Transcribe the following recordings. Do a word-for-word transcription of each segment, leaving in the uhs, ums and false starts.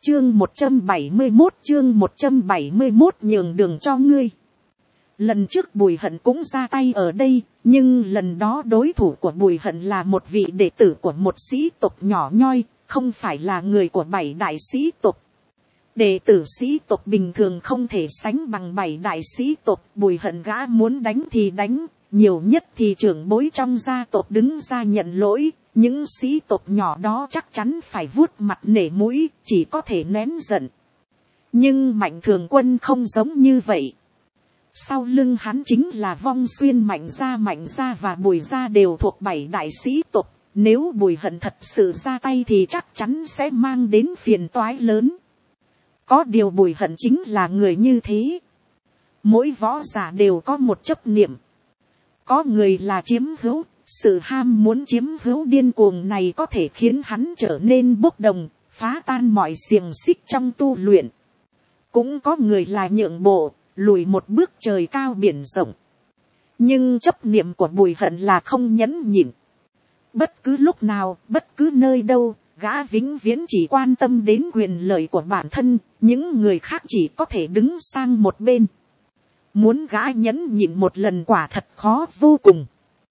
chương một trăm bảy mươi một chương một trăm bảy mươi một nhường đường cho ngươi. Lần trước Bùi Hận cũng ra tay ở đây, nhưng lần đó đối thủ của Bùi Hận là một vị đệ tử của một sĩ tộc nhỏ nhoi, không phải là người của bảy đại sĩ tộc. Đệ tử sĩ tộc bình thường không thể sánh bằng bảy đại sĩ tộc, Bùi Hận gã muốn đánh thì đánh, nhiều nhất thì trưởng bối trong gia tộc đứng ra nhận lỗi. Những sĩ tộc nhỏ đó chắc chắn phải vuốt mặt nể mũi, chỉ có thể nén giận. Nhưng Mạnh Thường Quân không giống như vậy. Sau lưng hắn chính là Vong Xuyên, Mạnh gia, Mạnh gia và Bùi gia đều thuộc bảy đại sĩ tộc. Nếu Bùi Hận thật sự ra tay thì chắc chắn sẽ mang đến phiền toái lớn. Có điều Bùi Hận chính là người như thế. Mỗi võ giả đều có một chấp niệm. Có người là chiếm hữu. Sự ham muốn chiếm hữu điên cuồng này có thể khiến hắn trở nên bốc đồng, phá tan mọi xiềng xích trong tu luyện. Cũng có người là nhượng bộ, lùi một bước trời cao biển rộng. Nhưng chấp niệm của Bùi Hận là không nhẫn nhịn. Bất cứ lúc nào, bất cứ nơi đâu, gã vĩnh viễn chỉ quan tâm đến quyền lợi của bản thân, những người khác chỉ có thể đứng sang một bên. Muốn gã nhẫn nhịn một lần quả thật khó vô cùng.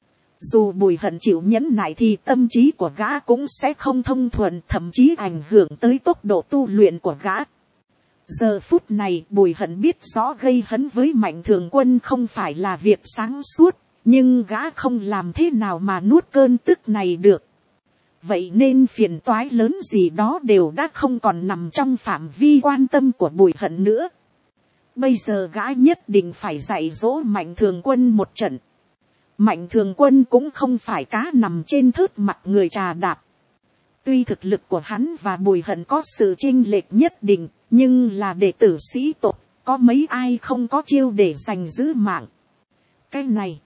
Dù Bùi Hận chịu nhẫn nại thì tâm trí của gã cũng sẽ không thông thuận, thậm chí ảnh hưởng tới tốc độ tu luyện của gã. Giờ phút này Bùi Hận biết rõ gây hấn với Mạnh Thường Quân không phải là việc sáng suốt, nhưng gã không làm thế nào mà nuốt cơn tức này được. Vậy nên phiền toái lớn gì đó đều đã không còn nằm trong phạm vi quan tâm của Bùi Hận nữa. Bây giờ gã nhất định phải dạy dỗ Mạnh Thường Quân một trận. Mạnh Thường Quân cũng không phải cá nằm trên thớt mặt người trà đạp. Tuy thực lực của hắn và Bùi Hận có sự chênh lệch nhất định, nhưng là đệ tử sĩ tộc, có mấy ai không có chiêu để giành giữ mạng. Cái này,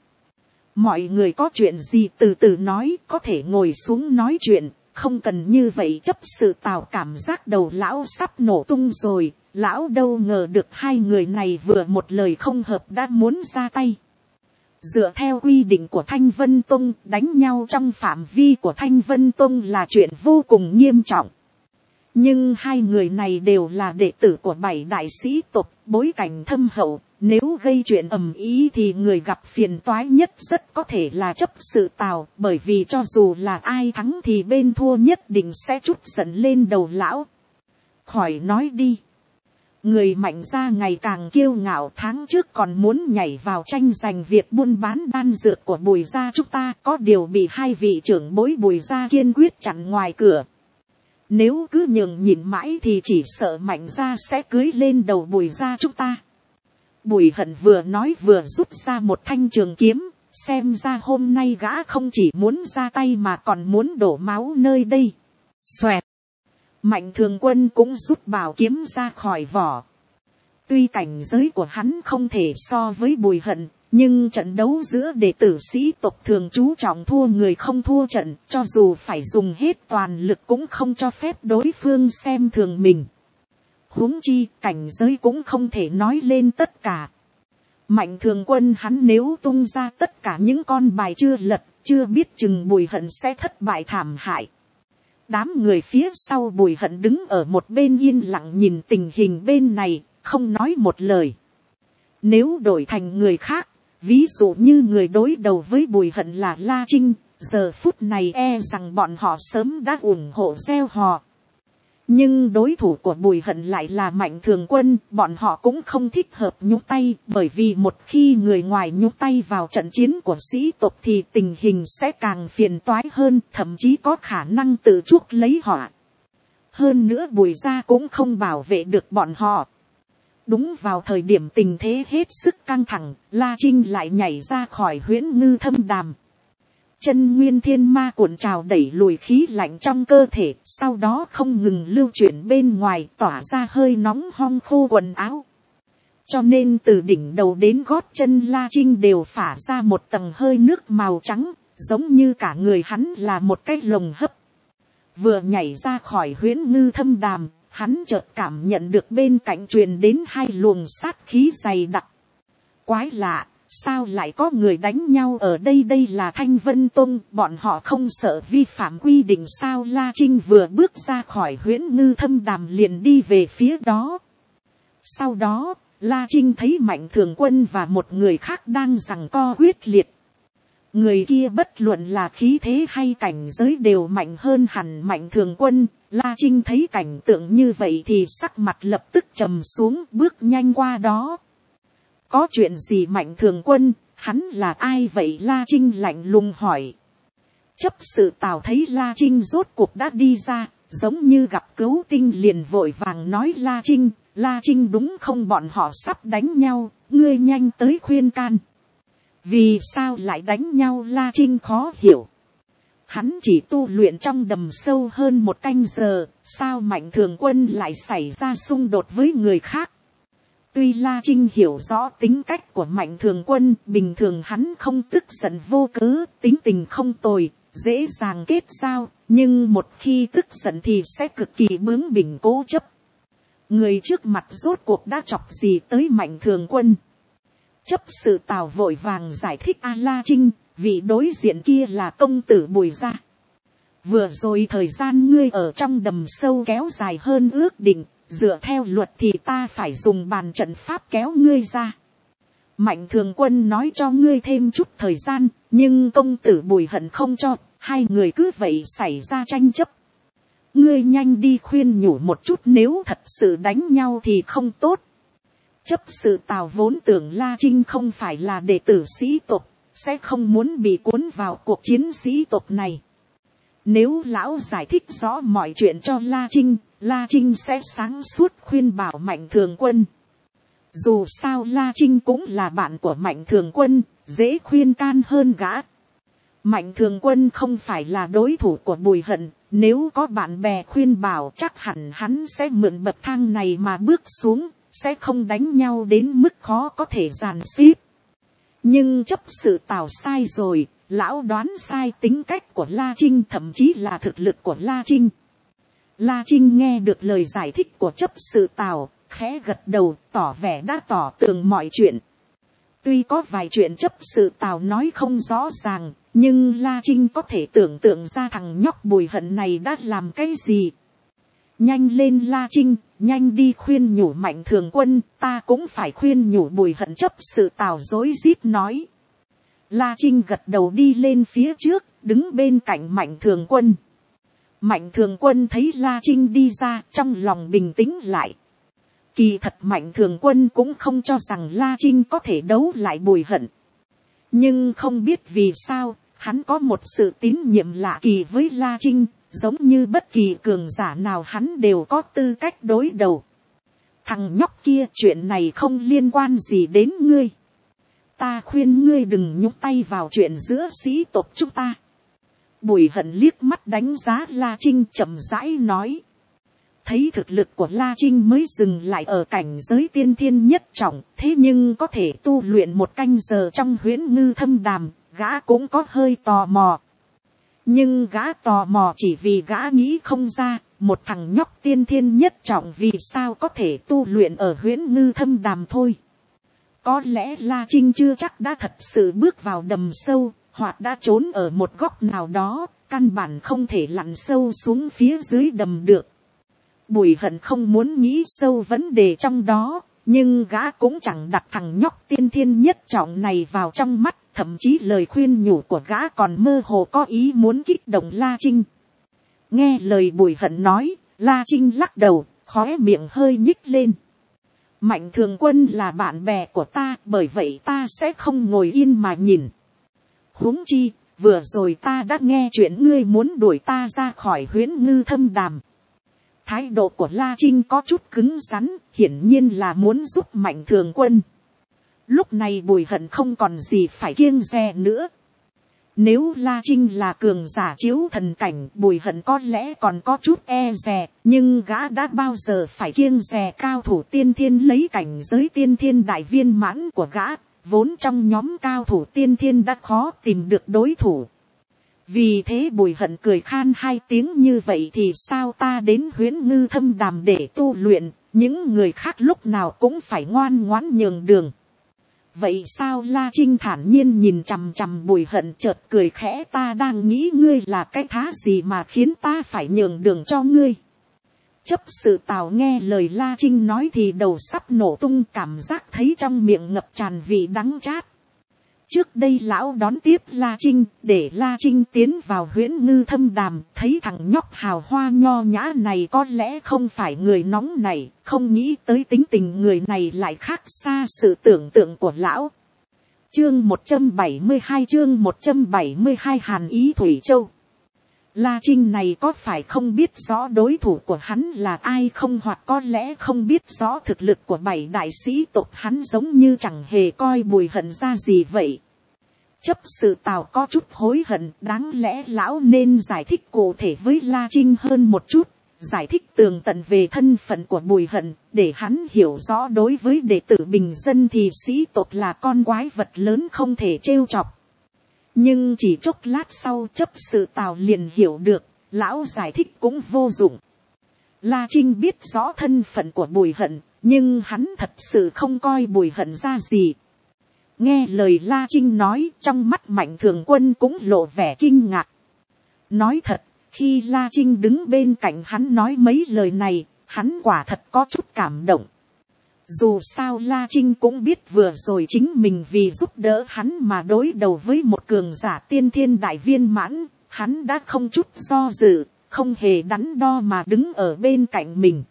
mọi người có chuyện gì từ từ nói, có thể ngồi xuống nói chuyện, không cần như vậy chấp sự tạo cảm giác đầu lão sắp nổ tung rồi. Lão đâu ngờ được hai người này vừa một lời không hợp đã muốn ra tay. Dựa theo quy định của Thanh Vân Tông, đánh nhau trong phạm vi của Thanh Vân Tông là chuyện vô cùng nghiêm trọng. Nhưng hai người này đều là đệ tử của bảy đại sĩ tộc, bối cảnh thâm hậu. Nếu gây chuyện ầm ĩ thì người gặp phiền toái nhất rất có thể là chấp sự Tào. Bởi vì cho dù là ai thắng thì bên thua nhất định sẽ trút giận lên đầu lão. Khỏi nói đi. Người Mạnh gia ngày càng kiêu ngạo, tháng trước còn muốn nhảy vào tranh giành việc buôn bán đan dược của Bùi gia chúng ta, có điều bị hai vị trưởng bối Bùi gia kiên quyết chặn ngoài cửa. Nếu cứ nhường nhịn mãi thì chỉ sợ Mạnh gia sẽ cưới lên đầu Bùi gia chúng ta. Bùi Hận vừa nói vừa rút ra một thanh trường kiếm, xem ra hôm nay gã không chỉ muốn ra tay mà còn muốn đổ máu nơi đây. Xoẹt. Mạnh Thường Quân cũng rút bảo kiếm ra khỏi vỏ. Tuy cảnh giới của hắn không thể so với Bùi Hận, nhưng trận đấu giữa đệ tử sĩ tộc thường chú trọng thua người không thua trận, cho dù phải dùng hết toàn lực cũng không cho phép đối phương xem thường mình. Huống chi, cảnh giới cũng không thể nói lên tất cả. Mạnh Thường Quân hắn nếu tung ra tất cả những con bài chưa lật, chưa biết chừng Bùi Hận sẽ thất bại thảm hại. Đám người phía sau Bùi Hận đứng ở một bên yên lặng nhìn tình hình bên này, không nói một lời. Nếu đổi thành người khác, ví dụ như người đối đầu với Bùi Hận là La Trinh, giờ phút này e rằng bọn họ sớm đã ủng hộ gieo hò. Nhưng đối thủ của Bùi Hận lại là Mạnh Thường Quân, bọn họ cũng không thích hợp nhúc tay, bởi vì một khi người ngoài nhúc tay vào trận chiến của sĩ tộc thì tình hình sẽ càng phiền toái hơn, thậm chí có khả năng tự chuốc lấy họ. Hơn nữa Bùi gia cũng không bảo vệ được bọn họ. Đúng vào thời điểm tình thế hết sức căng thẳng, La Trinh lại nhảy ra khỏi huyễn ngư thâm đàm. Chân nguyên thiên ma cuộn trào đẩy lùi khí lạnh trong cơ thể, sau đó không ngừng lưu chuyển bên ngoài, tỏa ra hơi nóng hong khô quần áo. Cho nên từ đỉnh đầu đến gót chân La Trinh đều phả ra một tầng hơi nước màu trắng, giống như cả người hắn là một cái lồng hấp. Vừa nhảy ra khỏi huyễn ngư thâm đàm, hắn chợt cảm nhận được bên cạnh truyền đến hai luồng sát khí dày đặc. Quái lạ, sao lại có người đánh nhau ở đây, đây là Thanh Vân Tông, bọn họ không sợ vi phạm quy định sao. La Trinh vừa bước ra khỏi huyễn ngư thâm đàm liền đi về phía đó. Sau đó, La Trinh thấy Mạnh Thường Quân và một người khác đang giằng co quyết liệt. Người kia bất luận là khí thế hay cảnh giới đều mạnh hơn hẳn Mạnh Thường Quân. La Trinh thấy cảnh tượng như vậy thì sắc mặt lập tức trầm xuống, bước nhanh qua đó. Có chuyện gì Mạnh Thường Quân, hắn là ai vậy? La Trinh lạnh lùng hỏi. Chấp sự Tào thấy La Trinh rốt cuộc đã đi ra, giống như gặp cứu tinh liền vội vàng nói La Trinh, La Trinh đúng không, bọn họ sắp đánh nhau, ngươi nhanh tới khuyên can. Vì sao lại đánh nhau? La Trinh khó hiểu. Hắn chỉ tu luyện trong đầm sâu hơn một canh giờ, sao Mạnh Thường Quân lại xảy ra xung đột với người khác? Tuy La Trinh hiểu rõ tính cách của Mạnh Thường Quân, bình thường hắn không tức giận vô cớ, tính tình không tồi, dễ dàng kết giao, nhưng một khi tức giận thì sẽ cực kỳ bướng bỉnh cố chấp. Người trước mặt rốt cuộc đã chọc gì tới Mạnh Thường Quân? Chấp sự Tào vội vàng giải thích. A La Trinh, vị đối diện kia là công tử Bùi gia. Vừa rồi thời gian ngươi ở trong đầm sâu kéo dài hơn ước định, dựa theo luật thì ta phải dùng bàn trận pháp kéo ngươi ra. Mạnh Thường Quân nói cho ngươi thêm chút thời gian, nhưng công tử Bùi hận không cho, hai người cứ vậy xảy ra tranh chấp. Ngươi nhanh đi khuyên nhủ một chút, nếu thật sự đánh nhau thì không tốt. Chấp sự Tào vốn tưởng La Trinh không phải là đệ tử sĩ tộc, sẽ không muốn bị cuốn vào cuộc chiến sĩ tộc này. Nếu lão giải thích rõ mọi chuyện cho La Trinh, La Trinh sẽ sáng suốt khuyên bảo Mạnh Thường Quân. Dù sao La Trinh cũng là bạn của Mạnh Thường Quân, dễ khuyên can hơn gã. Mạnh Thường Quân không phải là đối thủ của Bùi Hận, nếu có bạn bè khuyên bảo chắc hẳn hắn sẽ mượn bậc thang này mà bước xuống, sẽ không đánh nhau đến mức khó có thể dàn xếp. Nhưng chấp sự Tào sai rồi, lão đoán sai tính cách của La Trinh, thậm chí là thực lực của La Trinh. La Trinh nghe được lời giải thích của chấp sự Tào, khẽ gật đầu, tỏ vẻ đã tỏ tường mọi chuyện. Tuy có vài chuyện chấp sự Tào nói không rõ ràng, nhưng La Trinh có thể tưởng tượng ra thằng nhóc Bùi Hận này đã làm cái gì. Nhanh lên La Trinh, nhanh đi khuyên nhủ Mạnh Thường Quân, ta cũng phải khuyên nhủ Bùi Hận, chấp sự Tào rối rít nói. La Trinh gật đầu đi lên phía trước, đứng bên cạnh Mạnh Thường Quân. Mạnh Thường Quân thấy La Trinh đi ra, trong lòng bình tĩnh lại. Kỳ thật Mạnh Thường Quân cũng không cho rằng La Trinh có thể đấu lại Bùi Hận. Nhưng không biết vì sao, hắn có một sự tín nhiệm lạ kỳ với La Trinh, giống như bất kỳ cường giả nào hắn đều có tư cách đối đầu. Thằng nhóc kia, chuyện này không liên quan gì đến ngươi. Ta khuyên ngươi đừng nhúc tay vào chuyện giữa sĩ tộc chúng ta. Bùi Hận liếc mắt đánh giá La Trinh, chậm rãi nói. Thấy thực lực của La Trinh mới dừng lại ở cảnh giới tiên thiên nhất trọng, thế nhưng có thể tu luyện một canh giờ trong huyễn ngư thâm đàm, gã cũng có hơi tò mò. Nhưng gã tò mò chỉ vì gã nghĩ không ra, một thằng nhóc tiên thiên nhất trọng vì sao có thể tu luyện ở huyễn ngư thâm đàm thôi. Có lẽ La Trinh chưa chắc đã thật sự bước vào đầm sâu, hoặc đã trốn ở một góc nào đó, căn bản không thể lặn sâu xuống phía dưới đầm được. Bùi Hận không muốn nghĩ sâu vấn đề trong đó, nhưng gã cũng chẳng đặt thằng nhóc tiên thiên nhất trọng này vào trong mắt, thậm chí lời khuyên nhủ của gã còn mơ hồ có ý muốn kích động La Trinh. Nghe lời Bùi Hận nói, La Trinh lắc đầu, khóe miệng hơi nhích lên. Mạnh Thường Quân là bạn bè của ta, bởi vậy ta sẽ không ngồi yên mà nhìn. Huống chi, vừa rồi ta đã nghe chuyện ngươi muốn đuổi ta ra khỏi huyễn ngư thâm đàm. Thái độ của La Trinh có chút cứng rắn, hiển nhiên là muốn giúp Mạnh Thường Quân. Lúc này Bùi Hận không còn gì phải kiêng dè nữa. Nếu La Trinh là cường giả chiếu thần cảnh, Bùi Hận có lẽ còn có chút e dè, nhưng gã đã bao giờ phải kiêng dè cao thủ tiên thiên lấy cảnh giới tiên thiên đại viên mãn của gã, vốn trong nhóm cao thủ tiên thiên đã khó tìm được đối thủ. Vì thế Bùi Hận cười khan hai tiếng, như vậy thì sao, ta đến huyễn ngư thâm đàm để tu luyện, những người khác lúc nào cũng phải ngoan ngoãn nhường đường. vậy sao? La Trinh thản nhiên nhìn chằm chằm Bùi Hận, chợt cười khẽ, ta đang nghĩ ngươi là cái thá gì mà khiến ta phải nhường đường cho ngươi. Chấp sự Tào nghe lời La Trinh nói thì đầu sắp nổ tung, cảm giác thấy trong miệng ngập tràn vị đắng chát. Trước đây lão đón tiếp La Trinh, để La Trinh tiến vào Huyễn Ngư Thâm Đàm, thấy thằng nhóc hào hoa nho nhã này có lẽ không phải người nóng này, không nghĩ tới tính tình người này lại khác xa sự tưởng tượng của lão. Chương một trăm bảy mươi hai chương một trăm bảy mươi hai Hàn Ý Thủy Châu. La Trinh này có phải không biết rõ đối thủ của hắn là ai không, hoặc có lẽ không biết rõ thực lực của bảy đại sĩ tộc, hắn giống như chẳng hề coi Bùi Hận ra gì vậy. Chấp sự Tào có chút hối hận, đáng lẽ lão nên giải thích cụ thể với La Trinh hơn một chút, giải thích tường tận về thân phận của Bùi Hận, để hắn hiểu rõ đối với đệ tử bình dân thì sĩ tộc là con quái vật lớn không thể trêu chọc. Nhưng chỉ chốc lát sau chấp sự Tào liền hiểu được, lão giải thích cũng vô dụng. La Trinh biết rõ thân phận của Bùi Hận, nhưng hắn thật sự không coi Bùi Hận ra gì. Nghe lời La Trinh nói, trong mắt Mạnh Thường Quân cũng lộ vẻ kinh ngạc. Nói thật, khi La Trinh đứng bên cạnh hắn nói mấy lời này, hắn quả thật có chút cảm động. Dù sao La Trinh cũng biết vừa rồi chính mình vì giúp đỡ hắn mà đối đầu với một cường giả tiên thiên đại viên mãn, hắn đã không chút do dự, không hề đắn đo mà đứng ở bên cạnh mình.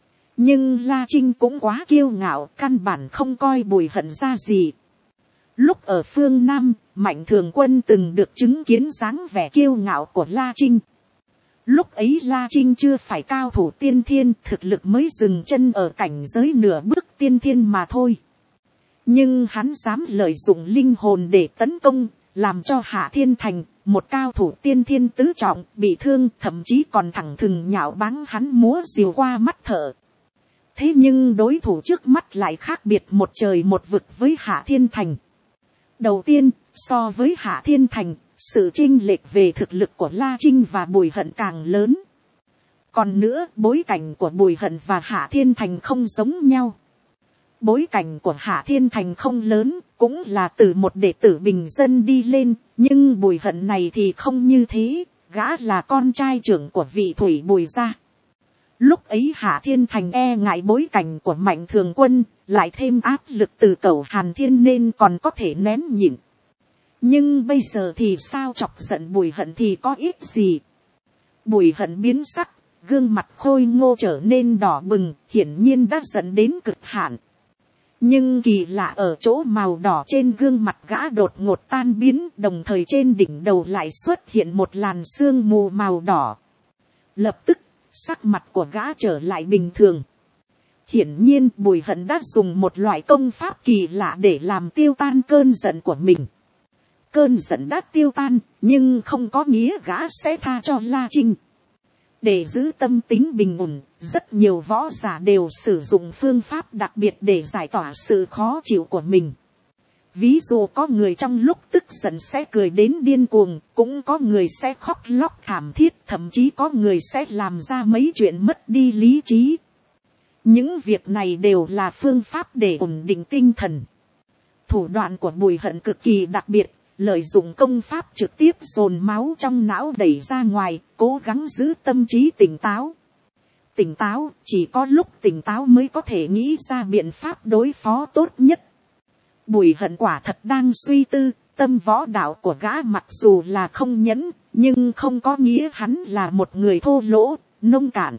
Nhưng La Trinh cũng quá kiêu ngạo, căn bản không coi Bùi Hận ra gì. Lúc ở phương Nam, Mạnh Thường Quân từng được chứng kiến dáng vẻ kiêu ngạo của La Trinh. Lúc ấy La Trinh chưa phải cao thủ tiên thiên, thực lực mới dừng chân ở cảnh giới nửa bước tiên thiên mà thôi. Nhưng hắn dám lợi dụng linh hồn để tấn công, làm cho Hạ Thiên Thành, một cao thủ tiên thiên tứ trọng, bị thương, thậm chí còn thẳng thừng nhạo báng hắn múa rìu qua mắt thợ. Thế nhưng đối thủ trước mắt lại khác biệt một trời một vực với Hạ Thiên Thành. Đầu tiên, so với Hạ Thiên Thành, sự chênh lệch về thực lực của La Trinh và Bùi Hận càng lớn. Còn nữa, bối cảnh của Bùi Hận và Hạ Thiên Thành không giống nhau. Bối cảnh của Hạ Thiên Thành không lớn, cũng là từ một đệ tử bình dân đi lên, nhưng Bùi Hận này thì không như thế, gã là con trai trưởng của vị Thủy Bùi gia. Lúc ấy Hạ Thiên Thành e ngại bối cảnh của Mạnh Thường Quân, lại thêm áp lực từ cẩu Hàn Thiên nên còn có thể nén nhịn. Nhưng bây giờ thì sao, chọc giận Bùi Hận thì có ích gì. Bùi Hận biến sắc, gương mặt khôi ngô trở nên đỏ bừng, hiển nhiên đã giận đến cực hạn. Nhưng kỳ lạ ở chỗ màu đỏ trên gương mặt gã đột ngột tan biến, đồng thời trên đỉnh đầu lại xuất hiện một làn sương mù màu đỏ. Lập tức, sắc mặt của gã trở lại bình thường. Hiển nhiên Bùi Hận đã dùng một loại công pháp kỳ lạ để làm tiêu tan cơn giận của mình. Cơn giận đã tiêu tan, nhưng không có nghĩa gã sẽ tha cho La Trinh. Để giữ tâm tính bình ổn, rất nhiều võ giả đều sử dụng phương pháp đặc biệt để giải tỏa sự khó chịu của mình. Ví dụ có người trong lúc tức giận sẽ cười đến điên cuồng, cũng có người sẽ khóc lóc thảm thiết, thậm chí có người sẽ làm ra mấy chuyện mất đi lý trí. Những việc này đều là phương pháp để ổn định tinh thần. Thủ đoạn của Bùi Hận cực kỳ đặc biệt, lợi dụng công pháp trực tiếp dồn máu trong não đẩy ra ngoài, cố gắng giữ tâm trí tỉnh táo. Tỉnh táo, chỉ có lúc tỉnh táo mới có thể nghĩ ra biện pháp đối phó tốt nhất. Bùi Hận quả thật đang suy tư, tâm võ đạo của gã mặc dù là không nhẫn, nhưng không có nghĩa hắn là một người thô lỗ, nông cạn.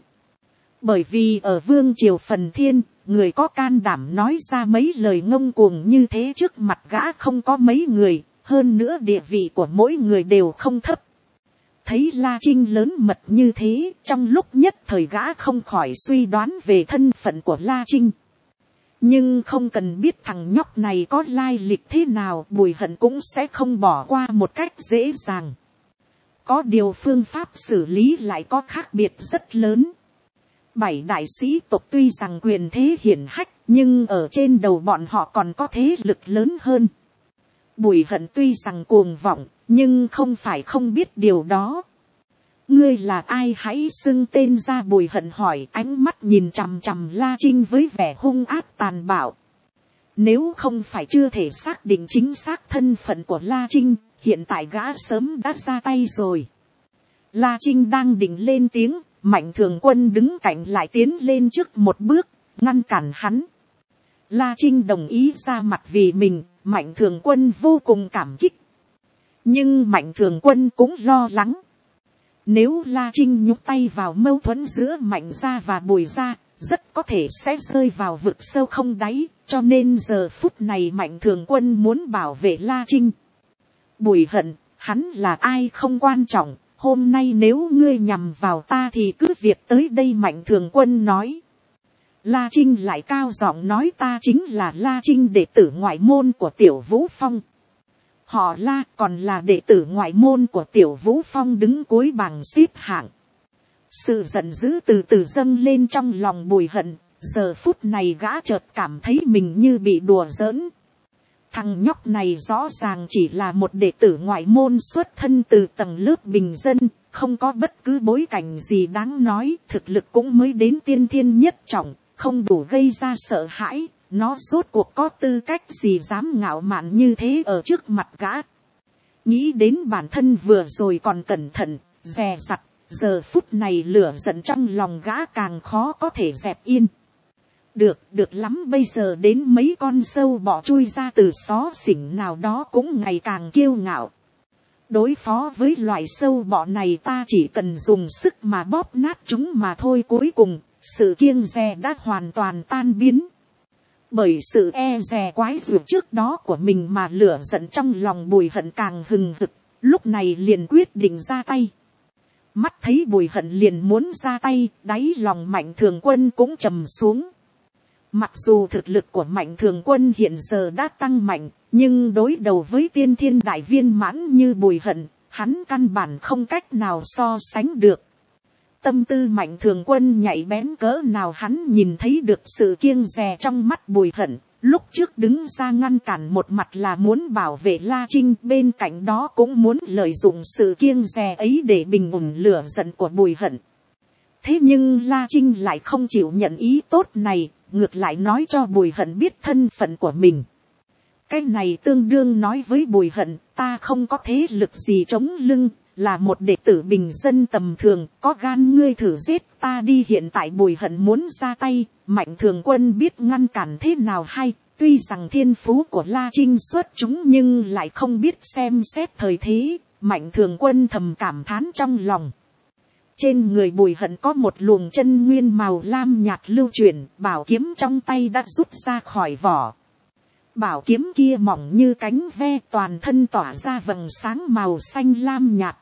Bởi vì ở Vương Triều Phần Thiên, người có can đảm nói ra mấy lời ngông cuồng như thế trước mặt gã không có mấy người, hơn nữa địa vị của mỗi người đều không thấp. Thấy La Trinh lớn mật như thế, trong lúc nhất thời gã không khỏi suy đoán về thân phận của La Trinh. Nhưng không cần biết thằng nhóc này có lai lịch thế nào, Bùi Hận cũng sẽ không bỏ qua một cách dễ dàng. Có điều phương pháp xử lý lại có khác biệt rất lớn. Bảy đại sĩ tộc tuy rằng quyền thế hiển hách, nhưng ở trên đầu bọn họ còn có thế lực lớn hơn. Bùi Hận tuy rằng cuồng vọng, nhưng không phải không biết điều đó. Ngươi là ai, hãy xưng tên ra, Bùi Hận hỏi, ánh mắt nhìn chằm chằm La Trinh với vẻ hung ác tàn bạo. Nếu không phải chưa thể xác định chính xác thân phận của La Trinh, hiện tại gã sớm đã ra tay rồi. La Trinh đang định lên tiếng, Mạnh Thường Quân đứng cạnh lại tiến lên trước một bước, ngăn cản hắn. La Trinh đồng ý ra mặt vì mình, Mạnh Thường Quân vô cùng cảm kích. Nhưng Mạnh Thường Quân cũng lo lắng. Nếu La Trinh nhúc tay vào mâu thuẫn giữa Mạnh gia và Bùi gia, rất có thể sẽ rơi vào vực sâu không đáy, cho nên giờ phút này Mạnh Thường Quân muốn bảo vệ La Trinh. Bùi Hận, hắn là ai không quan trọng, hôm nay nếu ngươi nhằm vào ta thì cứ việc tới đây, Mạnh Thường Quân nói. La Trinh lại cao giọng nói, ta chính là La Trinh, đệ tử ngoại môn của Tiểu Vũ Phong. Họ La còn là đệ tử ngoại môn của Tiểu Vũ Phong đứng cuối bảng xếp hạng. Sự giận dữ từ từ dâng lên trong lòng Bùi Hận, giờ phút này gã chợt cảm thấy mình như bị đùa giỡn. Thằng nhóc này rõ ràng chỉ là một đệ tử ngoại môn xuất thân từ tầng lớp bình dân, không có bất cứ bối cảnh gì đáng nói, thực lực cũng mới đến tiên thiên nhất trọng, không đủ gây ra sợ hãi, nó rốt cuộc có tư cách gì dám ngạo mạn như thế ở trước mặt gã. Nghĩ đến bản thân vừa rồi còn cẩn thận, dè dặt, giờ phút này lửa giận trong lòng gã càng khó có thể dẹp yên. Được, được lắm, bây giờ đến mấy con sâu bọ chui ra từ xó xỉnh nào đó cũng ngày càng kiêu ngạo. Đối phó với loại sâu bọ này ta chỉ cần dùng sức mà bóp nát chúng mà thôi. Cuối cùng, sự kiêng dè đã hoàn toàn tan biến. Bởi sự e dè quái dược trước đó của mình mà lửa giận trong lòng Bùi Hận càng hừng hực, lúc này liền quyết định ra tay. Mắt thấy Bùi Hận liền muốn ra tay, đáy lòng Mạnh Thường Quân cũng trầm xuống. Mặc dù thực lực của Mạnh Thường Quân hiện giờ đã tăng mạnh, nhưng đối đầu với tiên thiên đại viên mãn như Bùi Hận, hắn căn bản không cách nào so sánh được. Tâm tư Mạnh Thường Quân nhạy bén cỡ nào hắn nhìn thấy được sự kiêng dè trong mắt Bùi Hận, lúc trước đứng ra ngăn cản một mặt là muốn bảo vệ La Trinh, bên cạnh đó cũng muốn lợi dụng sự kiêng dè ấy để bình ổn lửa giận của Bùi Hận. Thế nhưng La Trinh lại không chịu nhận ý tốt này, ngược lại nói cho Bùi Hận biết thân phận của mình. Cái này tương đương nói với Bùi Hận, ta không có thế lực gì chống lưng, là một đệ tử bình dân tầm thường, có gan ngươi thử giết ta đi. Hiện tại Bùi Hận muốn ra tay, Mạnh Thường Quân biết ngăn cản thế nào hay, tuy rằng thiên phú của La Trinh xuất chúng nhưng lại không biết xem xét thời thế, Mạnh Thường Quân thầm cảm thán trong lòng. Trên người Bùi Hận có một luồng chân nguyên màu lam nhạt lưu chuyển, bảo kiếm trong tay đã rút ra khỏi vỏ. Bảo kiếm kia mỏng như cánh ve, toàn thân tỏa ra vầng sáng màu xanh lam nhạt.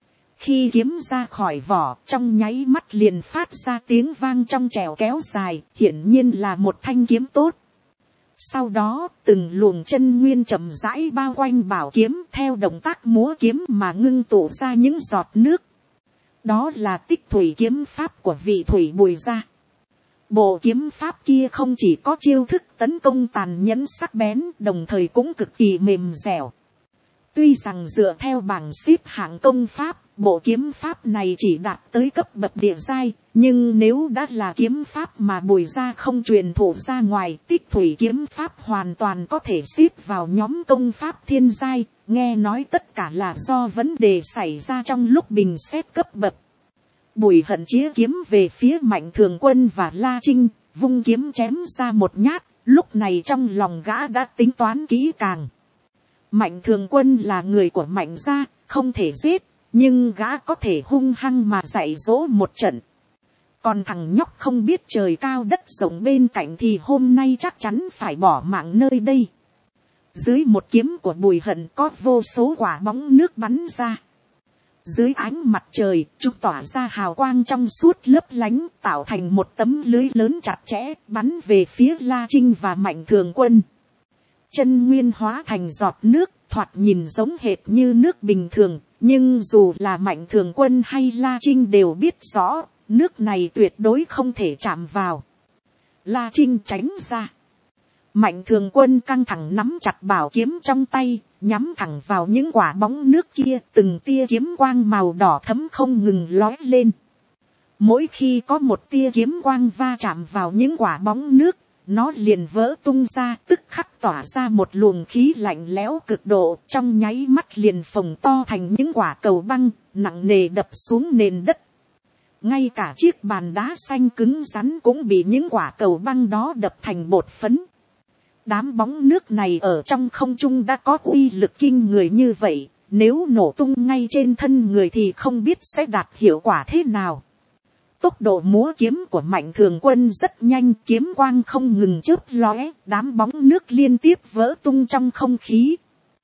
Khi kiếm ra khỏi vỏ, trong nháy mắt liền phát ra tiếng vang trong trẻo kéo dài, hiển nhiên là một thanh kiếm tốt. Sau đó, từng luồng chân nguyên chậm rãi bao quanh bảo kiếm, theo động tác múa kiếm mà ngưng tụ ra những giọt nước. Đó là tích thủy kiếm pháp của vị thủy Bùi gia. Bộ kiếm pháp kia không chỉ có chiêu thức tấn công tàn nhẫn sắc bén, đồng thời cũng cực kỳ mềm dẻo. Tuy rằng dựa theo bảng xếp hạng công pháp, bộ kiếm pháp này chỉ đạt tới cấp bậc địa giai, nhưng nếu đã là kiếm pháp mà Bùi gia không truyền thụ ra ngoài, tích thủy kiếm pháp hoàn toàn có thể xếp vào nhóm công pháp thiên giai. Nghe nói tất cả là do vấn đề xảy ra trong lúc bình xét cấp bậc. Bùi Hận chĩa kiếm về phía Mạnh Thường Quân và La Trinh, vung kiếm chém ra một nhát, lúc này trong lòng gã đã tính toán kỹ càng. Mạnh Thường Quân là người của Mạnh gia, không thể giết, nhưng gã có thể hung hăng mà dạy dỗ một trận. Còn thằng nhóc không biết trời cao đất rộng bên cạnh thì hôm nay chắc chắn phải bỏ mạng nơi đây. Dưới một kiếm của Bùi Hận có vô số quả bóng nước bắn ra. Dưới ánh mặt trời, chúng tỏa ra hào quang trong suốt lấp lánh, tạo thành một tấm lưới lớn chặt chẽ, bắn về phía La Trinh và Mạnh Thường Quân. Chân nguyên hóa thành giọt nước, thoạt nhìn giống hệt như nước bình thường, nhưng dù là Mạnh Thường Quân hay La Trinh đều biết rõ, nước này tuyệt đối không thể chạm vào. La Trinh tránh ra. Mạnh Thường Quân căng thẳng nắm chặt bảo kiếm trong tay, nhắm thẳng vào những quả bóng nước kia, từng tia kiếm quang màu đỏ thẫm không ngừng lói lên. Mỗi khi có một tia kiếm quang va chạm vào những quả bóng nước, nó liền vỡ tung ra, tức khắc tỏa ra một luồng khí lạnh lẽo cực độ, trong nháy mắt liền phồng to thành những quả cầu băng, nặng nề đập xuống nền đất. Ngay cả chiếc bàn đá xanh cứng rắn cũng bị những quả cầu băng đó đập thành bột phấn. Đám bóng nước này ở trong không trung đã có uy lực kinh người như vậy, nếu nổ tung ngay trên thân người thì không biết sẽ đạt hiệu quả thế nào. Tốc độ múa kiếm của Mạnh Thường Quân rất nhanh, kiếm quang không ngừng chớp lóe, đám bóng nước liên tiếp vỡ tung trong không khí.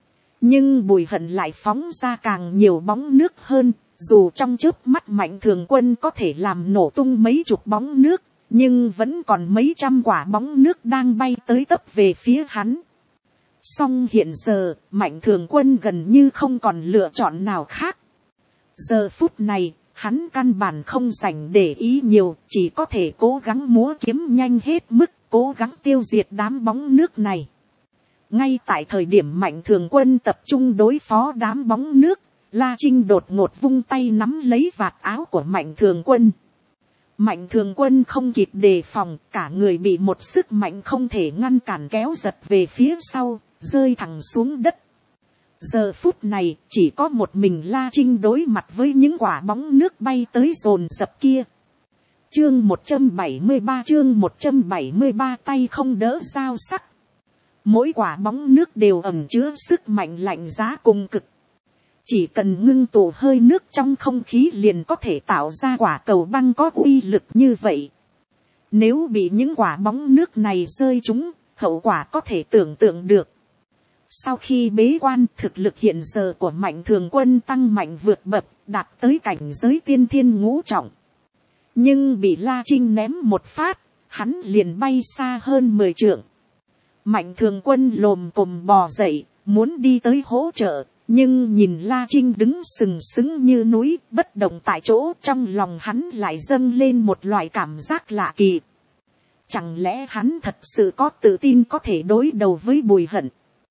Nhưng Bùi Hận lại phóng ra càng nhiều bóng nước hơn, dù trong chớp mắt Mạnh Thường Quân có thể làm nổ tung mấy chục bóng nước, nhưng vẫn còn mấy trăm quả bóng nước đang bay tới tấp về phía hắn. Song hiện giờ, Mạnh Thường Quân gần như không còn lựa chọn nào khác. Giờ phút này, hắn căn bản không dành để ý nhiều, chỉ có thể cố gắng múa kiếm nhanh hết mức, cố gắng tiêu diệt đám bóng nước này. Ngay tại thời điểm Mạnh Thường Quân tập trung đối phó đám bóng nước, La Trinh đột ngột vung tay nắm lấy vạt áo của Mạnh Thường Quân. Mạnh Thường Quân không kịp đề phòng, cả người bị một sức mạnh không thể ngăn cản kéo giật về phía sau, rơi thẳng xuống đất. Giờ phút này, chỉ có một mình La Trinh đối mặt với những quả bóng nước bay tới dồn dập kia. Chương một trăm bảy mươi ba chương một trăm bảy mươi ba tay không đỡ dao sắc. Mỗi quả bóng nước đều ẩn chứa sức mạnh lạnh giá cùng cực. Chỉ cần ngưng tụ hơi nước trong không khí liền có thể tạo ra quả cầu băng có uy lực như vậy. Nếu bị những quả bóng nước này rơi trúng, hậu quả có thể tưởng tượng được. Sau khi bế quan, thực lực hiện giờ của Mạnh Thường Quân tăng mạnh vượt bậc, đạt tới cảnh giới tiên thiên ngũ trọng. Nhưng bị La Trinh ném một phát, hắn liền bay xa hơn mười trượng. Mạnh Thường Quân lồm cồm bò dậy, muốn đi tới hỗ trợ, nhưng nhìn La Trinh đứng sừng sững như núi, bất động tại chỗ, trong lòng hắn lại dâng lên một loại cảm giác lạ kỳ. Chẳng lẽ hắn thật sự có tự tin có thể đối đầu với Bùi Hận?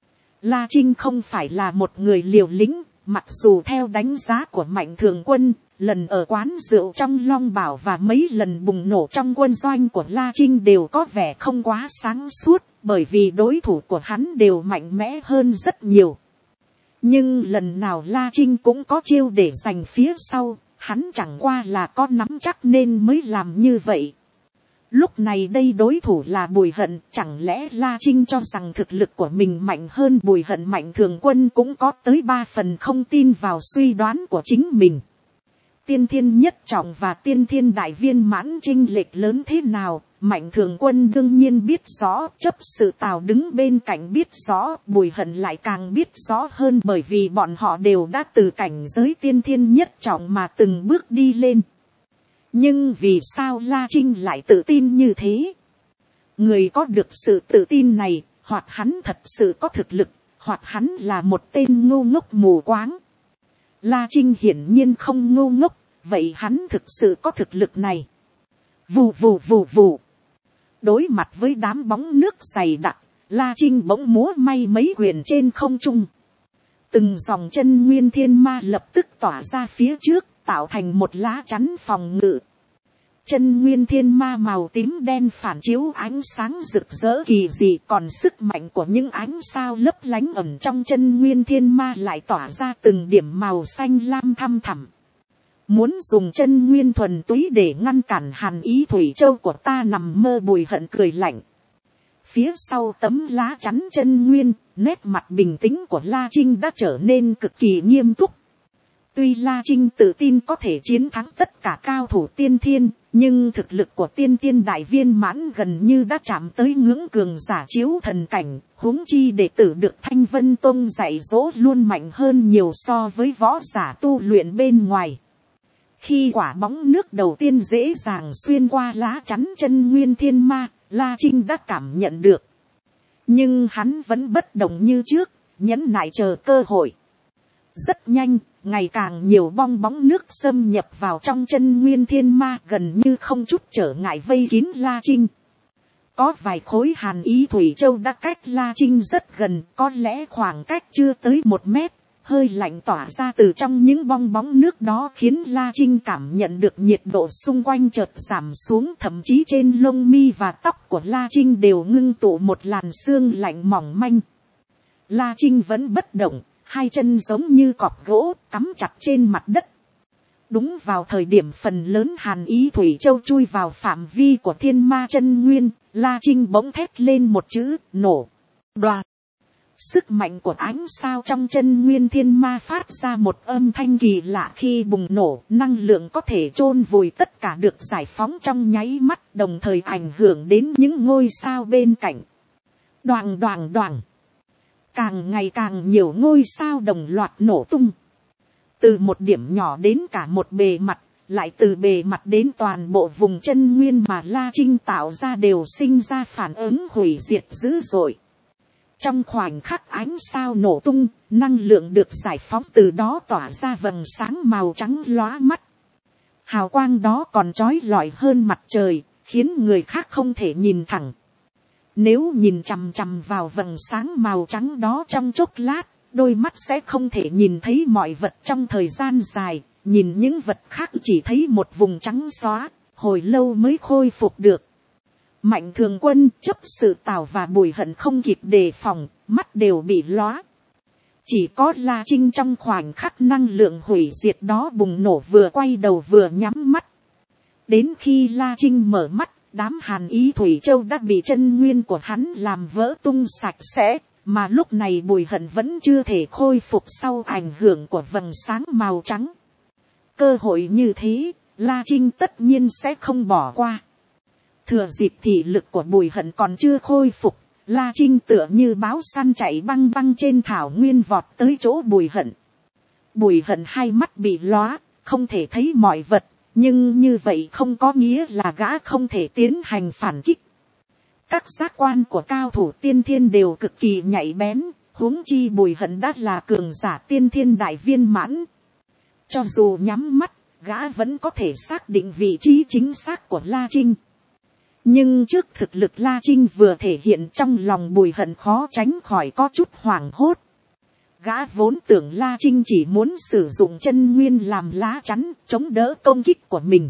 La Trinh không phải là một người liều lĩnh, mặc dù theo đánh giá của Mạnh Thường Quân, lần ở quán rượu trong Long Bảo và mấy lần bùng nổ trong quân doanh của La Trinh đều có vẻ không quá sáng suốt, bởi vì đối thủ của hắn đều mạnh mẽ hơn rất nhiều. Nhưng lần nào La Trinh cũng có chiêu để giành phía sau, hắn chẳng qua là có nắm chắc nên mới làm như vậy. Lúc này đây đối thủ là Bùi Hận, chẳng lẽ La Trinh cho rằng thực lực của mình mạnh hơn Bùi Hận? Mạnh Thường Quân cũng có tới ba phần không tin vào suy đoán của chính mình. Tiên thiên nhất trọng và tiên thiên đại viên mãn chênh lệch lớn thế nào, Mạnh Thường Quân đương nhiên biết rõ, chấp sự Tào đứng bên cạnh biết rõ, Bùi Hận lại càng biết rõ hơn, bởi vì bọn họ đều đã từ cảnh giới tiên thiên nhất trọng mà từng bước đi lên. Nhưng vì sao La Trinh lại tự tin như thế? Người có được sự tự tin này, hoặc hắn thật sự có thực lực, hoặc hắn là một tên ngu ngốc mù quáng. La Trinh hiển nhiên không ngu ngốc, vậy hắn thực sự có thực lực này. Vù vù vù vù. Đối mặt với đám bóng nước dày đặc, La Trinh bỗng múa may mấy quyền trên không trung. Từng dòng chân nguyên thiên ma lập tức tỏa ra phía trước, tạo thành một lá chắn phòng ngự. Chân nguyên thiên ma màu tím đen phản chiếu ánh sáng rực rỡ kỳ dị, còn sức mạnh của những ánh sao lấp lánh ẩn trong chân nguyên thiên ma lại tỏa ra từng điểm màu xanh lam thăm thẳm. Muốn dùng chân nguyên thuần túy để ngăn cản hàn ý thủy châu của ta nằm mơ. Bùi Hận cười lạnh. Phía sau tấm lá chắn chân nguyên, nét mặt bình tĩnh của La Trinh đã trở nên cực kỳ nghiêm túc. Tuy La Trinh tự tin có thể chiến thắng tất cả cao thủ tiên thiên, nhưng thực lực của tiên thiên đại viên mãn gần như đã chạm tới ngưỡng cường giả chiếu thần cảnh, huống chi đệ tử được Thanh Vân Tông dạy dỗ luôn mạnh hơn nhiều so với võ giả tu luyện bên ngoài. Khi quả bóng nước đầu tiên dễ dàng xuyên qua lá chắn chân nguyên thiên ma, La Trinh đã cảm nhận được. Nhưng hắn vẫn bất động như trước, nhẫn nại chờ cơ hội. Rất nhanh, ngày càng nhiều bong bóng nước xâm nhập vào trong chân nguyên thiên ma, gần như không chút trở ngại vây kín La Trinh. Có vài khối hàn ý thủy châu đã cách La Trinh rất gần, có lẽ khoảng cách chưa tới một mét, hơi lạnh tỏa ra từ trong những bong bóng nước đó khiến La Trinh cảm nhận được nhiệt độ xung quanh chợt giảm xuống, thậm chí trên lông mi và tóc của La Trinh đều ngưng tụ một làn sương lạnh mỏng manh. La Trinh vẫn bất động, hai chân giống như cọp gỗ cắm chặt trên mặt đất. Đúng vào thời điểm phần lớn hàn ý thủy châu chui vào phạm vi của thiên ma chân nguyên, La Trinh bỗng thét lên một chữ nổ. Đoạt. Sức mạnh của ánh sao trong chân nguyên thiên ma phát ra một âm thanh kỳ lạ khi bùng nổ, năng lượng có thể chôn vùi tất cả được giải phóng trong nháy mắt, đồng thời ảnh hưởng đến những ngôi sao bên cạnh. Đoàng đoàng đoàng. Càng ngày càng nhiều ngôi sao đồng loạt nổ tung. Từ một điểm nhỏ đến cả một bề mặt, lại từ bề mặt đến toàn bộ vùng chân nguyên mà La Trinh tạo ra đều sinh ra phản ứng hủy diệt dữ dội. Trong khoảnh khắc ánh sao nổ tung, năng lượng được giải phóng từ đó tỏa ra vầng sáng màu trắng lóa mắt. Hào quang đó còn chói lọi hơn mặt trời, khiến người khác không thể nhìn thẳng. Nếu nhìn chằm chằm vào vầng sáng màu trắng đó trong chốc lát, đôi mắt sẽ không thể nhìn thấy mọi vật trong thời gian dài, nhìn những vật khác chỉ thấy một vùng trắng xóa, hồi lâu mới khôi phục được. Mạnh Thường Quân, Chấp Sự Tào và Bùi Hận không kịp đề phòng, mắt đều bị lóa. Chỉ có La Trinh trong khoảnh khắc năng lượng hủy diệt đó bùng nổ vừa quay đầu vừa nhắm mắt. Đến khi La Trinh mở mắt, đám hàn ý thủy châu đã bị chân nguyên của hắn làm vỡ tung sạch sẽ, mà lúc này Bùi Hận vẫn chưa thể khôi phục sau ảnh hưởng của vầng sáng màu trắng. Cơ hội như thế, La Trinh tất nhiên sẽ không bỏ qua. Thừa dịp thị lực của Bùi Hận còn chưa khôi phục, La Trinh tựa như báo săn chạy băng băng trên thảo nguyên vọt tới chỗ Bùi Hận. Bùi Hận hai mắt bị lóa, không thể thấy mọi vật, nhưng như vậy không có nghĩa là gã không thể tiến hành phản kích. Các giác quan của cao thủ tiên thiên đều cực kỳ nhạy bén, huống chi Bùi Hận đã là cường giả tiên thiên đại viên mãn. Cho dù nhắm mắt, gã vẫn có thể xác định vị trí chính xác của La Trinh. Nhưng trước thực lực La Trinh vừa thể hiện, trong lòng Bùi Hận khó tránh khỏi có chút hoảng hốt. Gã vốn tưởng La Trinh chỉ muốn sử dụng chân nguyên làm lá chắn, chống đỡ công kích của mình.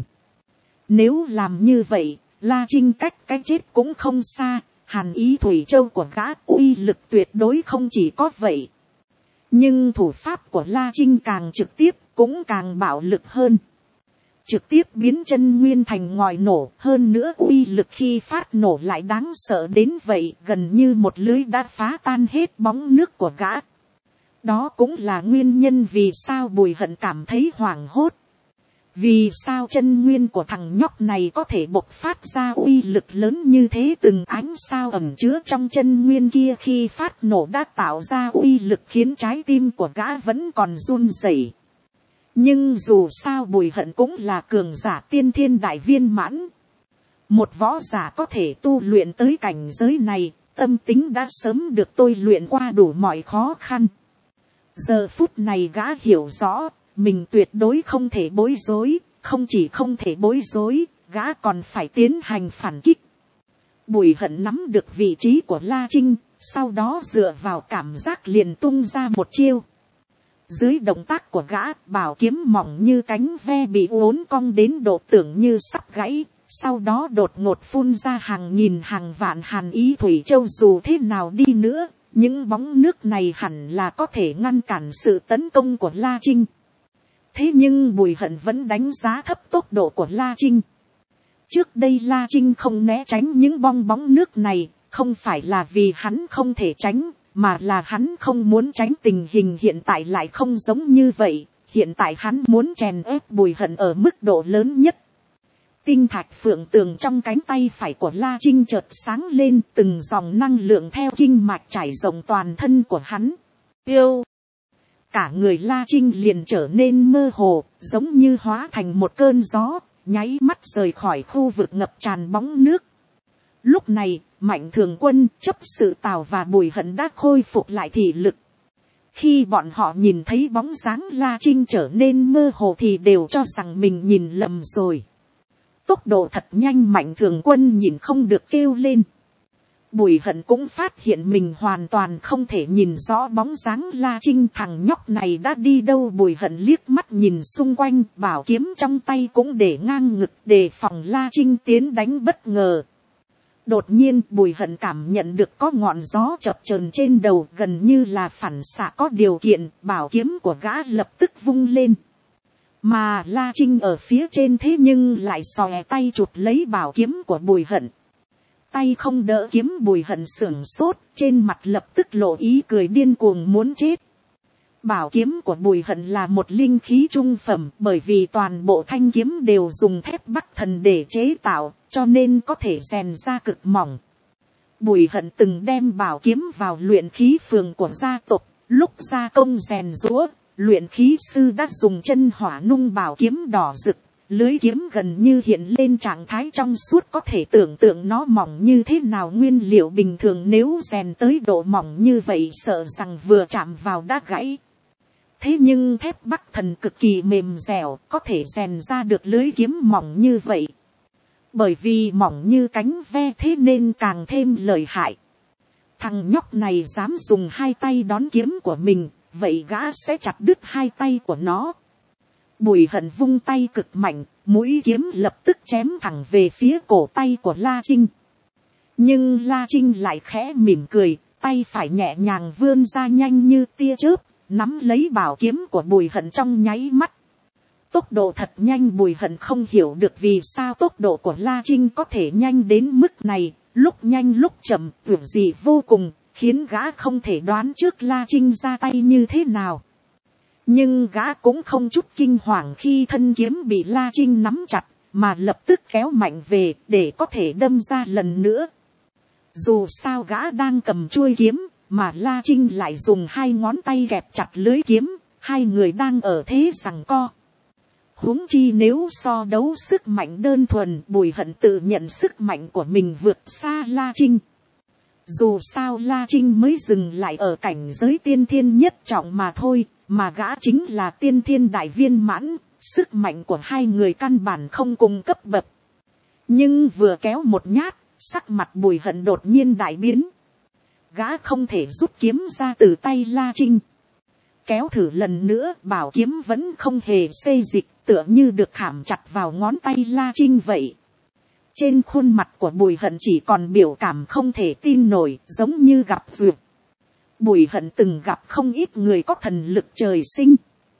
Nếu làm như vậy, La Trinh cách cái chết cũng không xa, hàn ý thủy châu của gã uy lực tuyệt đối không chỉ có vậy. Nhưng thủ pháp của La Trinh càng trực tiếp, cũng càng bạo lực hơn. Trực tiếp biến chân nguyên thành ngòi nổ, hơn nữa uy lực khi phát nổ lại đáng sợ đến vậy, gần như một lưới đã phá tan hết bóng nước của gã. Đó cũng là nguyên nhân vì sao Bùi Hận cảm thấy hoảng hốt. Vì sao chân nguyên của thằng nhóc này có thể bộc phát ra uy lực lớn như thế, từng ánh sao ẩn chứa trong chân nguyên kia khi phát nổ đã tạo ra uy lực khiến trái tim của gã vẫn còn run rẩy. Nhưng dù sao Bùi Hận cũng là cường giả tiên thiên đại viên mãn. Một võ giả có thể tu luyện tới cảnh giới này, tâm tính đã sớm được tôi luyện qua đủ mọi khó khăn. Giờ phút này gã hiểu rõ, mình tuyệt đối không thể bối rối, không chỉ không thể bối rối, gã còn phải tiến hành phản kích. Bùi Hận nắm được vị trí của La Trinh, sau đó dựa vào cảm giác liền tung ra một chiêu. Dưới động tác của gã, bảo kiếm mỏng như cánh ve bị uốn cong đến độ tưởng như sắp gãy, sau đó đột ngột phun ra hàng nghìn hàng vạn hàn ý thủy châu. Dù thế nào đi nữa, những bóng nước này hẳn là có thể ngăn cản sự tấn công của La Trinh. Thế nhưng Bùi Hận vẫn đánh giá thấp tốc độ của La Trinh. Trước đây La Trinh không né tránh những bong bóng nước này, không phải là vì hắn không thể tránh, mà là hắn không muốn tránh. Tình hình hiện tại lại không giống như vậy, hiện tại hắn muốn chèn ép Bùi Hận ở mức độ lớn nhất. Tinh thạch phượng tường trong cánh tay phải của La Trinh chợt sáng lên, từng dòng năng lượng theo kinh mạch trải rộng toàn thân của hắn. Yêu! Cả người La Trinh liền trở nên mơ hồ, giống như hóa thành một cơn gió, nháy mắt rời khỏi khu vực ngập tràn bóng nước. Lúc này, Mạnh Thường Quân, Chấp Sự Tào và Bùi Hận đã khôi phục lại thị lực. Khi bọn họ nhìn thấy bóng dáng La Trinh trở nên mơ hồ thì đều cho rằng mình nhìn lầm rồi. Tốc độ thật nhanh, Mạnh Thường Quân nhìn không được kêu lên. Bùi hận cũng phát hiện mình hoàn toàn không thể nhìn rõ bóng dáng La Trinh, thằng nhóc này đã đi đâu. Bùi hận liếc mắt nhìn xung quanh, bảo kiếm trong tay cũng để ngang ngực đề phòng La Trinh tiến đánh bất ngờ. Đột nhiên bùi hận cảm nhận được có ngọn gió chập chờn trên đầu, gần như là phản xạ có điều kiện, bảo kiếm của gã lập tức vung lên. Mà La Trinh ở phía trên thế nhưng lại xòe tay chụp lấy bảo kiếm của bùi hận. Tay không đỡ kiếm, bùi hận sưởng sốt, trên mặt lập tức lộ ý cười điên cuồng muốn chết. Bảo kiếm của bùi hận là một linh khí trung phẩm, bởi vì toàn bộ thanh kiếm đều dùng thép Bắc Thần để chế tạo, cho nên có thể rèn ra cực mỏng. Bùi hận từng đem bảo kiếm vào luyện khí phường của gia tộc, lúc gia công rèn rũa, luyện khí sư đã dùng chân hỏa nung bảo kiếm đỏ rực, lưới kiếm gần như hiện lên trạng thái trong suốt, có thể tưởng tượng nó mỏng như thế nào. Nguyên liệu bình thường nếu rèn tới độ mỏng như vậy sợ rằng vừa chạm vào đã gãy. Thế nhưng thép Bắc Thần cực kỳ mềm dẻo, có thể rèn ra được lưới kiếm mỏng như vậy. Bởi vì mỏng như cánh ve thế nên càng thêm lợi hại. Thằng nhóc này dám dùng hai tay đón kiếm của mình, vậy gã sẽ chặt đứt hai tay của nó. Bùi hận vung tay cực mạnh, mũi kiếm lập tức chém thẳng về phía cổ tay của La Trinh. Nhưng La Trinh lại khẽ mỉm cười, tay phải nhẹ nhàng vươn ra nhanh như tia chớp, nắm lấy bảo kiếm của bùi hận trong nháy mắt. Tốc độ thật nhanh, bùi hận không hiểu được vì sao tốc độ của La Trinh có thể nhanh đến mức này, lúc nhanh lúc chậm, tưởng gì vô cùng, khiến gã không thể đoán trước La Trinh ra tay như thế nào. Nhưng gã cũng không chút kinh hoàng khi thân kiếm bị La Trinh nắm chặt, mà lập tức kéo mạnh về để có thể đâm ra lần nữa. Dù sao gã đang cầm chuôi kiếm, mà La Trinh lại dùng hai ngón tay gẹp chặt lưới kiếm, hai người đang ở thế giằng co. Huống chi nếu so đấu sức mạnh đơn thuần, bùi hận tự nhận sức mạnh của mình vượt xa La Trinh. Dù sao La Trinh mới dừng lại ở cảnh giới tiên thiên nhất trọng mà thôi, mà gã chính là tiên thiên đại viên mãn, sức mạnh của hai người căn bản không cùng cấp bậc. Nhưng vừa kéo một nhát, sắc mặt bùi hận đột nhiên đại biến. Gã không thể rút kiếm ra từ tay La Trinh. Kéo thử lần nữa, bảo kiếm vẫn không hề xê dịch, tựa như được khảm chặt vào ngón tay La Trinh vậy. Trên khuôn mặt của bùi hận chỉ còn biểu cảm không thể tin nổi, giống như gặp duyệt. Bùi hận từng gặp không ít người có thần lực trời sinh.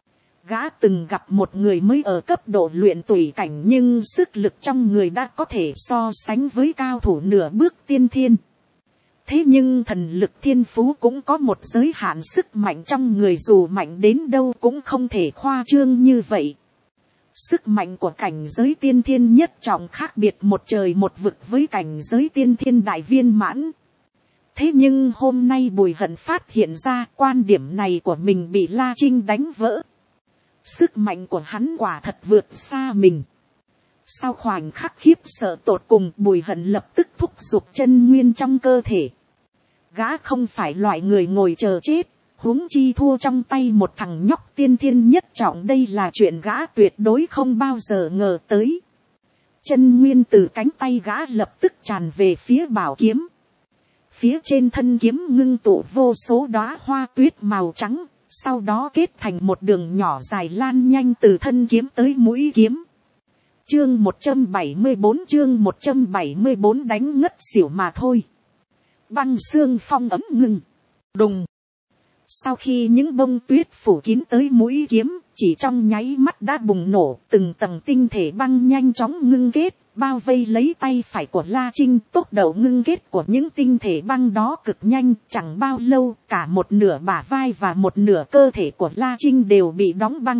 Gã từng gặp một người mới ở cấp độ luyện tùy cảnh, nhưng sức lực trong người đã có thể so sánh với cao thủ nửa bước tiên thiên. Thế nhưng thần lực thiên phú cũng có một giới hạn, sức mạnh trong người dù mạnh đến đâu cũng không thể khoa trương như vậy. Sức mạnh của cảnh giới tiên thiên nhất trọng khác biệt một trời một vực với cảnh giới tiên thiên đại viên mãn. Thế nhưng hôm nay bùi hận phát hiện ra quan điểm này của mình bị La Trinh đánh vỡ. Sức mạnh của hắn quả thật vượt xa mình. Sau khoảnh khắc khiếp sợ tột cùng, bùi hận lập tức thúc giục chân nguyên trong cơ thể. Gã không phải loại người ngồi chờ chết, huống chi thua trong tay một thằng nhóc tiên thiên nhất trọng, đây là chuyện gã tuyệt đối không bao giờ ngờ tới. Chân nguyên từ cánh tay gã lập tức tràn về phía bảo kiếm. Phía trên thân kiếm ngưng tụ vô số đóa hoa tuyết màu trắng, sau đó kết thành một đường nhỏ dài lan nhanh từ thân kiếm tới mũi kiếm. Chương một trăm bảy mươi bốn, chương một trăm bảy mươi bốn đánh ngất xỉu mà thôi. Băng xương phong ấm ngừng. Đùng. Sau khi những bông tuyết phủ kín tới mũi kiếm, chỉ trong nháy mắt đã bùng nổ, từng tầng tinh thể băng nhanh chóng ngưng kết, bao vây lấy tay phải của La Trinh. Tốc độ ngưng kết của những tinh thể băng đó cực nhanh, chẳng bao lâu cả một nửa bả vai và một nửa cơ thể của La Trinh đều bị đóng băng.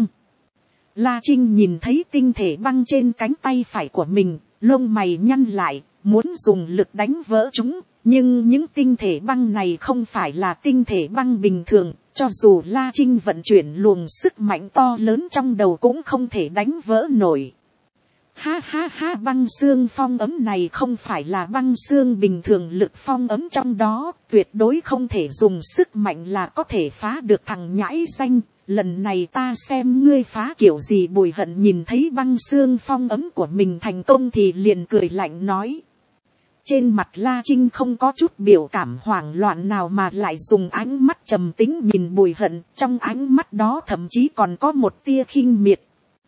La Trinh nhìn thấy tinh thể băng trên cánh tay phải của mình, lông mày nhăn lại, muốn dùng lực đánh vỡ chúng. Nhưng những tinh thể băng này không phải là tinh thể băng bình thường, cho dù La Trinh vận chuyển luồng sức mạnh to lớn trong đầu cũng không thể đánh vỡ nổi. Ha ha ha, băng xương phong ấm này không phải là băng xương bình thường, lực phong ấm trong đó tuyệt đối không thể dùng sức mạnh là có thể phá được thằng nhãi danh. Lần này ta xem ngươi phá kiểu gì. Bùi hận nhìn thấy băng xương phong ấm của mình thành công thì liền cười lạnh nói. Trên mặt La Trinh không có chút biểu cảm hoảng loạn nào mà lại dùng ánh mắt trầm tính nhìn Bùi Hận, trong ánh mắt đó thậm chí còn có một tia khinh miệt.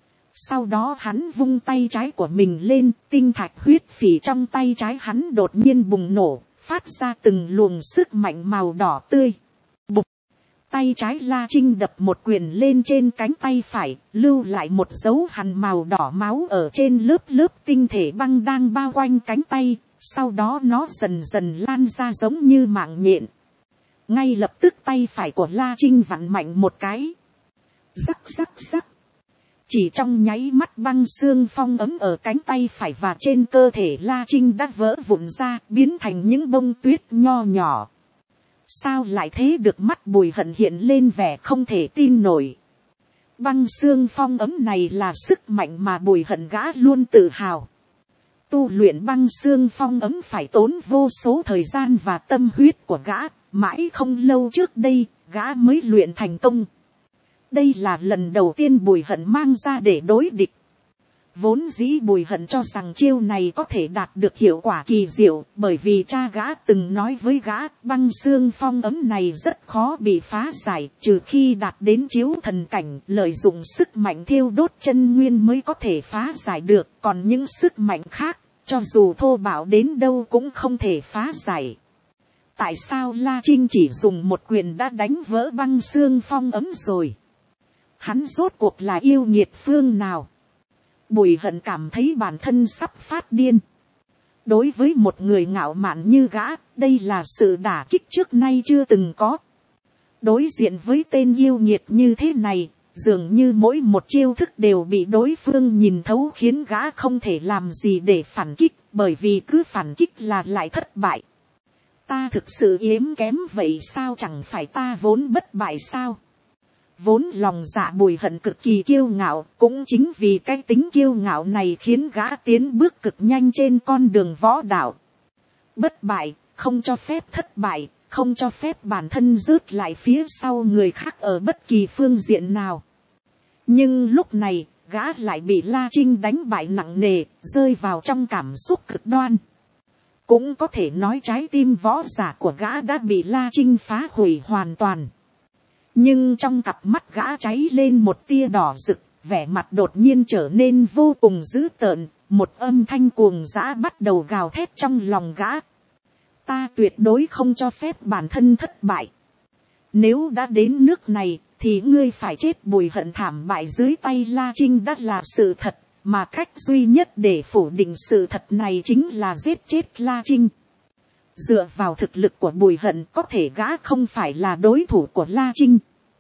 Sau đó hắn vung tay trái của mình lên, tinh thạch huyết phỉ trong tay trái hắn đột nhiên bùng nổ, phát ra từng luồng sức mạnh màu đỏ tươi. Bục! Tay trái La Trinh đập một quyền lên trên cánh tay phải, lưu lại một dấu hằn màu đỏ máu ở trên lớp lớp tinh thể băng đang bao quanh cánh tay, sau đó nó dần dần lan ra giống như mạng nhện. Ngay lập tức tay phải của La Trinh vặn mạnh một cái. Rắc rắc rắc. Chỉ trong nháy mắt băng xương phong ấm ở cánh tay phải và trên cơ thể La Trinh đã vỡ vụn ra, biến thành những bông tuyết nho nhỏ. Sao lại thế được? Mắt Bùi Hận hiện lên vẻ không thể tin nổi. Băng xương phong ấm này là sức mạnh mà Bùi Hận gã luôn tự hào. Tu luyện băng xương phong ấm phải tốn vô số thời gian và tâm huyết của gã, mãi không lâu trước đây, gã mới luyện thành công. Đây là lần đầu tiên Bùi Hận mang ra để đối địch. Vốn dĩ Bùi Hận cho rằng chiêu này có thể đạt được hiệu quả kỳ diệu, bởi vì cha gã từng nói với gã băng xương phong ấm này rất khó bị phá giải, trừ khi đạt đến chiếu thần cảnh, lợi dụng sức mạnh thiêu đốt chân nguyên mới có thể phá giải được, còn những sức mạnh khác, cho dù thô bạo đến đâu cũng không thể phá giải. Tại sao La Trinh chỉ dùng một quyền đã đánh vỡ băng xương phong ấm rồi? Hắn rốt cuộc là yêu nghiệt phương nào? Bùi Hận cảm thấy bản thân sắp phát điên. Đối với một người ngạo mạn như gã, đây là sự đả kích trước nay chưa từng có. Đối diện với tên yêu nghiệt như thế này, dường như mỗi một chiêu thức đều bị đối phương nhìn thấu, khiến gã không thể làm gì để phản kích, bởi vì cứ phản kích là lại thất bại. Ta thực sự yếm kém vậy sao? Chẳng phải ta vốn bất bại sao? Vốn lòng dạ Bùi Hận cực kỳ kiêu ngạo, cũng chính vì cái tính kiêu ngạo này khiến gã tiến bước cực nhanh trên con đường võ đạo. Bất bại, không cho phép thất bại, không cho phép bản thân rớt lại phía sau người khác ở bất kỳ phương diện nào. Nhưng lúc này, gã lại bị La Trinh đánh bại nặng nề, rơi vào trong cảm xúc cực đoan. Cũng có thể nói trái tim võ giả của gã đã bị La Trinh phá hủy hoàn toàn. Nhưng trong cặp mắt gã cháy lên một tia đỏ rực, vẻ mặt đột nhiên trở nên vô cùng dữ tợn, một âm thanh cuồng dã bắt đầu gào thét trong lòng gã. Ta tuyệt đối không cho phép bản thân thất bại. Nếu đã đến nước này, thì ngươi phải chết. Bùi Hận thảm bại dưới tay La Trinh đã là sự thật, mà cách duy nhất để phủ định sự thật này chính là giết chết La Trinh. Dựa vào thực lực của Bùi Hận, có thể gã không phải là đối thủ của La Trinh.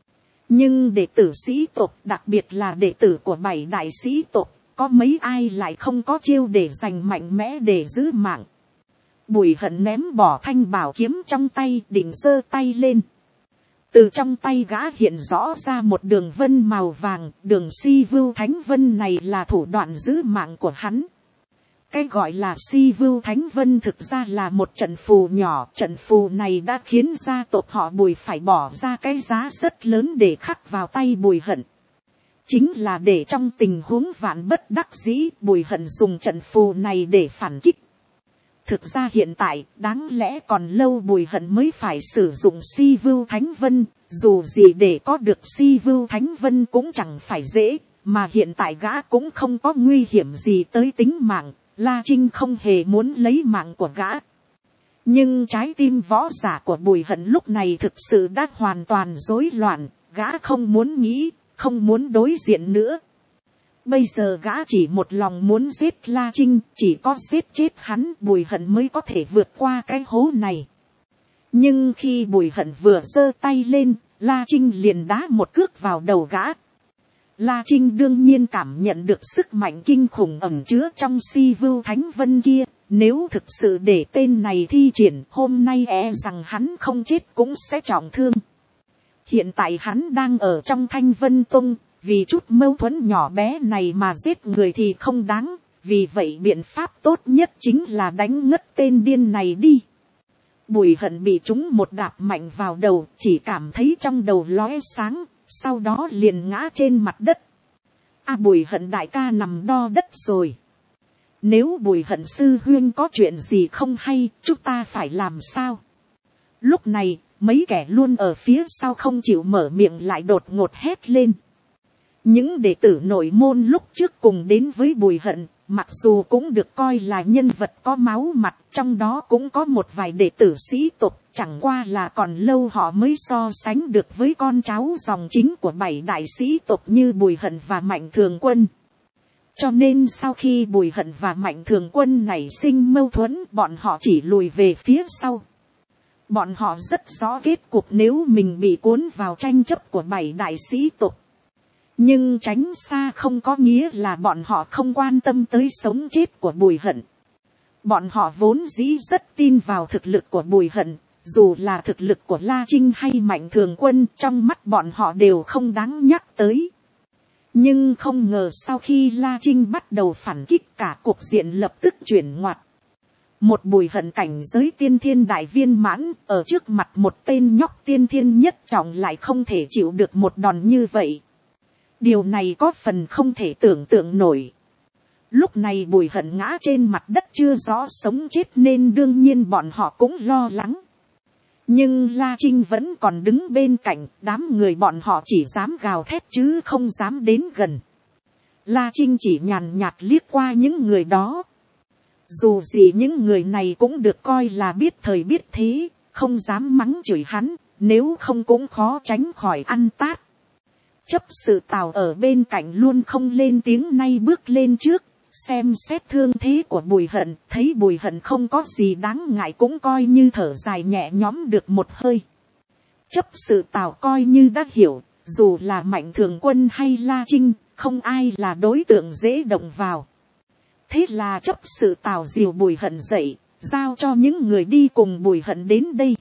Nhưng đệ tử sĩ tộc, đặc biệt là đệ tử của bảy đại sĩ tộc, có mấy ai lại không có chiêu để giành mạnh mẽ để giữ mạng. Bùi Hận ném bỏ thanh bảo kiếm trong tay, định giơ tay lên. Từ trong tay gã hiện rõ ra một đường vân màu vàng, đường si vưu thánh vân này là thủ đoạn giữ mạng của hắn. Cái gọi là si vưu thánh vân thực ra là một trận phù nhỏ. Trận phù này đã khiến gia tộc họ Bùi phải bỏ ra cái giá rất lớn để khắc vào tay Bùi Hận. Chính là để trong tình huống vạn bất đắc dĩ, Bùi Hận dùng trận phù này để phản kích. Thực ra hiện tại, đáng lẽ còn lâu Bùi Hận mới phải sử dụng si vưu thánh vân. Dù gì để có được si vưu thánh vân cũng chẳng phải dễ, mà hiện tại gã cũng không có nguy hiểm gì tới tính mạng. La Trinh không hề muốn lấy mạng của gã. Nhưng trái tim võ giả của Bùi Hận lúc này thực sự đã hoàn toàn rối loạn. Gã không muốn nghĩ, không muốn đối diện nữa. Bây giờ gã chỉ một lòng muốn giết La Trinh, chỉ có giết chết hắn Bùi Hận mới có thể vượt qua cái hố này. Nhưng khi Bùi Hận vừa giơ tay lên, La Trinh liền đá một cước vào đầu gã. La Trinh đương nhiên cảm nhận được sức mạnh kinh khủng ẩn chứa trong si vưu thánh vân kia. Nếu thực sự để tên này thi triển, hôm nay e rằng hắn không chết cũng sẽ trọng thương. Hiện tại hắn đang ở trong Thanh Vân Tông, vì chút mâu thuẫn nhỏ bé này mà giết người thì không đáng. Vì vậy biện pháp tốt nhất chính là đánh ngất tên điên này đi. Bùi Hận bị trúng một đạp mạnh vào đầu, chỉ cảm thấy trong đầu lóe sáng. Sau đó liền ngã trên mặt đất. À, Bùi Hận đại ca nằm đo đất rồi. Nếu Bùi Hận sư huyên có chuyện gì không hay, chúng ta phải làm sao? Lúc này, mấy kẻ luôn ở phía sau không chịu mở miệng lại đột ngột hét lên. Những đệ tử nội môn lúc trước cùng đến với Bùi Hận, mặc dù cũng được coi là nhân vật có máu mặt, trong đó cũng có một vài đệ tử sĩ tộc, chẳng qua là còn lâu họ mới so sánh được với con cháu dòng chính của bảy đại sĩ tộc như Bùi Hận và Mạnh Thường Quân. Cho nên sau khi Bùi Hận và Mạnh Thường Quân nảy sinh mâu thuẫn, bọn họ chỉ lùi về phía sau. Bọn họ rất rõ kết cục nếu mình bị cuốn vào tranh chấp của bảy đại sĩ tộc. Nhưng tránh xa không có nghĩa là bọn họ không quan tâm tới sống chết của Bùi Hận. Bọn họ vốn dĩ rất tin vào thực lực của Bùi Hận, dù là thực lực của La Trinh hay Mạnh Thường Quân, trong mắt bọn họ đều không đáng nhắc tới. Nhưng không ngờ sau khi La Trinh bắt đầu phản kích, cả cuộc diện lập tức chuyển ngoặt. Một Bùi Hận cảnh giới tiên thiên đại viên mãn, ở trước mặt một tên nhóc tiên thiên nhất trọng lại không thể chịu được một đòn như vậy. Điều này có phần không thể tưởng tượng nổi. Lúc này Bùi Hận ngã trên mặt đất chưa rõ sống chết nên đương nhiên bọn họ cũng lo lắng. Nhưng La Trinh vẫn còn đứng bên cạnh, đám người bọn họ chỉ dám gào thét chứ không dám đến gần. La Trinh chỉ nhàn nhạt liếc qua những người đó. Dù gì những người này cũng được coi là biết thời biết thế, không dám mắng chửi hắn, nếu không cũng khó tránh khỏi ăn tát. Chấp sự Tào ở bên cạnh luôn không lên tiếng nay bước lên trước, xem xét thương thế của Bùi Hận, thấy Bùi Hận không có gì đáng ngại cũng coi như thở dài nhẹ nhõm được một hơi. Chấp sự Tào coi như đã hiểu, dù là Mạnh Thường Quân hay La Trinh, không ai là đối tượng dễ động vào. Thế là chấp sự Tào dìu Bùi Hận dậy, giao cho những người đi cùng Bùi Hận đến đây.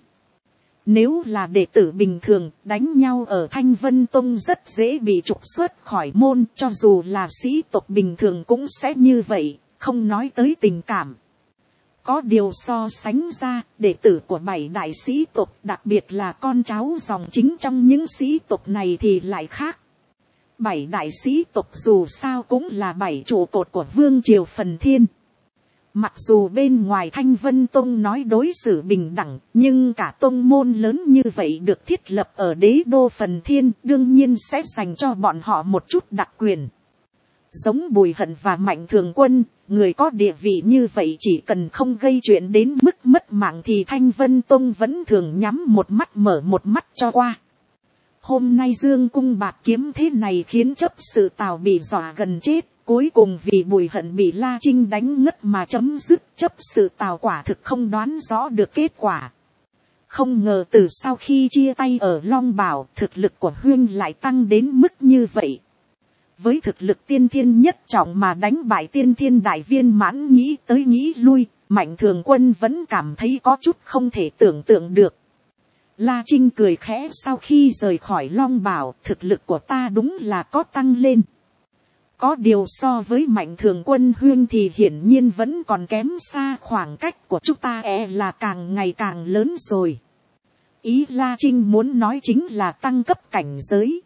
Nếu là đệ tử bình thường, đánh nhau ở Thanh Vân Tông rất dễ bị trục xuất khỏi môn, cho dù là sĩ tộc bình thường cũng sẽ như vậy, không nói tới tình cảm. Có điều so sánh ra, đệ tử của bảy đại sĩ tộc, đặc biệt là con cháu dòng chính trong những sĩ tộc này thì lại khác. Bảy đại sĩ tộc dù sao cũng là bảy trụ cột của vương triều Phần Thiên. Mặc dù bên ngoài Thanh Vân Tông nói đối xử bình đẳng, nhưng cả tông môn lớn như vậy được thiết lập ở đế đô Phần Thiên, đương nhiên sẽ dành cho bọn họ một chút đặc quyền. Giống Bùi Hận và Mạnh Thường Quân, người có địa vị như vậy chỉ cần không gây chuyện đến mức mất mạng thì Thanh Vân Tông vẫn thường nhắm một mắt mở một mắt cho qua. Hôm nay Dương Cung Bạc Kiếm thế này khiến chấp sự Tào bị dọa gần chết. Cuối cùng vì Bùi Hận bị La Trinh đánh ngất mà chấm dứt, chấp sự Tào quả thực không đoán rõ được kết quả. Không ngờ từ sau khi chia tay ở Long Bảo, thực lực của Huyên lại tăng đến mức như vậy. Với thực lực tiên thiên nhất trọng mà đánh bại tiên thiên đại viên mãn, nghĩ tới nghĩ lui, Mạnh Thường Quân vẫn cảm thấy có chút không thể tưởng tượng được. La Trinh cười khẽ sau khi rời khỏi Long Bảo, thực lực của ta đúng là có tăng lên. Có điều so với Mạnh Thường Quân Huyên thì hiển nhiên vẫn còn kém xa, khoảng cách của chúng ta e là càng ngày càng lớn rồi. Ý La Trinh muốn nói chính là tăng cấp cảnh giới.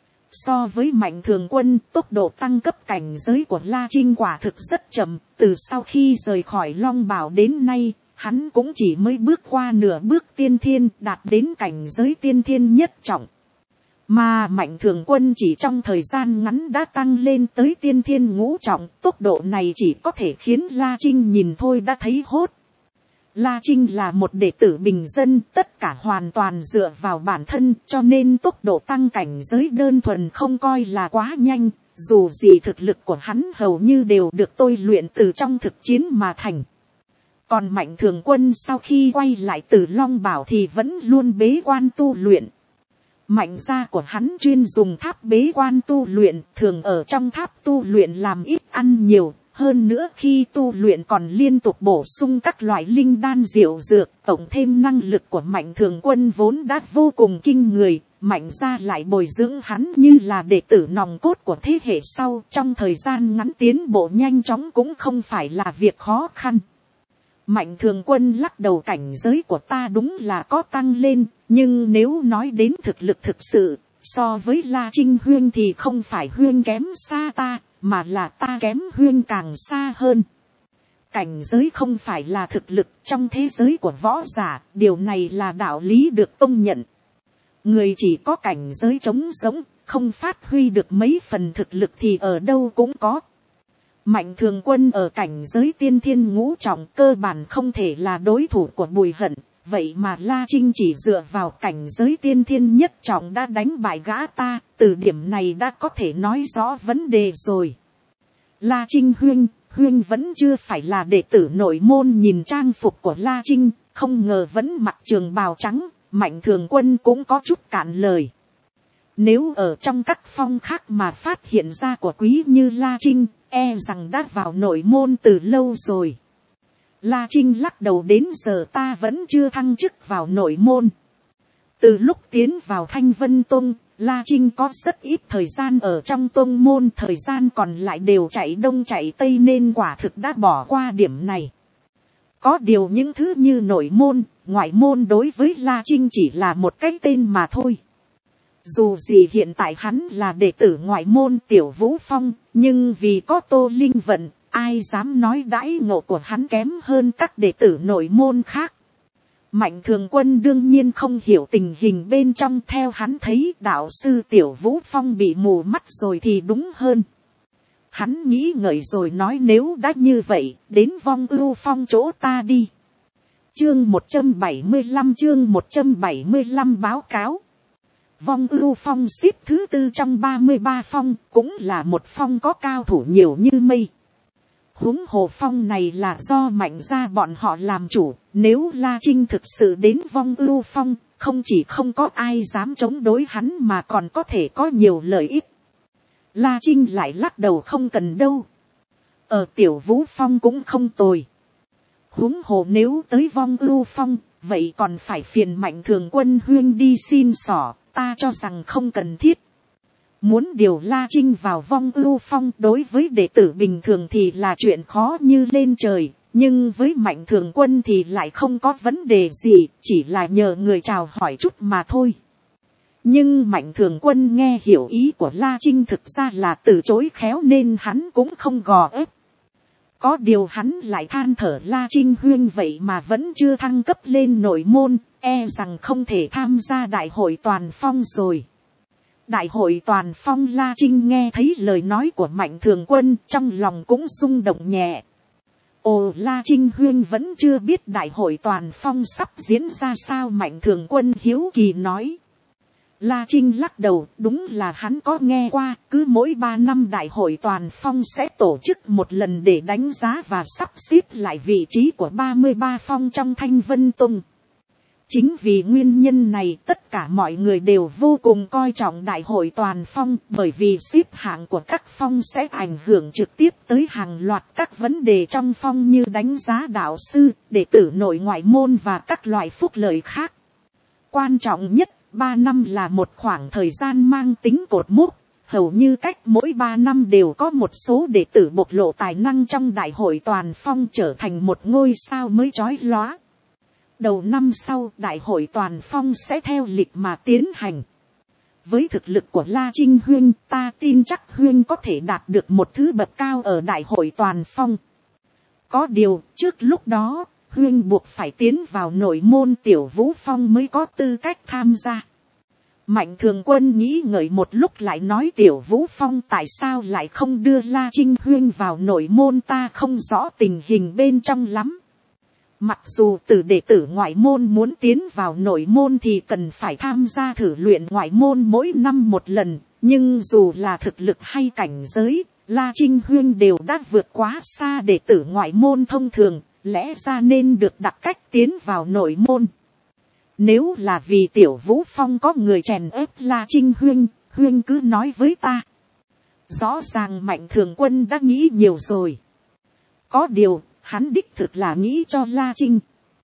So với Mạnh Thường Quân, tốc độ tăng cấp cảnh giới của La Trinh quả thực rất chậm, từ sau khi rời khỏi Long Bảo đến nay, hắn cũng chỉ mới bước qua nửa bước tiên thiên, đạt đến cảnh giới tiên thiên nhất trọng. Mà Mạnh Thường Quân chỉ trong thời gian ngắn đã tăng lên tới tiên thiên ngũ trọng, tốc độ này chỉ có thể khiến La Trinh nhìn thôi đã thấy hốt. La Trinh là một đệ tử bình dân, tất cả hoàn toàn dựa vào bản thân, cho nên tốc độ tăng cảnh giới đơn thuần không coi là quá nhanh, dù gì thực lực của hắn hầu như đều được tôi luyện từ trong thực chiến mà thành. Còn Mạnh Thường Quân sau khi quay lại từ Long Bảo thì vẫn luôn bế quan tu luyện. Mạnh gia của hắn chuyên dùng tháp bế quan tu luyện, thường ở trong tháp tu luyện làm ít ăn nhiều, hơn nữa khi tu luyện còn liên tục bổ sung các loại linh đan diệu dược, tổng thêm năng lực của Mạnh Thường Quân vốn đã vô cùng kinh người, Mạnh gia lại bồi dưỡng hắn như là đệ tử nòng cốt của thế hệ sau, trong thời gian ngắn tiến bộ nhanh chóng cũng không phải là việc khó khăn. Mạnh Thường Quân lắc đầu, cảnh giới của ta đúng là có tăng lên, nhưng nếu nói đến thực lực thực sự, so với La Trinh Huyên thì không phải Huyên kém xa ta, mà là ta kém Huyên càng xa hơn. Cảnh giới không phải là thực lực trong thế giới của võ giả, điều này là đạo lý được công nhận. Người chỉ có cảnh giới trống rỗng, không phát huy được mấy phần thực lực thì ở đâu cũng có. Mạnh Thường Quân ở cảnh giới tiên thiên ngũ trọng cơ bản không thể là đối thủ của Bùi Hận, vậy mà La Trinh chỉ dựa vào cảnh giới tiên thiên nhất trọng đã đánh bại gã ta, từ điểm này đã có thể nói rõ vấn đề rồi. La Trinh huynh, huynh vẫn chưa phải là đệ tử nội môn. Nhìn trang phục của La Trinh, không ngờ vẫn mặc trường bào trắng, Mạnh Thường Quân cũng có chút cạn lời. Nếu ở trong các phong khác mà phát hiện ra của quý như La Trinh, e rằng đã vào nội môn từ lâu rồi. La Trinh lắc đầu, đến giờ ta vẫn chưa thăng chức vào nội môn. Từ lúc tiến vào Thanh Vân Tông, La Trinh có rất ít thời gian ở trong tông môn, thời gian còn lại đều chạy đông chạy tây nên quả thực đã bỏ qua điểm này. Có điều những thứ như nội môn, ngoại môn đối với La Trinh chỉ là một cái tên mà thôi. Dù gì hiện tại hắn là đệ tử ngoại môn Tiểu Vũ Phong, nhưng vì có Tô Linh Vận, ai dám nói đãi ngộ của hắn kém hơn các đệ tử nội môn khác. Mạnh Thường Quân đương nhiên không hiểu tình hình bên trong, theo hắn thấy đạo sư Tiểu Vũ Phong bị mù mắt rồi thì đúng hơn. Hắn nghĩ ngợi rồi nói, nếu đã như vậy, đến Vong Ưu Phong chỗ ta đi. Chương một trăm bảy mươi lăm chương một trăm bảy mươi lăm báo cáo. Vong Ưu Phong xếp thứ tư trong ba mươi ba phong, cũng là một phong có cao thủ nhiều như mây. Huống hồ phong này là do Mạnh gia bọn họ làm chủ, nếu La Trinh thực sự đến Vong Ưu Phong, không chỉ không có ai dám chống đối hắn mà còn có thể có nhiều lợi ích. La Trinh lại lắc đầu, không cần đâu. Ở Tiểu Vũ Phong cũng không tồi. Huống hồ nếu tới Vong Ưu Phong, vậy còn phải phiền Mạnh Thường Quân huyên đi xin xỏ, ta cho rằng không cần thiết. Muốn điều La Trinh vào Vong Ưu Phong đối với đệ tử bình thường thì là chuyện khó như lên trời, nhưng với Mạnh Thường Quân thì lại không có vấn đề gì, chỉ là nhờ người chào hỏi chút mà thôi. Nhưng Mạnh Thường Quân nghe hiểu ý của La Trinh thực ra là từ chối khéo nên hắn cũng không gò ép. Có điều hắn lại than thở, La Trinh huyên vậy mà vẫn chưa thăng cấp lên nội môn, e rằng không thể tham gia đại hội toàn phong rồi. Đại hội toàn phong, La Trinh nghe thấy lời nói của Mạnh Thường Quân, trong lòng cũng rung động nhẹ. Ồ, La Trinh huyên vẫn chưa biết đại hội toàn phong sắp diễn ra sao? Mạnh Thường Quân hiếu kỳ nói. La Trinh lắc đầu, đúng là hắn có nghe qua, cứ mỗi ba năm đại hội toàn phong sẽ tổ chức một lần để đánh giá và sắp xếp lại vị trí của ba mươi ba phong trong Thanh Vân Tông. Chính vì nguyên nhân này tất cả mọi người đều vô cùng coi trọng đại hội toàn phong, bởi vì xếp hạng của các phong sẽ ảnh hưởng trực tiếp tới hàng loạt các vấn đề trong phong như đánh giá đạo sư, đệ tử nội ngoại môn và các loại phúc lợi khác. Quan trọng nhất, ba năm là một khoảng thời gian mang tính cột mốc, hầu như cách mỗi ba năm đều có một số đệ tử bộc lộ tài năng trong đại hội toàn phong trở thành một ngôi sao mới chói lóa. Đầu năm sau, đại hội toàn phong sẽ theo lịch mà tiến hành. Với thực lực của La Trinh huyên, ta tin chắc huyên có thể đạt được một thứ bậc cao ở đại hội toàn phong. Có điều, trước lúc đó, huyên buộc phải tiến vào nội môn Tiểu Vũ Phong mới có tư cách tham gia. Mạnh Thường Quân nghĩ ngợi một lúc lại nói, Tiểu Vũ Phong tại sao lại không đưa La Trinh huyên vào nội môn, ta không rõ tình hình bên trong lắm. Mặc dù từ đệ tử ngoại môn muốn tiến vào nội môn thì cần phải tham gia thử luyện ngoại môn mỗi năm một lần, nhưng dù là thực lực hay cảnh giới, La Trinh huyên đều đã vượt quá xa đệ tử ngoại môn thông thường, lẽ ra nên được đặt cách tiến vào nội môn. Nếu là vì Tiểu Vũ Phong có người chèn ép La Trinh huyên, huyên cứ nói với ta. Rõ ràng Mạnh Thường Quân đã nghĩ nhiều rồi. Có điều, hắn đích thực là nghĩ cho La Trinh.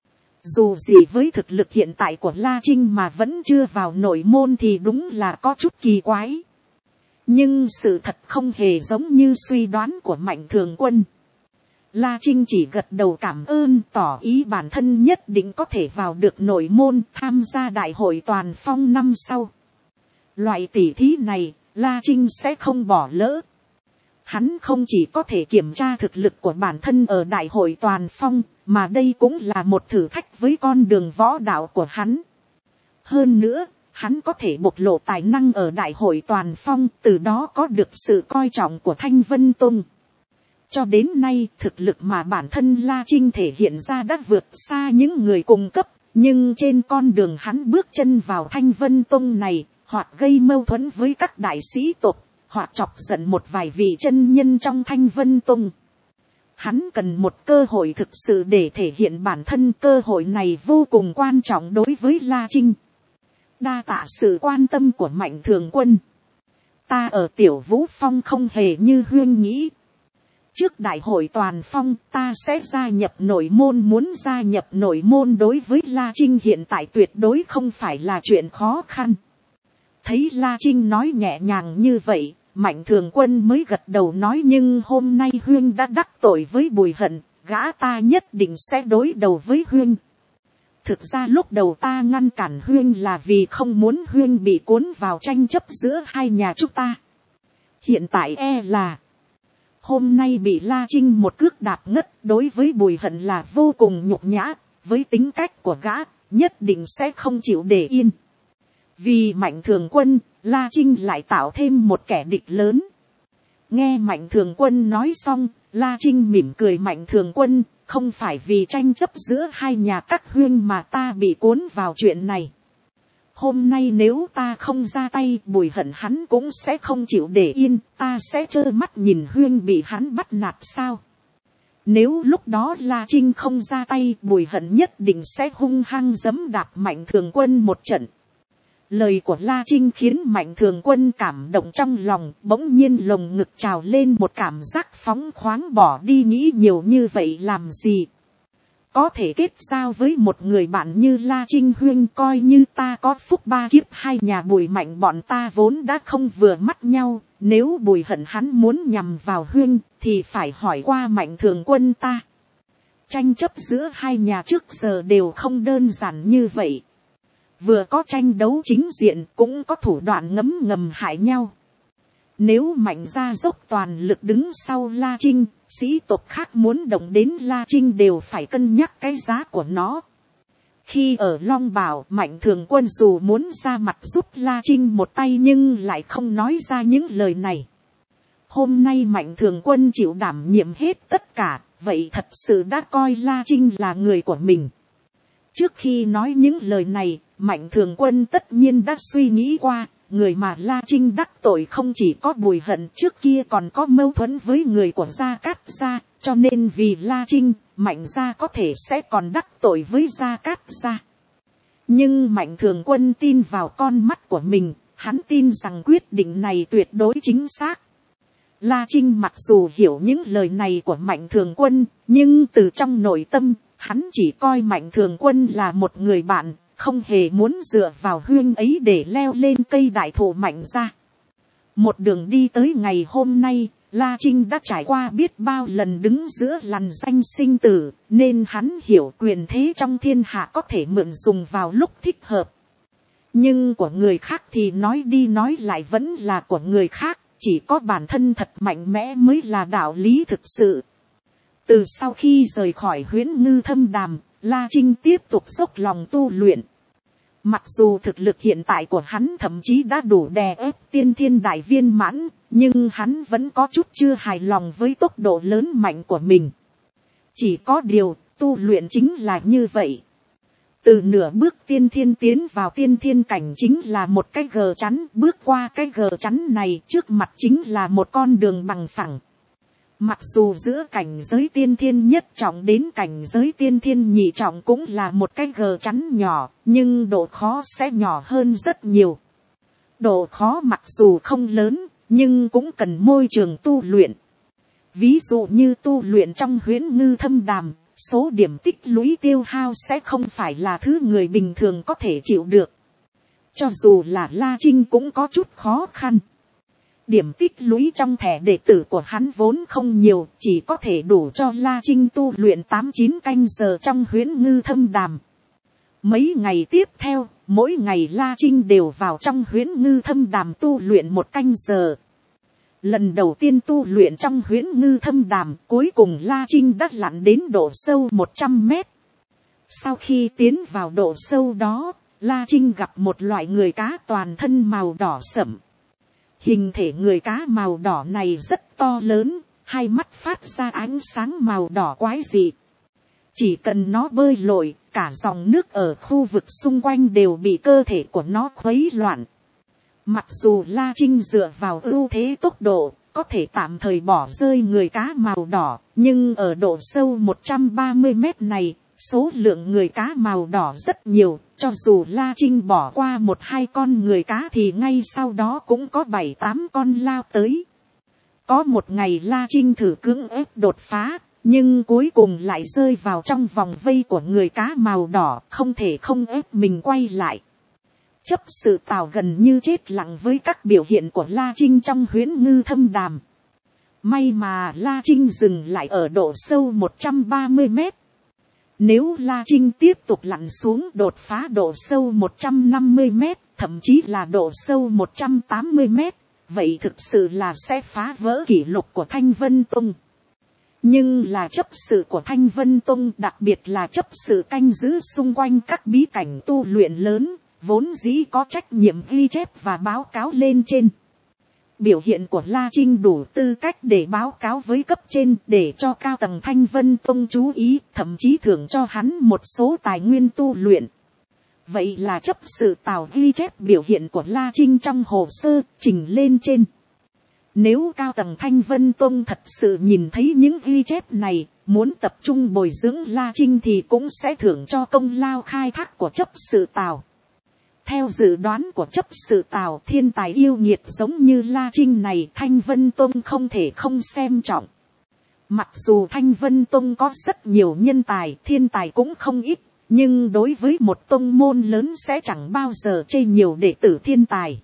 Dù gì với thực lực hiện tại của La Trinh mà vẫn chưa vào nội môn thì đúng là có chút kỳ quái. Nhưng sự thật không hề giống như suy đoán của Mạnh Thường Quân. La Trinh chỉ gật đầu cảm ơn, tỏ ý bản thân nhất định có thể vào được nội môn tham gia đại hội toàn phong năm sau. Loại tỉ thí này, La Trinh sẽ không bỏ lỡ. hắn không chỉ có thể kiểm tra thực lực của bản thân ở đại hội toàn phong, mà đây cũng là một thử thách với con đường võ đạo của hắn. Hơn nữa, hắn có thể bộc lộ tài năng ở đại hội toàn phong, từ đó có được sự coi trọng của Thanh Vân Tông. Cho đến nay, thực lực mà bản thân La Trinh thể hiện ra đã vượt xa những người cùng cấp, nhưng trên con đường hắn bước chân vào Thanh Vân Tông này, hoặc gây mâu thuẫn với các đại sĩ tộc, hoặc chọc giận một vài vị chân nhân trong Thanh Vân Tông. Hắn cần một cơ hội thực sự để thể hiện bản thân, cơ hội này vô cùng quan trọng đối với La Trinh. Đa tạ sự quan tâm của Mạnh Thường Quân. Ta ở Tiểu Vũ Phong không hề như Huyên nghĩ. Trước đại hội toàn phong ta sẽ gia nhập nội môn, muốn gia nhập nội môn đối với La Trinh hiện tại tuyệt đối không phải là chuyện khó khăn. Thấy La Trinh nói nhẹ nhàng như vậy, Mạnh Thường Quân mới gật đầu nói, nhưng hôm nay Huyên đã đắc tội với Bùi Hận, gã ta nhất định sẽ đối đầu với Huyên. Thực ra lúc đầu ta ngăn cản Huyên là vì không muốn Huyên bị cuốn vào tranh chấp giữa hai nhà chúng ta. Hiện tại e là hôm nay bị La Trinh một cước đạp ngất, đối với Bùi Hận là vô cùng nhục nhã, với tính cách của gã, nhất định sẽ không chịu để yên. Vì Mạnh Thường Quân, La Trinh lại tạo thêm một kẻ địch lớn. Nghe Mạnh Thường Quân nói xong, La Trinh mỉm cười. Mạnh Thường Quân, không phải vì tranh chấp giữa hai nhà các Huyên mà ta bị cuốn vào chuyện này. Hôm nay nếu ta không ra tay, Bùi Hận hắn cũng sẽ không chịu để yên, ta sẽ trơ mắt nhìn Huyên bị hắn bắt nạt sao. Nếu lúc đó La Trinh không ra tay, Bùi Hận nhất định sẽ hung hăng giẫm đạp Mạnh Thường Quân một trận. Lời của La Trinh khiến Mạnh Thường Quân cảm động trong lòng, bỗng nhiên lồng ngực trào lên một cảm giác phóng khoáng, bỏ đi nghĩ nhiều như vậy làm gì. Có thể kết giao với một người bạn như La Trinh Huyên, coi như ta có phúc ba kiếp hai nhà Bùi Mạnh bọn ta vốn đã không vừa mắt nhau, nếu Bùi Hận hắn muốn nhằm vào Huyên thì phải hỏi qua Mạnh Thường Quân ta. Tranh chấp giữa hai nhà trước giờ đều không đơn giản như vậy. Vừa có tranh đấu chính diện, cũng có thủ đoạn ngấm ngầm hại nhau. Nếu Mạnh gia dốc toàn lực đứng sau La Trinh, sĩ tộc khác muốn động đến La Trinh đều phải cân nhắc cái giá của nó. Khi ở Long Bảo, Mạnh Thường Quân dù muốn ra mặt giúp La Trinh một tay nhưng lại không nói ra những lời này. Hôm nay Mạnh Thường Quân chịu đảm nhiệm hết tất cả, vậy thật sự đã coi La Trinh là người của mình. Trước khi nói những lời này, Mạnh Thường Quân tất nhiên đã suy nghĩ qua, người mà La Trinh đắc tội không chỉ có Bùi Hận, trước kia còn có mâu thuẫn với người của Gia Cát Gia, cho nên vì La Trinh, Mạnh gia có thể sẽ còn đắc tội với Gia Cát Gia. Nhưng Mạnh Thường Quân tin vào con mắt của mình, hắn tin rằng quyết định này tuyệt đối chính xác. La Trinh mặc dù hiểu những lời này của Mạnh Thường Quân, nhưng từ trong nội tâm, hắn chỉ coi Mạnh Thường Quân là một người bạn, không hề muốn dựa vào Huyên ấy để leo lên cây đại thụ Mạnh gia. Một đường đi tới ngày hôm nay, La Trinh đã trải qua biết bao lần đứng giữa lằn danh sinh tử, nên hắn hiểu quyền thế trong thiên hạ có thể mượn dùng vào lúc thích hợp. Nhưng của người khác thì nói đi nói lại vẫn là của người khác, chỉ có bản thân thật mạnh mẽ mới là đạo lý thực sự. Từ sau khi rời khỏi Huyễn Ngư Thâm Đàm, La Trinh tiếp tục dốc lòng tu luyện. Mặc dù thực lực hiện tại của hắn thậm chí đã đủ đè ép tiên thiên đại viên mãn, nhưng hắn vẫn có chút chưa hài lòng với tốc độ lớn mạnh của mình. Chỉ có điều, tu luyện chính là như vậy. Từ nửa bước tiên thiên tiến vào tiên thiên cảnh chính là một cái gờ chắn, bước qua cái gờ chắn này trước mặt chính là một con đường bằng phẳng. Mặc dù giữa cảnh giới tiên thiên nhất trọng đến cảnh giới tiên thiên nhị trọng cũng là một cái gờ chắn nhỏ, nhưng độ khó sẽ nhỏ hơn rất nhiều. Độ khó mặc dù không lớn, nhưng cũng cần môi trường tu luyện. Ví dụ như tu luyện trong Huyễn Ngư Thâm Đàm, số điểm tích lũy tiêu hao sẽ không phải là thứ người bình thường có thể chịu được. Cho dù là La Trinh cũng có chút khó khăn. Điểm tích lũy trong thẻ đệ tử của hắn vốn không nhiều, chỉ có thể đủ cho La Trinh tu luyện tám chín canh giờ trong Huyễn Ngư Thâm Đàm. Mấy ngày tiếp theo, mỗi ngày La Trinh đều vào trong Huyễn Ngư Thâm Đàm tu luyện một canh giờ. Lần đầu tiên tu luyện trong huyễn ngư thâm đàm, cuối cùng La Trinh đã lặn đến độ sâu một trăm mét. Sau khi tiến vào độ sâu đó, La Trinh gặp một loại người cá toàn thân màu đỏ sẫm. Hình thể người cá màu đỏ này rất to lớn, hai mắt phát ra ánh sáng màu đỏ quái dị. Chỉ cần nó bơi lội, cả dòng nước ở khu vực xung quanh đều bị cơ thể của nó khuấy loạn. Mặc dù La Trinh dựa vào ưu thế tốc độ, có thể tạm thời bỏ rơi người cá màu đỏ, nhưng ở độ sâu một trăm ba mươi mét này, số lượng người cá màu đỏ rất nhiều, cho dù La Trinh bỏ qua một hai con người cá thì ngay sau đó cũng có bảy tám con lao tới. Có một ngày La Trinh thử cưỡng ép đột phá, nhưng cuối cùng lại rơi vào trong vòng vây của người cá màu đỏ, không thể không ép mình quay lại. Chấp sự Tào gần như chết lặng với các biểu hiện của La Trinh trong huyễn ngư thâm đàm. May mà La Trinh dừng lại ở độ sâu một trăm ba mươi mét. Nếu La Trinh tiếp tục lặn xuống đột phá độ sâu một trăm năm mươi mét, thậm chí là độ sâu một trăm tám mươi mét, vậy thực sự là sẽ phá vỡ kỷ lục của Thanh Vân Tông. Nhưng là chấp sự của Thanh Vân Tông, đặc biệt là chấp sự canh giữ xung quanh các bí cảnh tu luyện lớn, vốn dĩ có trách nhiệm ghi chép và báo cáo lên trên. Biểu hiện của La Trinh đủ tư cách để báo cáo với cấp trên, để cho cao tầng Thanh Vân Tông chú ý, thậm chí thưởng cho hắn một số tài nguyên tu luyện. Vậy là chấp sự Tào ghi chép biểu hiện của La Trinh trong hồ sơ, trình lên trên. Nếu cao tầng Thanh Vân Tông thật sự nhìn thấy những ghi chép này, muốn tập trung bồi dưỡng La Trinh thì cũng sẽ thưởng cho công lao khai thác của chấp sự Tào. Theo dự đoán của chấp sự Tào, thiên tài yêu nghiệt giống như La Trinh này Thanh Vân Tông không thể không xem trọng. Mặc dù Thanh Vân Tông có rất nhiều nhân tài, thiên tài cũng không ít, nhưng đối với một tông môn lớn sẽ chẳng bao giờ chê nhiều đệ tử thiên tài.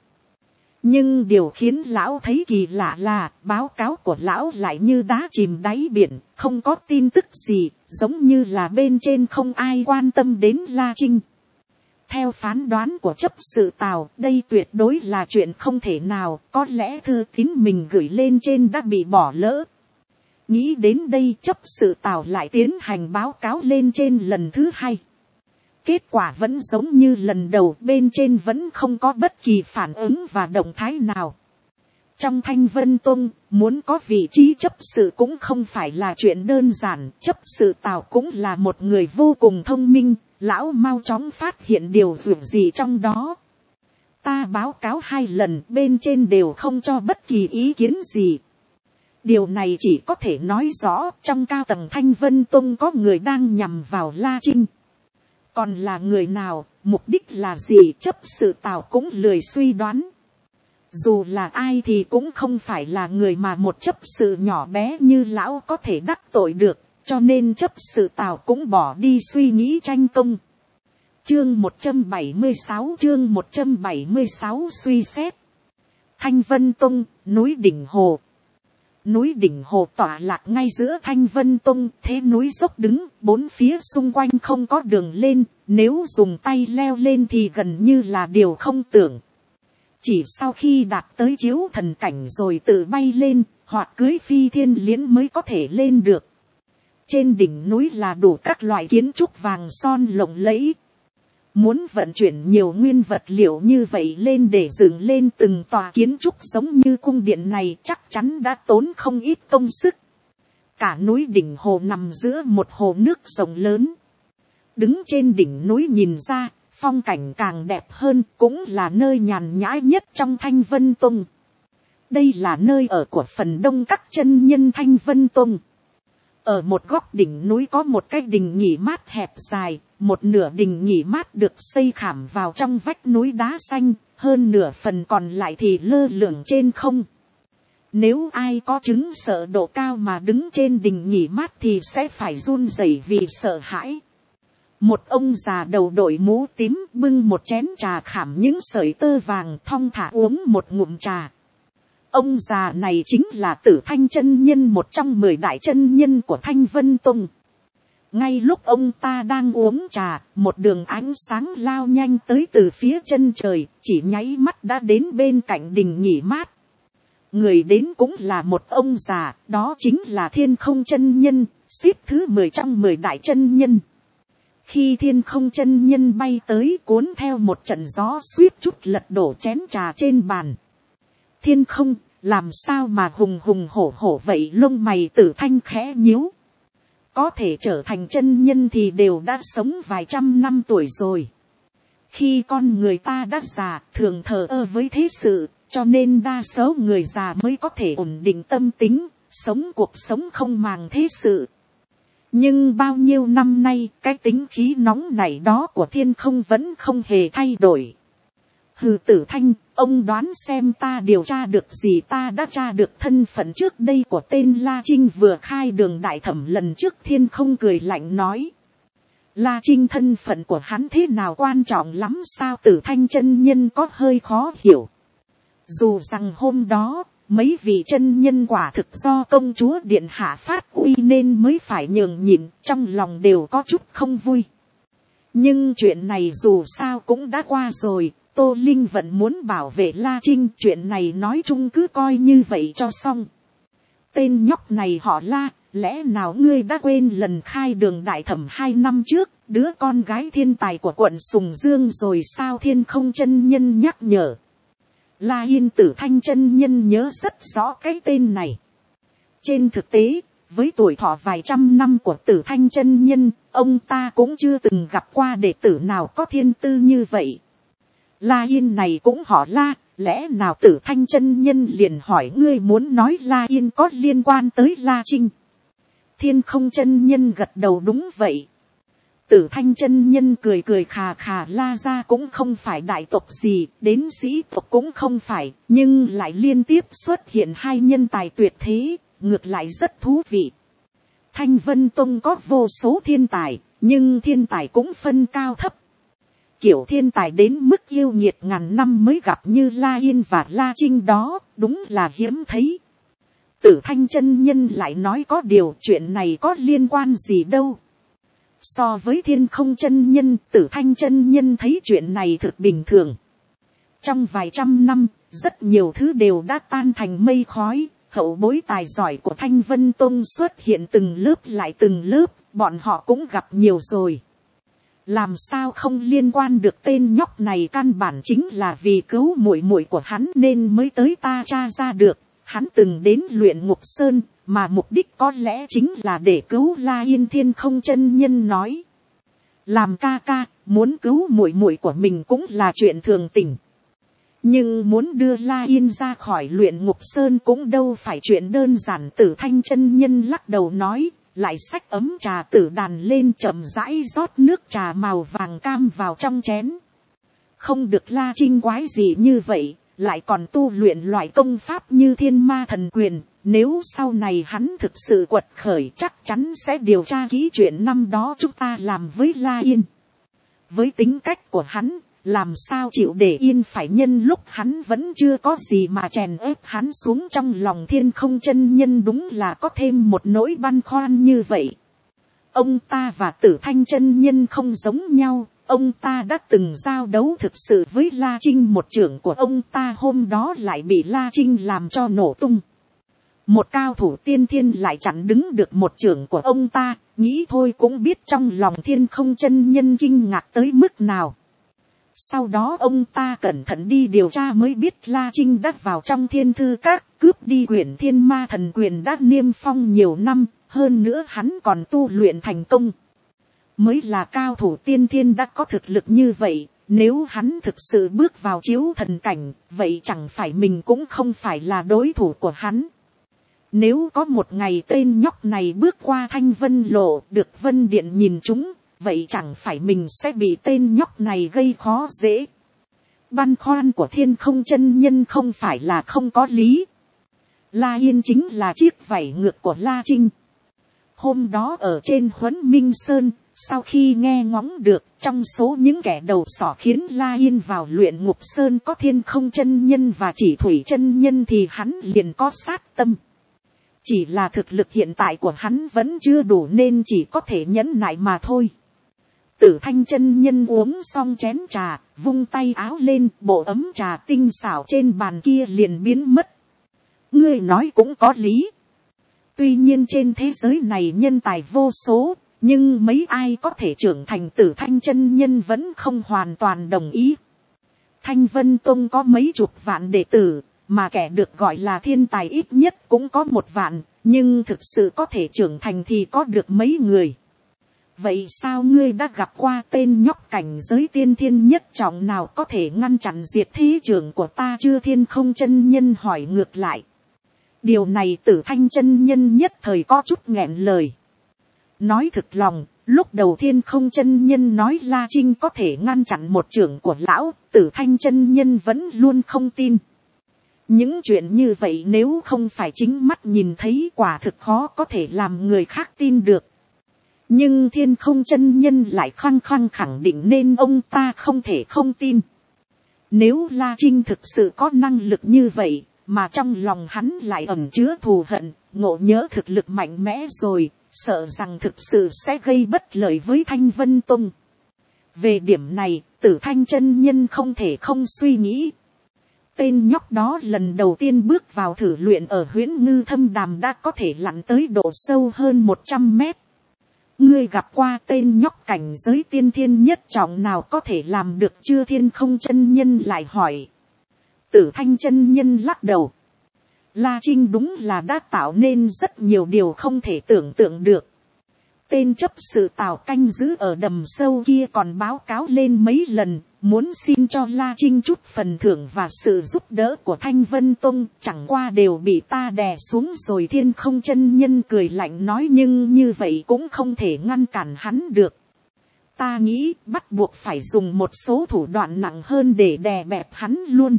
Nhưng điều khiến lão thấy kỳ lạ là báo cáo của lão lại như đá chìm đáy biển, không có tin tức gì, giống như là bên trên không ai quan tâm đến La Trinh. Theo phán đoán của chấp sự Tào, đây tuyệt đối là chuyện không thể nào, có lẽ thư tín mình gửi lên trên đã bị bỏ lỡ. Nghĩ đến đây, chấp sự Tào lại tiến hành báo cáo lên trên lần thứ hai. Kết quả vẫn giống như lần đầu, bên trên vẫn không có bất kỳ phản ứng và động thái nào. Trong Thanh Vân Tông, muốn có vị trí chấp sự cũng không phải là chuyện đơn giản, chấp sự Tào cũng là một người vô cùng thông minh. Lão mau chóng phát hiện điều dù gì trong đó. Ta báo cáo hai lần, bên trên đều không cho bất kỳ ý kiến gì. Điều này chỉ có thể nói rõ trong cao tầng Thanh Vân Tông có người đang nhằm vào La Trinh. Còn là người nào, mục đích là gì, chấp sự Tào cũng lười suy đoán. Dù là ai thì cũng không phải là người mà một chấp sự nhỏ bé như lão có thể đắc tội được. Cho nên chấp sự Tào cũng bỏ đi suy nghĩ tranh công. Chương một trăm bảy mươi sáu chương một trăm bảy mươi sáu suy xét. Thanh Vân Tông, núi Đỉnh Hồ. Núi Đỉnh Hồ tọa lạc ngay giữa Thanh Vân Tông, thế núi dốc đứng, bốn phía xung quanh không có đường lên, nếu dùng tay leo lên thì gần như là điều không tưởng. Chỉ sau khi đạt tới chiếu thần cảnh rồi tự bay lên, hoặc cưới phi thiên liễn mới có thể lên được. Trên đỉnh núi là đủ các loại kiến trúc vàng son lộng lẫy. Muốn vận chuyển nhiều nguyên vật liệu như vậy lên để dựng lên từng tòa kiến trúc giống như cung điện này chắc chắn đã tốn không ít công sức. Cả núi Đỉnh Hồ nằm giữa một hồ nước rộng lớn. Đứng trên đỉnh núi nhìn ra, phong cảnh càng đẹp hơn, cũng là nơi nhàn nhã nhất trong Thanh Vân Tông. Đây là nơi ở của phần đông các chân nhân Thanh Vân Tông. Ở một góc đỉnh núi có một cái đình nghỉ mát hẹp dài, một nửa đình nghỉ mát được xây khảm vào trong vách núi đá xanh, hơn nửa phần còn lại thì lơ lửng trên không. Nếu ai có chứng sợ độ cao mà đứng trên đình nghỉ mát thì sẽ phải run rẩy vì sợ hãi. Một ông già đầu đội mũ tím bưng một chén trà khảm những sợi tơ vàng thong thả uống một ngụm trà. Ông già này chính là Tử Thanh chân nhân, một trong mười đại chân nhân của Thanh Vân Tông. Ngay lúc ông ta đang uống trà, một đường ánh sáng lao nhanh tới từ phía chân trời, chỉ nháy mắt đã đến bên cạnh đình nghỉ mát. Người đến cũng là một ông già, đó chính là Thiên Không chân nhân, xếp thứ mười trong mười đại chân nhân. Khi Thiên Không chân nhân bay tới, cuốn theo một trận gió suýt chút lật đổ chén trà trên bàn. Thiên Không, làm sao mà hùng hùng hổ hổ vậy? Lông mày Tử Thanh khẽ nhíu. Có thể trở thành chân nhân thì đều đã sống vài trăm năm tuổi rồi. Khi con người ta đã già, thường thờ ơ với thế sự, cho nên đa số người già mới có thể ổn định tâm tính, sống cuộc sống không màng thế sự. Nhưng bao nhiêu năm nay, cái tính khí nóng nảy đó của Thiên Không vẫn không hề thay đổi. Hừ, Tử Thanh, ông đoán xem ta điều tra được gì? Ta đã tra được thân phận trước đây của tên La Trinh vừa khai đường đại thẩm lần trước. Thiên Không cười lạnh nói. La Trinh thân phận của hắn thế nào, quan trọng lắm sao? Tử Thanh chân nhân có hơi khó hiểu. Dù rằng hôm đó, mấy vị chân nhân quả thực do công chúa điện hạ phát uy nên mới phải nhường nhịn, trong lòng đều có chút không vui. Nhưng chuyện này dù sao cũng đã qua rồi, Tô Linh vẫn muốn bảo vệ La Trinh, chuyện này nói chung cứ coi như vậy cho xong. Tên nhóc này họ La, lẽ nào ngươi đã quên lần khai đường đại thẩm hai năm trước, đứa con gái thiên tài của quận Sùng Dương rồi sao? Thiên Không chân nhân nhắc nhở. La Yên Tử Thanh chân nhân nhớ rất rõ cái tên này. Trên thực tế, với tuổi thọ vài trăm năm của Tử Thanh chân nhân, ông ta cũng chưa từng gặp qua đệ tử nào có thiên tư như vậy. La Yên này cũng họ La, lẽ nào? Tử Thanh chân nhân liền hỏi. Ngươi muốn nói La Yên có liên quan tới La Trinh? Thiên Không chân nhân gật đầu, đúng vậy. Tử Thanh chân nhân cười cười khà khà. La gia cũng không phải đại tộc gì, đến sĩ tộc cũng không phải, nhưng lại liên tiếp xuất hiện hai nhân tài tuyệt thế, ngược lại rất thú vị. Thanh Vân Tông có vô số thiên tài, nhưng thiên tài cũng phân cao thấp. Kiểu thiên tài đến mức yêu nghiệt ngàn năm mới gặp như La Yên và La Trinh đó, đúng là hiếm thấy. Tử Thanh chân nhân lại nói, có điều chuyện này có liên quan gì đâu. So với Thiên Không chân nhân, Tử Thanh chân nhân thấy chuyện này thực bình thường. Trong vài trăm năm, rất nhiều thứ đều đã tan thành mây khói. Hậu bối tài giỏi của Thanh Vân Tông xuất hiện từng lớp lại từng lớp, bọn họ cũng gặp nhiều rồi. Làm sao không liên quan được? Tên nhóc này căn bản chính là vì cứu muội muội của hắn nên mới tới ta tra ra được. Hắn từng đến Luyện Ngục Sơn, mà mục đích có lẽ chính là để cứu La Yên. Thiên Không chân nhân nói. Làm ca ca, muốn cứu muội muội của mình cũng là chuyện thường tình. Nhưng muốn đưa La Yên ra khỏi Luyện Ngục Sơn cũng đâu phải chuyện đơn giản. Tử Thanh chân nhân lắc đầu nói, lại xách ấm trà tử đàn lên, chậm rãi rót nước trà màu vàng cam vào trong chén. Không được, La Trinh quái gì như vậy, lại còn tu luyện loại công pháp như Thiên Ma Thần Quyền. Nếu sau này hắn thực sự quật khởi, chắc chắn sẽ điều tra kỹ chuyện năm đó chúng ta làm với La Yên. Với tính cách của hắn, làm sao chịu để yên phải nhân lúc hắn vẫn chưa có gì mà chèn ép hắn xuống? Trong lòng Thiên Không chân nhân đúng là có thêm một nỗi băn khoăn như vậy. Ông ta và Tử Thanh chân nhân không giống nhau. Ông ta đã từng giao đấu thực sự với La Trinh, một chưởng của ông ta hôm đó lại bị La Trinh làm cho nổ tung. Một cao thủ tiên thiên lại chặn đứng được một chưởng của ông ta, nghĩ thôi cũng biết trong lòng Thiên Không chân nhân kinh ngạc tới mức nào. Sau đó ông ta cẩn thận đi điều tra mới biết La Trinh đã vào trong Thiên Thư Các, cướp đi quyển Thiên Ma Thần Quyền đã niêm phong nhiều năm, hơn nữa hắn còn tu luyện thành công. Mới là cao thủ tiên thiên đã có thực lực như vậy, nếu hắn thực sự bước vào chiếu thần cảnh, vậy chẳng phải mình cũng không phải là đối thủ của hắn. Nếu có một ngày tên nhóc này bước qua Thanh Vân Lộ, được Vân Điện nhìn chúng, vậy chẳng phải mình sẽ bị tên nhóc này gây khó dễ. Băn khoăn của Thiên Không chân nhân không phải là không có lý. La Yên chính là chiếc vảy ngược của La Trinh. Hôm đó ở trên Huấn Minh Sơn, sau khi nghe ngóng được trong số những kẻ đầu sỏ khiến La Yên vào Luyện Ngục Sơn có Thiên Không chân nhân và Chỉ Thủy chân nhân thì hắn liền có sát tâm. Chỉ là thực lực hiện tại của hắn vẫn chưa đủ nên chỉ có thể nhẫn nại mà thôi. Tử Thanh chân nhân uống xong chén trà, vung tay áo lên, bộ ấm trà tinh xảo trên bàn kia liền biến mất. ngươi nói cũng có lý. Tuy nhiên trên thế giới này nhân tài vô số, nhưng mấy ai có thể trưởng thành Tử Thanh chân nhân vẫn không hoàn toàn đồng ý. Thanh Vân Tông có mấy chục vạn đệ tử, mà kẻ được gọi là thiên tài ít nhất cũng có một vạn, nhưng thực sự có thể trưởng thành thì có được mấy người. Vậy sao ngươi đã gặp qua tên nhóc cảnh giới tiên thiên nhất trọng nào có thể ngăn chặn diệt thế trưởng của ta chưa? Thiên Không chân nhân hỏi ngược lại. Điều này Tử Thanh chân nhân nhất thời có chút nghẹn lời. Nói thực lòng, lúc đầu Thiên Không chân nhân nói La Trinh có thể ngăn chặn một trưởng của lão, Tử Thanh chân nhân vẫn luôn không tin. Những chuyện như vậy nếu không phải chính mắt nhìn thấy quả thực khó có thể làm người khác tin được. Nhưng Thiên Không chân nhân lại khăng khăng khẳng định nên ông ta không thể không tin. Nếu La Trinh thực sự có năng lực như vậy, mà trong lòng hắn lại ẩn chứa thù hận, ngộ nhớ thực lực mạnh mẽ rồi, sợ rằng thực sự sẽ gây bất lợi với Thanh Vân Tông. Về điểm này, Tử Thanh chân nhân không thể không suy nghĩ. Tên nhóc đó lần đầu tiên bước vào thử luyện ở Huyễn Ngư Thâm Đàm đã có thể lặn tới độ sâu hơn một trăm mét. Ngươi gặp qua tên nhóc cảnh giới tiên thiên nhất trọng nào có thể làm được chưa? Thiên Không chân nhân lại hỏi. Tử Thanh chân nhân lắc đầu. La Trinh đúng là đã tạo nên rất nhiều điều không thể tưởng tượng được. Tên chấp sự Tào canh giữ ở đầm sâu kia còn báo cáo lên mấy lần, muốn xin cho La Trinh chút phần thưởng và sự giúp đỡ của Thanh Vân Tông, chẳng qua đều bị ta đè xuống rồi. Thiên Không chân nhân cười lạnh nói, nhưng như vậy cũng không thể ngăn cản hắn được. Ta nghĩ bắt buộc phải dùng một số thủ đoạn nặng hơn để đè bẹp hắn luôn.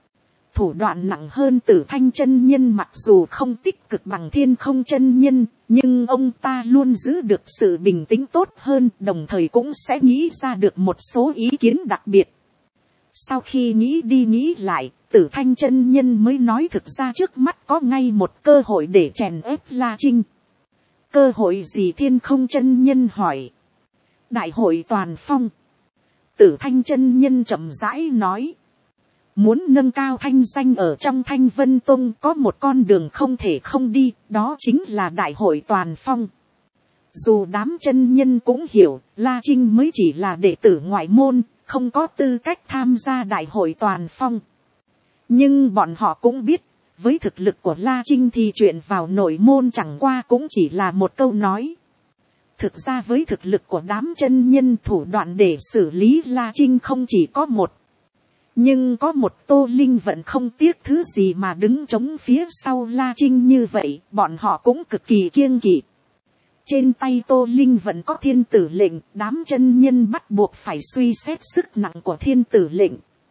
Thủ đoạn nặng hơn? Tử Thanh chân nhân mặc dù không tích cực bằng Thiên Không chân nhân, nhưng ông ta luôn giữ được sự bình tĩnh tốt hơn, đồng thời cũng sẽ nghĩ ra được một số ý kiến đặc biệt. Sau khi nghĩ đi nghĩ lại, Tử Thanh chân nhân mới nói thực ra trước mắt có ngay một cơ hội để chèn ép La Trinh. Cơ hội gì? Thiên Không chân nhân hỏi. Đại hội toàn phong. Tử Thanh chân nhân chậm rãi nói. Muốn nâng cao thanh danh ở trong Thanh Vân Tông có một con đường không thể không đi, đó chính là đại hội toàn phong. Dù đám chân nhân cũng hiểu, La Trinh mới chỉ là đệ tử ngoại môn, không có tư cách tham gia đại hội toàn phong. Nhưng bọn họ cũng biết, với thực lực của La Trinh thì chuyện vào nội môn chẳng qua cũng chỉ là một câu nói. Thực ra với thực lực của đám chân nhân, thủ đoạn để xử lý La Trinh không chỉ có một. Nhưng có một Tô Linh vẫn không tiếc thứ gì mà đứng chống phía sau La Trinh như vậy, bọn họ cũng cực kỳ kiêng kỵ. Trên tay Tô Linh vẫn có thiên tử lệnh, đám chân nhân bắt buộc phải suy xét sức nặng của thiên tử lệnh.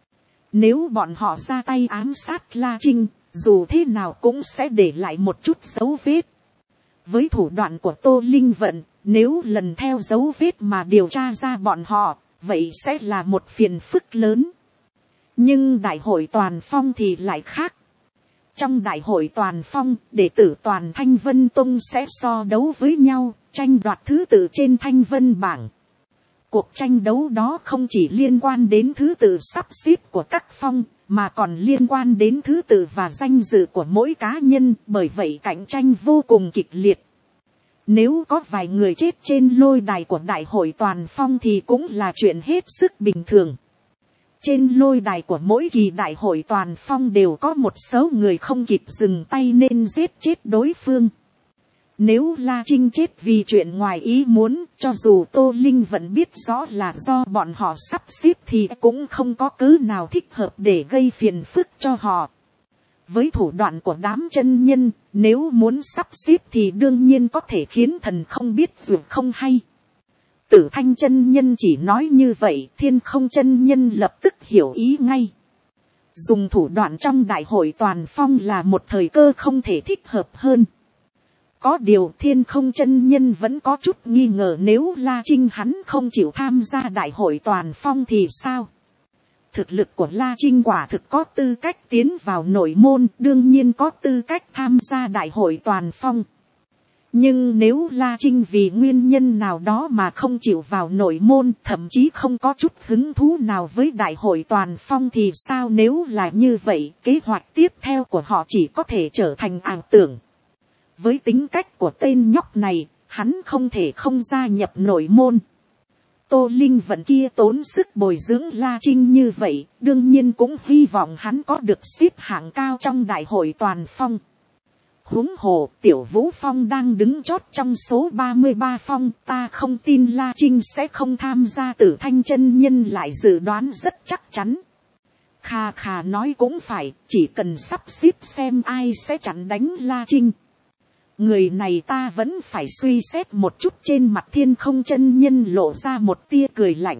Nếu bọn họ ra tay ám sát La Trinh, dù thế nào cũng sẽ để lại một chút dấu vết. Với thủ đoạn của Tô Linh vận, nếu lần theo dấu vết mà điều tra ra bọn họ, vậy sẽ là một phiền phức lớn. Nhưng đại hội toàn phong thì lại khác. Trong đại hội toàn phong, đệ tử toàn Thanh Vân Tông sẽ so đấu với nhau, tranh đoạt thứ tự trên Thanh Vân bảng. Cuộc tranh đấu đó không chỉ liên quan đến thứ tự sắp xếp của các phong, mà còn liên quan đến thứ tự và danh dự của mỗi cá nhân, bởi vậy cạnh tranh vô cùng kịch liệt. Nếu có vài người chết trên lôi đài của đại hội toàn phong thì cũng là chuyện hết sức bình thường. Trên lôi đài của mỗi kỳ đại hội toàn phong đều có một số người không kịp dừng tay nên giết chết đối phương. Nếu La Trinh chết vì chuyện ngoài ý muốn, cho dù Tô Linh vẫn biết rõ là do bọn họ sắp xếp thì cũng không có cớ nào thích hợp để gây phiền phức cho họ. Với thủ đoạn của đám chân nhân, nếu muốn sắp xếp thì đương nhiên có thể khiến thần không biết dù không hay. Tử Thanh chân nhân chỉ nói như vậy, Thiên Không chân nhân lập tức hiểu ý ngay. Dùng thủ đoạn trong đại hội toàn phong là một thời cơ không thể thích hợp hơn. Có điều Thiên Không chân nhân vẫn có chút nghi ngờ, nếu La Trinh hắn không chịu tham gia đại hội toàn phong thì sao? Thực lực của La Trinh quả thực có tư cách tiến vào nội môn, đương nhiên có tư cách tham gia đại hội toàn phong. Nhưng nếu La Trinh vì nguyên nhân nào đó mà không chịu vào nội môn, thậm chí không có chút hứng thú nào với đại hội toàn phong thì sao? Nếu là như vậy, kế hoạch tiếp theo của họ chỉ có thể trở thành ảo tưởng. Với tính cách của tên nhóc này, hắn không thể không gia nhập nội môn. Tô Linh Vận kia tốn sức bồi dưỡng La Trinh như vậy, đương nhiên cũng hy vọng hắn có được xếp hạng cao trong đại hội toàn phong. Huống hồ Tiểu Vũ Phong đang đứng chót trong số ba mươi ba phong, ta không tin La Trinh sẽ không tham gia. Tử Thanh chân nhân lại dự đoán rất chắc chắn. Khà khà nói cũng phải, chỉ cần sắp xếp xem ai sẽ chặn đánh La Trinh. Người này ta vẫn phải suy xét một chút. Trên mặt Thiên Không chân nhân lộ ra một tia cười lạnh.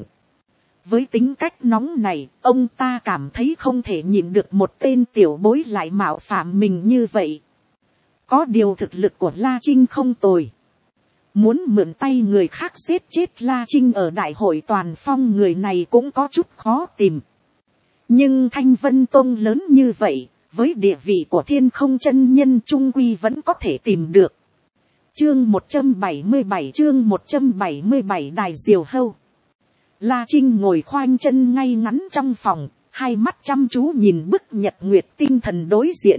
Với tính cách nóng này, ông ta cảm thấy không thể nhìn được một tên tiểu bối lại mạo phạm mình như vậy. Có điều thực lực của La Trinh không tồi. Muốn mượn tay người khác giết chết La Trinh ở đại hội toàn phong, người này cũng có chút khó tìm. Nhưng Thanh Vân Tông lớn như vậy, với địa vị của Thiên Không chân nhân trung quy vẫn có thể tìm được. Chương một trăm bảy mươi bảy chương một trăm bảy mươi bảy Đài Diều Hâu. La Trinh ngồi khoanh chân ngay ngắn trong phòng, hai mắt chăm chú nhìn bức nhật nguyệt tinh thần đối diện.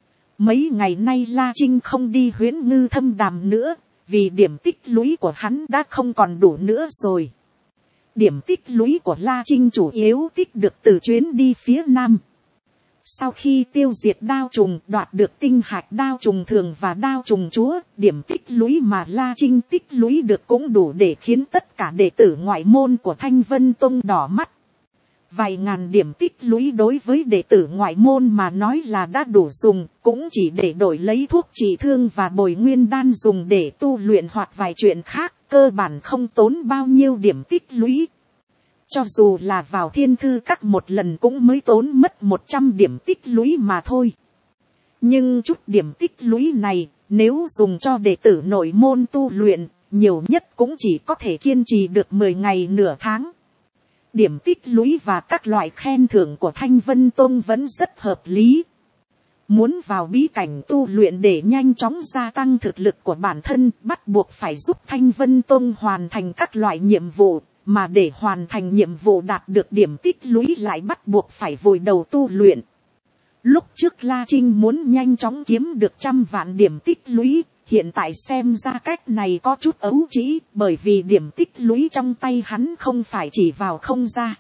Mấy ngày nay La Trinh không đi Huyễn Ngư Thâm Đàm nữa, vì điểm tích lũy của hắn đã không còn đủ nữa rồi. Điểm tích lũy của La Trinh chủ yếu tích được từ chuyến đi phía Nam. Sau khi tiêu diệt đao trùng, đoạt được tinh hạch đao trùng thường và đao trùng chúa, điểm tích lũy mà La Trinh tích lũy được cũng đủ để khiến tất cả đệ tử ngoại môn của Thanh Vân Tông đỏ mắt. Vài ngàn điểm tích lũy đối với đệ tử ngoại môn mà nói là đã đủ dùng, cũng chỉ để đổi lấy thuốc trị thương và bồi nguyên đan dùng để tu luyện hoặc vài chuyện khác, cơ bản không tốn bao nhiêu điểm tích lũy. Cho dù là vào Thiên Thư Các một lần cũng mới tốn mất một trăm điểm tích lũy mà thôi. Nhưng chút điểm tích lũy này, nếu dùng cho đệ tử nội môn tu luyện, nhiều nhất cũng chỉ có thể kiên trì được mười ngày nửa tháng. Điểm tích lũy và các loại khen thưởng của Thanh Vân Tông vẫn rất hợp lý. Muốn vào bí cảnh tu luyện để nhanh chóng gia tăng thực lực của bản thân, bắt buộc phải giúp Thanh Vân Tông hoàn thành các loại nhiệm vụ, mà để hoàn thành nhiệm vụ đạt được điểm tích lũy lại bắt buộc phải vùi đầu tu luyện. Lúc trước La Trinh muốn nhanh chóng kiếm được trăm vạn điểm tích lũy, hiện tại xem ra cách này có chút ấu trĩ, bởi vì điểm tích lũy trong tay hắn không phải chỉ vào không ra.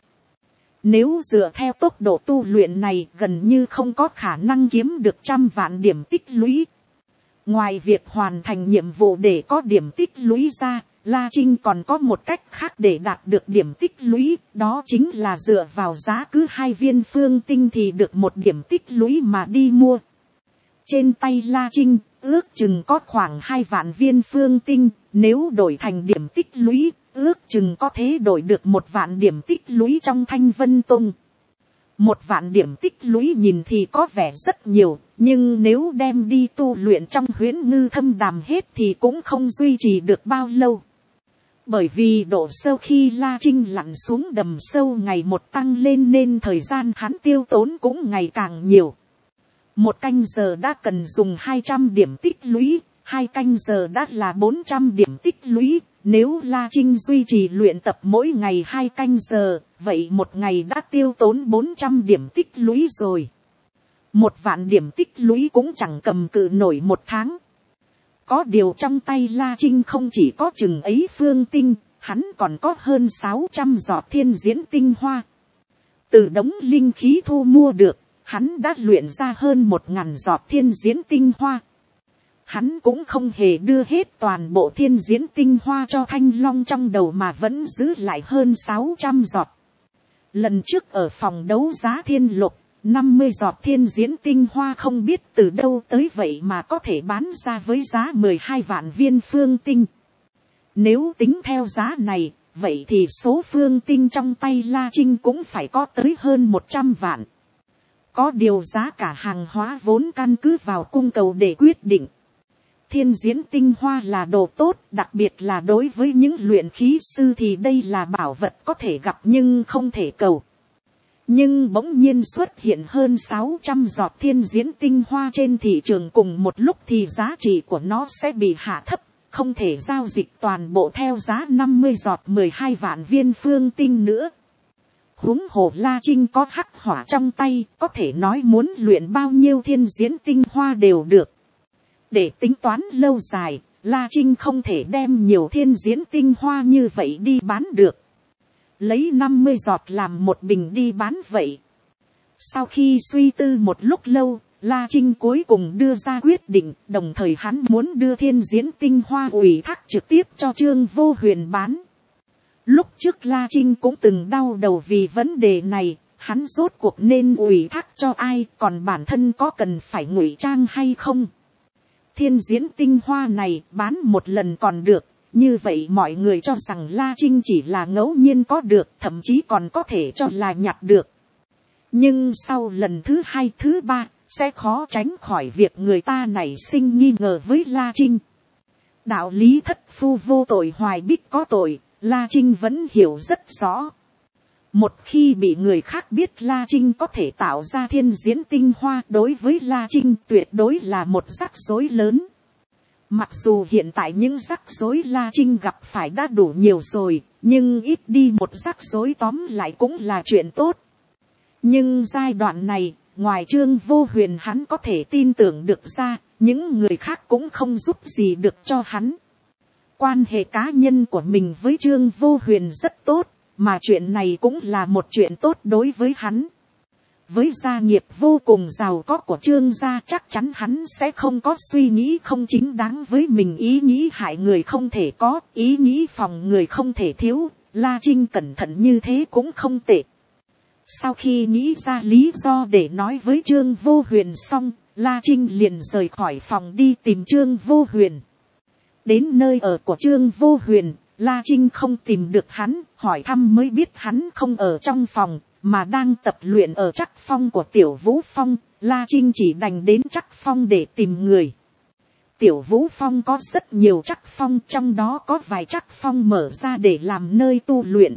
Nếu dựa theo tốc độ tu luyện này, gần như không có khả năng kiếm được trăm vạn điểm tích lũy. Ngoài việc hoàn thành nhiệm vụ để có điểm tích lũy ra, La Trinh còn có một cách khác để đạt được điểm tích lũy, đó chính là dựa vào giá cứ hai viên phương tinh thì được một điểm tích lũy mà đi mua. Trên tay La Trinh, ước chừng có khoảng hai vạn viên phương tinh, nếu đổi thành điểm tích lũy, ước chừng có thể đổi được một vạn điểm tích lũy trong Thanh Vân Tông. Một vạn điểm tích lũy nhìn thì có vẻ rất nhiều, nhưng nếu đem đi tu luyện trong Huyễn Ngư Thâm Đàm hết thì cũng không duy trì được bao lâu. Bởi vì độ sâu khi La Trinh lặn xuống đầm sâu ngày một tăng lên nên thời gian hắn tiêu tốn cũng ngày càng nhiều. Một canh giờ đã cần dùng hai trăm điểm tích lũy, hai canh giờ đã là bốn trăm điểm tích lũy. Nếu La Trinh duy trì luyện tập mỗi ngày hai canh giờ, vậy một ngày đã tiêu tốn bốn trăm điểm tích lũy rồi. Một vạn điểm tích lũy cũng chẳng cầm cự nổi một tháng. Có điều trong tay La Trinh không chỉ có chừng ấy phương tinh, hắn còn có hơn sáu trăm giọt thiên diễn tinh hoa. Từ đống linh khí thu mua được, hắn đã luyện ra hơn một ngàn giọt thiên diễn tinh hoa. Hắn cũng không hề đưa hết toàn bộ thiên diễn tinh hoa cho Thanh Long trong đầu mà vẫn giữ lại hơn sáu trăm giọt. Lần trước ở phòng đấu giá Thiên Lục, năm mươi giọt thiên diễn tinh hoa không biết từ đâu tới vậy mà có thể bán ra với giá mười hai vạn viên phương tinh. Nếu tính theo giá này, vậy thì số phương tinh trong tay La Trinh cũng phải có tới hơn một trăm vạn. Có điều giá cả hàng hóa vốn căn cứ vào cung cầu để quyết định. Thiên diễn tinh hoa là đồ tốt, đặc biệt là đối với những luyện khí sư thì đây là bảo vật có thể gặp nhưng không thể cầu. nhưng bỗng nhiên xuất hiện hơn sáu trăm giọt thiên diễn tinh hoa trên thị trường cùng một lúc thì giá trị của nó sẽ bị hạ thấp, không thể giao dịch toàn bộ theo giá năm mươi giọt mười hai vạn viên phương tinh nữa. Huống hồ La Trinh có hắc hỏa trong tay, có thể nói muốn luyện bao nhiêu thiên diễn tinh hoa đều được. Để tính toán lâu dài, La Trinh không thể đem nhiều thiên diễn tinh hoa như vậy đi bán được. Lấy năm mươi giọt làm một bình đi bán vậy. Sau khi suy tư một lúc lâu, La Trinh cuối cùng đưa ra quyết định, đồng thời hắn muốn đưa thiên diễn tinh hoa ủy thác trực tiếp cho Trương Vô Huyền bán. Lúc trước La Trinh cũng từng đau đầu vì vấn đề này, hắn rốt cuộc nên ủy thác cho ai, còn bản thân có cần phải ngụy trang hay không. Thiên diễn tinh hoa này bán một lần còn được, như vậy mọi người cho rằng La Trinh chỉ là ngẫu nhiên có được, thậm chí còn có thể cho là nhặt được. Nhưng sau lần thứ hai thứ ba, sẽ khó tránh khỏi việc người ta nảy sinh nghi ngờ với La Trinh. Đạo lý thất phu vô tội hoài bích có tội, La Trinh vẫn hiểu rất rõ. Một khi bị người khác biết La Trinh có thể tạo ra thiên diễn tinh hoa, đối với La Trinh tuyệt đối là một rắc rối lớn. Mặc dù hiện tại những rắc rối La Trinh gặp phải đã đủ nhiều rồi, nhưng ít đi một rắc rối tóm lại cũng là chuyện tốt. Nhưng giai đoạn này, ngoài Trương Vô Huyền hắn có thể tin tưởng được ra, những người khác cũng không giúp gì được cho hắn. Quan hệ cá nhân của mình với Trương Vô Huyền rất tốt, mà chuyện này cũng là một chuyện tốt đối với hắn. Với gia nghiệp vô cùng giàu có của Trương gia, chắc chắn hắn sẽ không có suy nghĩ không chính đáng với mình, ý nghĩ hại người không thể có, ý nghĩ phòng người không thể thiếu. La Trinh cẩn thận như thế cũng không tệ. Sau khi nghĩ ra lý do để nói với Trương Vô Huyền xong, La Trinh liền rời khỏi phòng đi tìm Trương Vô Huyền. Đến nơi ở của Trương Vô Huyền, La Trinh không tìm được hắn, hỏi thăm mới biết hắn không ở trong phòng, mà đang tập luyện ở Trắc Phong của Tiểu Vũ Phong. La Trinh chỉ đành đến Trắc Phong để tìm người. Tiểu Vũ Phong có rất nhiều Trắc Phong, trong đó có vài Trắc Phong mở ra để làm nơi tu luyện.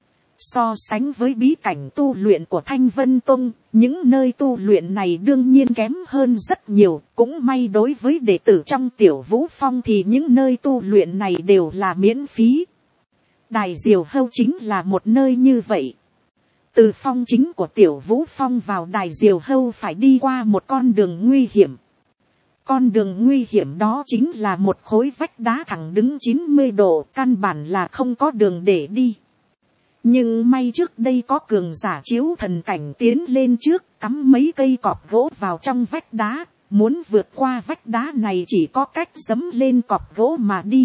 So sánh với bí cảnh tu luyện của Thanh Vân Tông, những nơi tu luyện này đương nhiên kém hơn rất nhiều. Cũng may đối với đệ tử trong Tiểu Vũ Phong thì những nơi tu luyện này đều là miễn phí. Đài Diều Hâu chính là một nơi như vậy. Từ phong chính của Tiểu Vũ Phong vào Đài Diều Hâu phải đi qua một con đường nguy hiểm. Con đường nguy hiểm đó chính là một khối vách đá thẳng đứng chín mươi độ, căn bản là không có đường để đi. Nhưng may trước đây có cường giả chiếu thần cảnh tiến lên trước, cắm mấy cây cọp gỗ vào trong vách đá, muốn vượt qua vách đá này chỉ có cách giẫm lên cọp gỗ mà đi.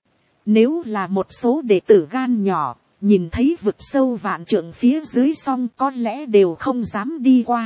Nếu là một số đệ tử gan nhỏ, nhìn thấy vực sâu vạn trượng phía dưới xong có lẽ đều không dám đi qua.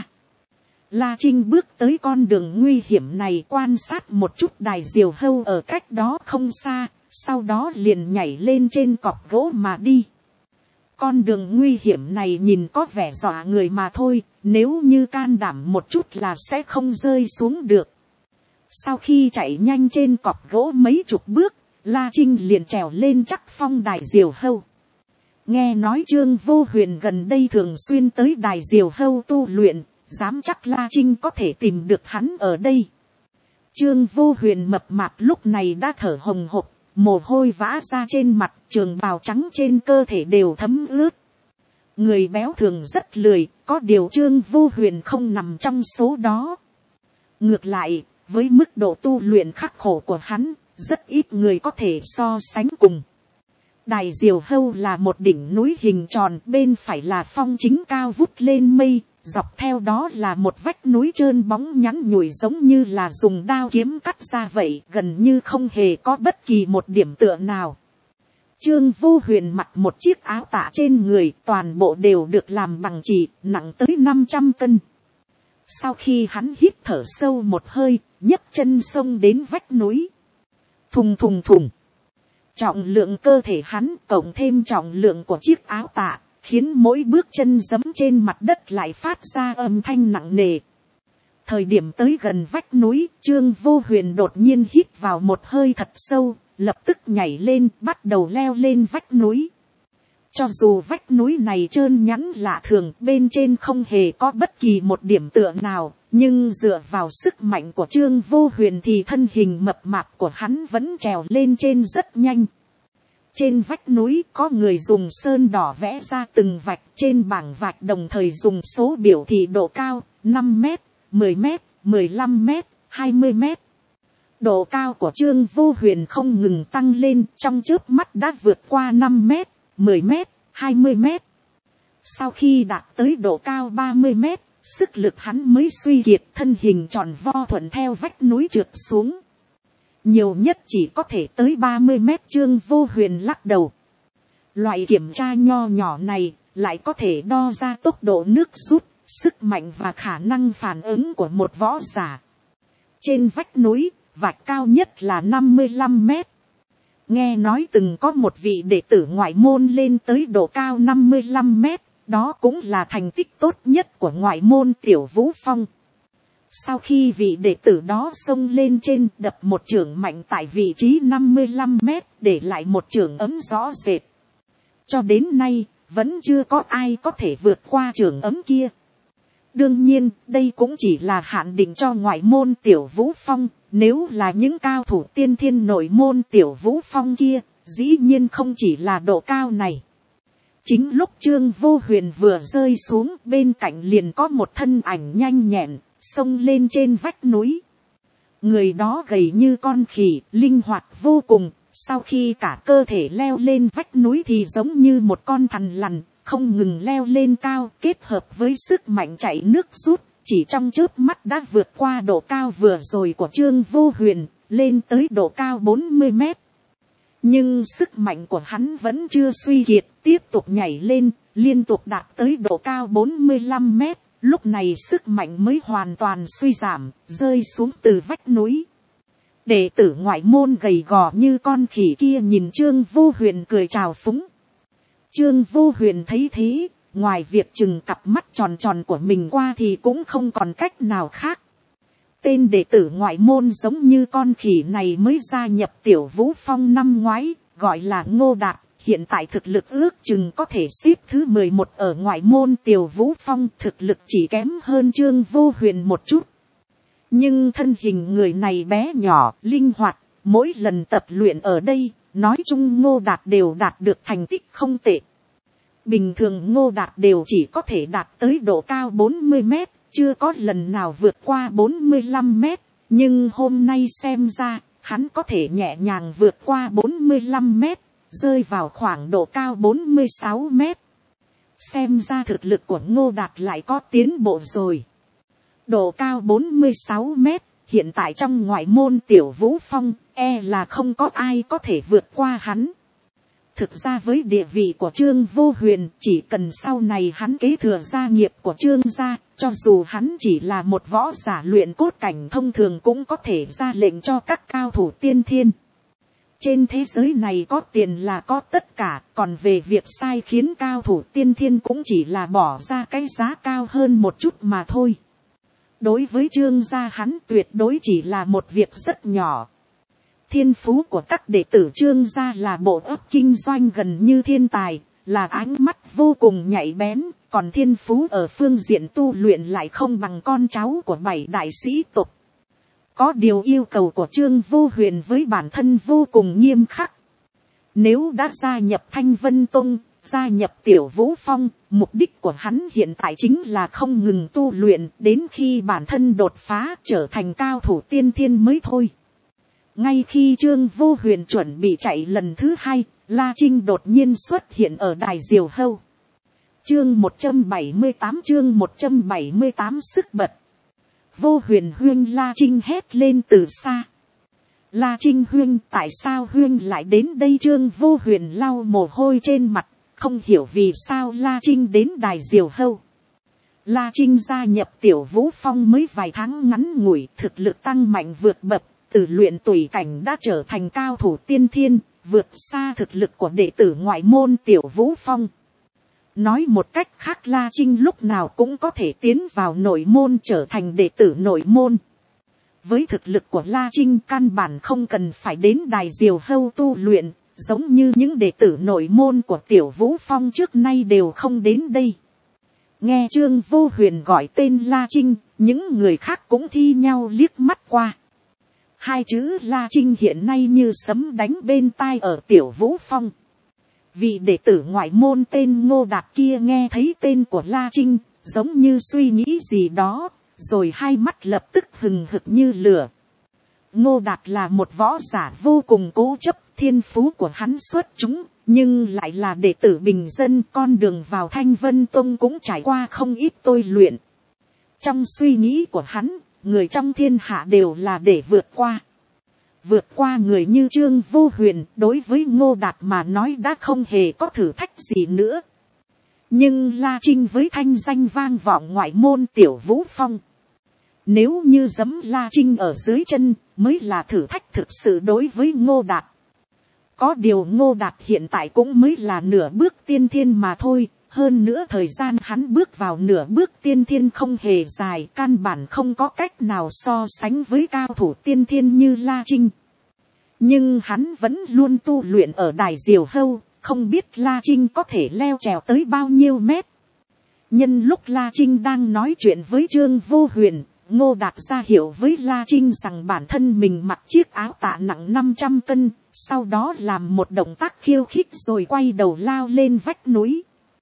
La Trinh bước tới con đường nguy hiểm này, quan sát một chút Đài Diều Hâu ở cách đó không xa, sau đó liền nhảy lên trên cọp gỗ mà đi. Con đường nguy hiểm này nhìn có vẻ dọa người mà thôi, nếu như can đảm một chút là sẽ không rơi xuống được. Sau khi chạy nhanh trên cọp gỗ mấy chục bước, La Trinh liền trèo lên Trắc Phong Đài Diều Hâu. Nghe nói Trương Vô Huyền gần đây thường xuyên tới Đài Diều Hâu tu luyện, dám chắc La Trinh có thể tìm được hắn ở đây. Trương Vô Huyền mập mạp lúc này đã thở hồng hộc, mồ hôi vã ra trên mặt, trường bào trắng trên cơ thể đều thấm ướt. Người béo thường rất lười, có điều Trương Vô Huyền không nằm trong số đó. Ngược lại, với mức độ tu luyện khắc khổ của hắn, rất ít người có thể so sánh cùng. Đài Diều Hâu là một đỉnh núi hình tròn, bên phải là phong chính cao vút lên mây, dọc theo đó là một vách núi trơn bóng nhắn nhủi giống như là dùng đao kiếm cắt ra vậy, gần như không hề có bất kỳ một điểm tựa nào. Trương Vô Huyền mặc một chiếc áo tả trên người, toàn bộ đều được làm bằng chỉ, nặng tới năm trăm cân. Sau khi hắn hít thở sâu một hơi, nhấc chân xông đến vách núi. Thùng thùng thùng. Trọng lượng cơ thể hắn cộng thêm trọng lượng của chiếc áo tả, khiến mỗi bước chân giẫm trên mặt đất lại phát ra âm thanh nặng nề. Thời điểm tới gần vách núi, Trương Vô Huyền đột nhiên hít vào một hơi thật sâu, lập tức nhảy lên, bắt đầu leo lên vách núi. Cho dù vách núi này trơn nhẵn lạ thường, bên trên không hề có bất kỳ một điểm tựa nào, nhưng dựa vào sức mạnh của Trương Vô Huyền thì thân hình mập mạp của hắn vẫn trèo lên trên rất nhanh. Trên vách núi có người dùng sơn đỏ vẽ ra từng vạch, trên bảng vạch đồng thời dùng số biểu thị độ cao, năm mét, mười mét, mười lăm mét, hai mươi mét. Độ cao của Trương Vô Huyền không ngừng tăng lên, trong chớp mắt đã vượt qua năm mét, mười mét, hai mươi mét. Sau khi đạt tới độ cao ba mươi mét, sức lực hắn mới suy kiệt, thân hình tròn vo thuận theo vách núi trượt xuống. Nhiều nhất chỉ có thể tới ba mươi mét. Trương Vô Huyền lắc đầu. Loại kiểm tra nho nhỏ này lại có thể đo ra tốc độ nước rút, sức mạnh và khả năng phản ứng của một võ giả. Trên vách núi, vạch cao nhất là năm mươi lăm mét. Nghe nói từng có một vị đệ tử ngoại môn lên tới độ cao năm mươi lăm mét, đó cũng là thành tích tốt nhất của ngoại môn Tiểu Vũ Phong. Sau khi vị đệ tử đó xông lên trên, đập một chưởng mạnh tại vị trí năm mươi lăm mét, để lại một chưởng ấm rõ rệt. Cho đến nay, vẫn chưa có ai có thể vượt qua chưởng ấm kia. Đương nhiên, đây cũng chỉ là hạn định cho ngoại môn Tiểu Vũ Phong. Nếu là những cao thủ tiên thiên nội môn Tiểu Vũ Phong kia, dĩ nhiên không chỉ là độ cao này. Chính lúc Trương Vô Huyền vừa rơi xuống, bên cạnh liền có một thân ảnh nhanh nhẹn, xông lên trên vách núi. Người đó gầy như con khỉ, linh hoạt vô cùng. Sau khi cả cơ thể leo lên vách núi thì giống như một con thằn lằn, không ngừng leo lên cao, kết hợp với sức mạnh chạy nước rút. Chỉ trong chớp mắt đã vượt qua độ cao vừa rồi của Trương Vô Huyền, lên tới độ cao bốn mươi mét. Nhưng sức mạnh của hắn vẫn chưa suy kiệt, tiếp tục nhảy lên, liên tục đạt tới độ cao bốn mươi lăm mét. Lúc này sức mạnh mới hoàn toàn suy giảm, rơi xuống từ vách núi. Đệ tử ngoại môn gầy gò như con khỉ kia nhìn Trương Vô Huyền cười chào phúng. Trương Vô Huyền thấy thế, ngoài việc chừng cặp mắt tròn tròn của mình qua thì cũng không còn cách nào khác. Tên đệ tử ngoại môn giống như con khỉ này mới gia nhập Tiểu Vũ Phong năm ngoái, gọi là Ngô Đạt. Hiện tại thực lực ước chừng có thể xếp thứ mười một ở ngoại môn Tiểu Vũ Phong, thực lực chỉ kém hơn Trương Vô Huyền một chút. Nhưng thân hình người này bé nhỏ, linh hoạt, mỗi lần tập luyện ở đây, nói chung Ngô Đạt đều đạt được thành tích không tệ. Bình thường Ngô Đạt đều chỉ có thể đạt tới độ cao bốn mươi mét, chưa có lần nào vượt qua bốn mươi lăm mét. Nhưng hôm nay xem ra, hắn có thể nhẹ nhàng vượt qua bốn mươi lăm mét, rơi vào khoảng độ cao bốn mươi sáu mét. Xem ra thực lực của Ngô Đạt lại có tiến bộ rồi. Độ cao bốn mươi sáu mét, hiện tại trong ngoại môn Tiểu Vũ Phong, e là không có ai có thể vượt qua hắn. Thực ra với địa vị của Trương Vô Huyền, chỉ cần sau này hắn kế thừa gia nghiệp của Trương gia, cho dù hắn chỉ là một võ giả luyện cốt cảnh thông thường cũng có thể ra lệnh cho các cao thủ tiên thiên. Trên thế giới này có tiền là có tất cả, còn về việc sai khiến cao thủ tiên thiên cũng chỉ là bỏ ra cái giá cao hơn một chút mà thôi. Đối với Trương gia hắn tuyệt đối chỉ là một việc rất nhỏ. Thiên phú của các đệ tử Trương gia là bộ óc kinh doanh gần như thiên tài, là ánh mắt vô cùng nhạy bén, còn thiên phú ở phương diện tu luyện lại không bằng con cháu của bảy đại sĩ tộc. Có điều yêu cầu của Trương Vô Huyền với bản thân vô cùng nghiêm khắc. Nếu đã gia nhập Thanh Vân Tông, gia nhập Tiểu Vũ Phong, mục đích của hắn hiện tại chính là không ngừng tu luyện đến khi bản thân đột phá trở thành cao thủ tiên thiên mới thôi. Ngay khi Trương Vô Huyền chuẩn bị chạy lần thứ hai, La Trinh đột nhiên xuất hiện ở đài Diều Hâu. Chương một trăm bảy mươi tám chương một trăm bảy mươi tám sức bật. Vô Huyền huynh, La Trinh hét lên từ xa. La Trinh huynh, tại sao huynh lại đến đây? Trương Vô Huyền lau mồ hôi trên mặt, không hiểu vì sao La Trinh đến đài Diều Hâu. La Trinh gia nhập Tiểu Vũ Phong mới vài tháng ngắn ngủi, thực lực tăng mạnh vượt bậc, từ luyện tùy cảnh đã trở thành cao thủ tiên thiên, vượt xa thực lực của đệ tử ngoại môn Tiểu Vũ Phong. Nói một cách khác, La Trinh lúc nào cũng có thể tiến vào nội môn trở thành đệ tử nội môn. Với thực lực của La Trinh căn bản không cần phải đến đài Diều Hâu tu luyện, giống như những đệ tử nội môn của Tiểu Vũ Phong trước nay đều không đến đây. Nghe Trương Vô Huyền gọi tên La Trinh, những người khác cũng thi nhau liếc mắt qua. Hai chữ La Trinh hiện nay như sấm đánh bên tai ở Tiểu Vũ Phong. Vị đệ tử ngoại môn tên Ngô Đạt kia nghe thấy tên của La Trinh, giống như suy nghĩ gì đó, rồi hai mắt lập tức hừng hực như lửa. Ngô Đạt là một võ giả vô cùng cố chấp, thiên phú của hắn xuất chúng, nhưng lại là đệ tử bình dân, con đường vào Thanh Vân Tông cũng trải qua không ít tôi luyện. Trong suy nghĩ của hắn, người trong thiên hạ đều là để vượt qua. Vượt qua người như Trương Vô Huyền, đối với Ngô Đạt mà nói đã không hề có thử thách gì nữa. Nhưng La Trinh với thanh danh vang vọng ngoại môn Tiểu Vũ Phong, nếu như giẫm La Trinh ở dưới chân, mới là thử thách thực sự đối với Ngô Đạt. Có điều Ngô Đạt hiện tại cũng mới là nửa bước tiên thiên mà thôi. Hơn nữa thời gian hắn bước vào nửa bước tiên thiên không hề dài, căn bản không có cách nào so sánh với cao thủ tiên thiên như La Trinh. Nhưng hắn vẫn luôn tu luyện ở đài Diều Hâu, không biết La Trinh có thể leo trèo tới bao nhiêu mét. Nhân lúc La Trinh đang nói chuyện với Trương Vô Huyền, Ngô Đạt ra hiệu với La Trinh rằng bản thân mình mặc chiếc áo tạ nặng năm trăm cân, sau đó làm một động tác khiêu khích rồi quay đầu lao lên vách núi.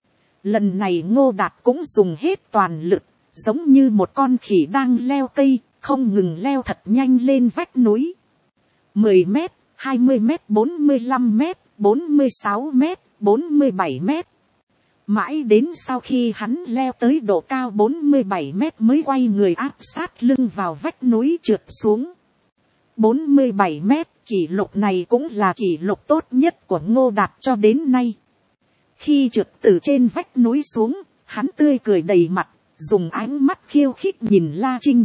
Lần này Ngô Đạt cũng dùng hết toàn lực, giống như một con khỉ đang leo cây, không ngừng leo thật nhanh lên vách núi. mười mét, hai mươi mét, bốn mươi lăm mét, bốn mươi sáu mét, bốn mươi bảy mét. Mãi đến sau khi hắn leo tới độ cao bốn mươi bảy mét mới quay người áp sát lưng vào vách núi trượt xuống. bốn mươi bảy mét, kỷ lục này cũng là kỷ lục tốt nhất của Ngô Đạt cho đến nay. Khi trượt từ trên vách núi xuống, hắn tươi cười đầy mặt, dùng ánh mắt khiêu khích nhìn La Trinh.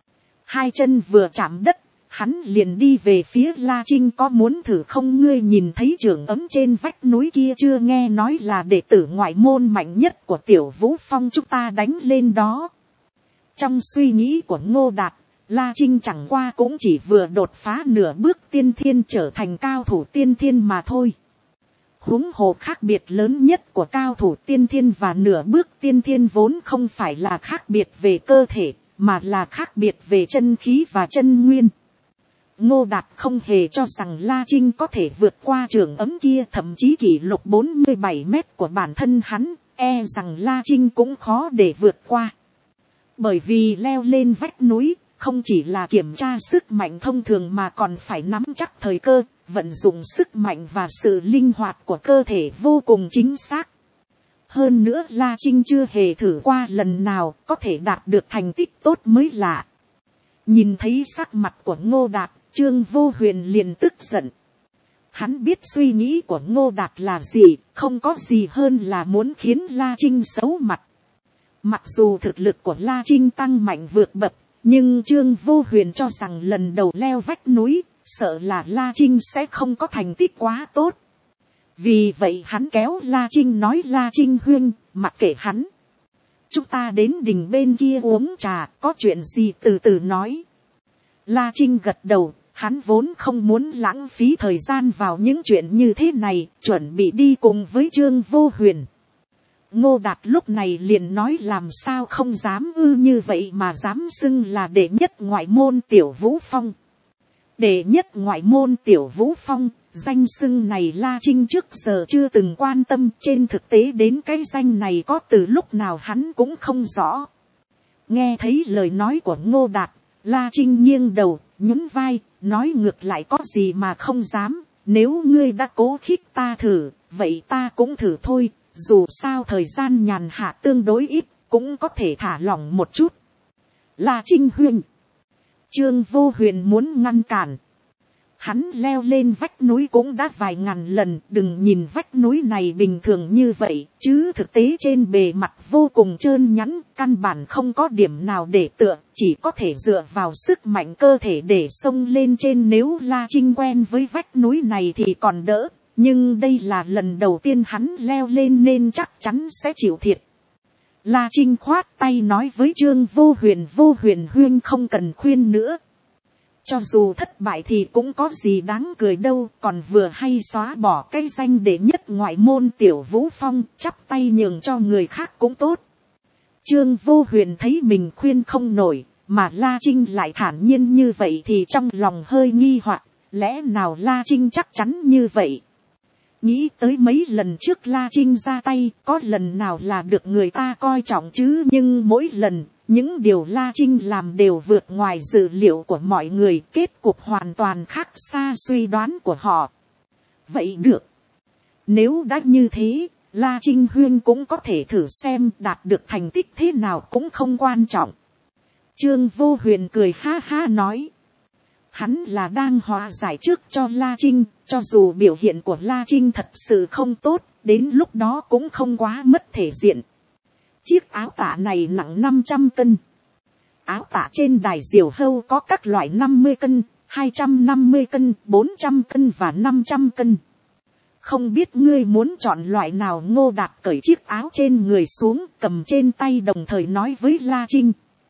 Hai chân vừa chạm đất, hắn liền đi về phía La Trinh, có muốn thử không? Ngươi nhìn thấy trưởng ấm trên vách núi kia chưa? Nghe nói là đệ tử ngoại môn mạnh nhất của Tiểu Vũ Phong, chúng ta đánh lên đó. Trong suy nghĩ của Ngô Đạt, La Trinh chẳng qua cũng chỉ vừa đột phá nửa bước tiên thiên trở thành cao thủ tiên thiên mà thôi. Huống hồ khác biệt lớn nhất của cao thủ tiên thiên và nửa bước tiên thiên vốn không phải là khác biệt về cơ thể, mà là khác biệt về chân khí và chân nguyên. Ngô Đạt không hề cho rằng La Trinh có thể vượt qua trường ấm kia, thậm chí kỷ lục bốn mươi bảy mét của bản thân hắn, e rằng La Trinh cũng khó để vượt qua. Bởi vì leo lên vách núi, không chỉ là kiểm tra sức mạnh thông thường mà còn phải nắm chắc thời cơ, vận dụng sức mạnh và sự linh hoạt của cơ thể vô cùng chính xác. Hơn nữa La Trinh chưa hề thử qua lần nào, có thể đạt được thành tích tốt mới lạ. Nhìn thấy sắc mặt của Ngô Đạt, Trương Vô Huyền liền tức giận. Hắn biết suy nghĩ của Ngô Đạt là gì, không có gì hơn là muốn khiến La Trinh xấu mặt. Mặc dù thực lực của La Trinh tăng mạnh vượt bậc, nhưng Trương Vô Huyền cho rằng lần đầu leo vách núi, sợ là La Trinh sẽ không có thành tích quá tốt. Vì vậy hắn kéo La Trinh nói: La Trinh huynh, mặc kệ hắn. Chúng ta đến đỉnh bên kia uống trà, có chuyện gì từ từ nói. La Trinh gật đầu, hắn vốn không muốn lãng phí thời gian vào những chuyện như thế này, chuẩn bị đi cùng với Trương Vô Huyền. Ngô Đạt lúc này liền nói: làm sao không dám ư, như vậy mà dám xưng là đệ nhất ngoại môn Tiểu Vũ Phong. Đệ nhất ngoại môn Tiểu Vũ Phong, danh xưng này La Trinh trước giờ chưa từng quan tâm, trên thực tế đến cái danh này có từ lúc nào hắn cũng không rõ. Nghe thấy lời nói của Ngô Đạt, La Trinh nghiêng đầu, nhún vai, nói: ngược lại có gì mà không dám, nếu ngươi đã cố khích ta thử, vậy ta cũng thử thôi, dù sao thời gian nhàn hạ tương đối ít, cũng có thể thả lỏng một chút. La Trinh huynh. Trương Vô Huyền muốn ngăn cản. Hắn leo lên vách núi cũng đã vài ngàn lần, đừng nhìn vách núi này bình thường như vậy, chứ thực tế trên bề mặt vô cùng trơn nhẵn, căn bản không có điểm nào để tựa, chỉ có thể dựa vào sức mạnh cơ thể để xông lên trên. Nếu La Trinh quen với vách núi này thì còn đỡ, nhưng đây là lần đầu tiên hắn leo lên nên chắc chắn sẽ chịu thiệt. La Trinh khoát tay nói với Trương Vô Huyền: Vô Huyền huynh không cần khuyên nữa. Cho dù thất bại thì cũng có gì đáng cười đâu, còn vừa hay xóa bỏ cái danh đệ nhất ngoại môn Tiểu Vũ Phong, chắp tay nhường cho người khác cũng tốt. Trương Vô Huyền thấy mình khuyên không nổi, mà La Trinh lại thản nhiên như vậy thì trong lòng hơi nghi hoặc, lẽ nào La Trinh chắc chắn như vậy. Nghĩ tới mấy lần trước La Trinh ra tay, có lần nào là được người ta coi trọng chứ, nhưng mỗi lần, những điều La Trinh làm đều vượt ngoài dự liệu của mọi người, kết cục hoàn toàn khác xa suy đoán của họ. Vậy được. Nếu đã như thế, La Trinh Huyên cũng có thể thử xem đạt được thành tích thế nào cũng không quan trọng. Trương Vô Huyền cười ha ha nói. Hắn là đang hòa giải trước cho La Trinh, cho dù biểu hiện của La Trinh thật sự không tốt, đến lúc đó cũng không quá mất thể diện. Chiếc áo tả này nặng năm trăm cân. Áo tả trên đài diều hâu có các loại năm mươi cân, hai trăm năm mươi cân, bốn trăm cân và năm trăm cân. Không biết ngươi muốn chọn loại nào. Ngô Đạt cởi chiếc áo trên người xuống, cầm trên tay đồng thời nói với La Trinh.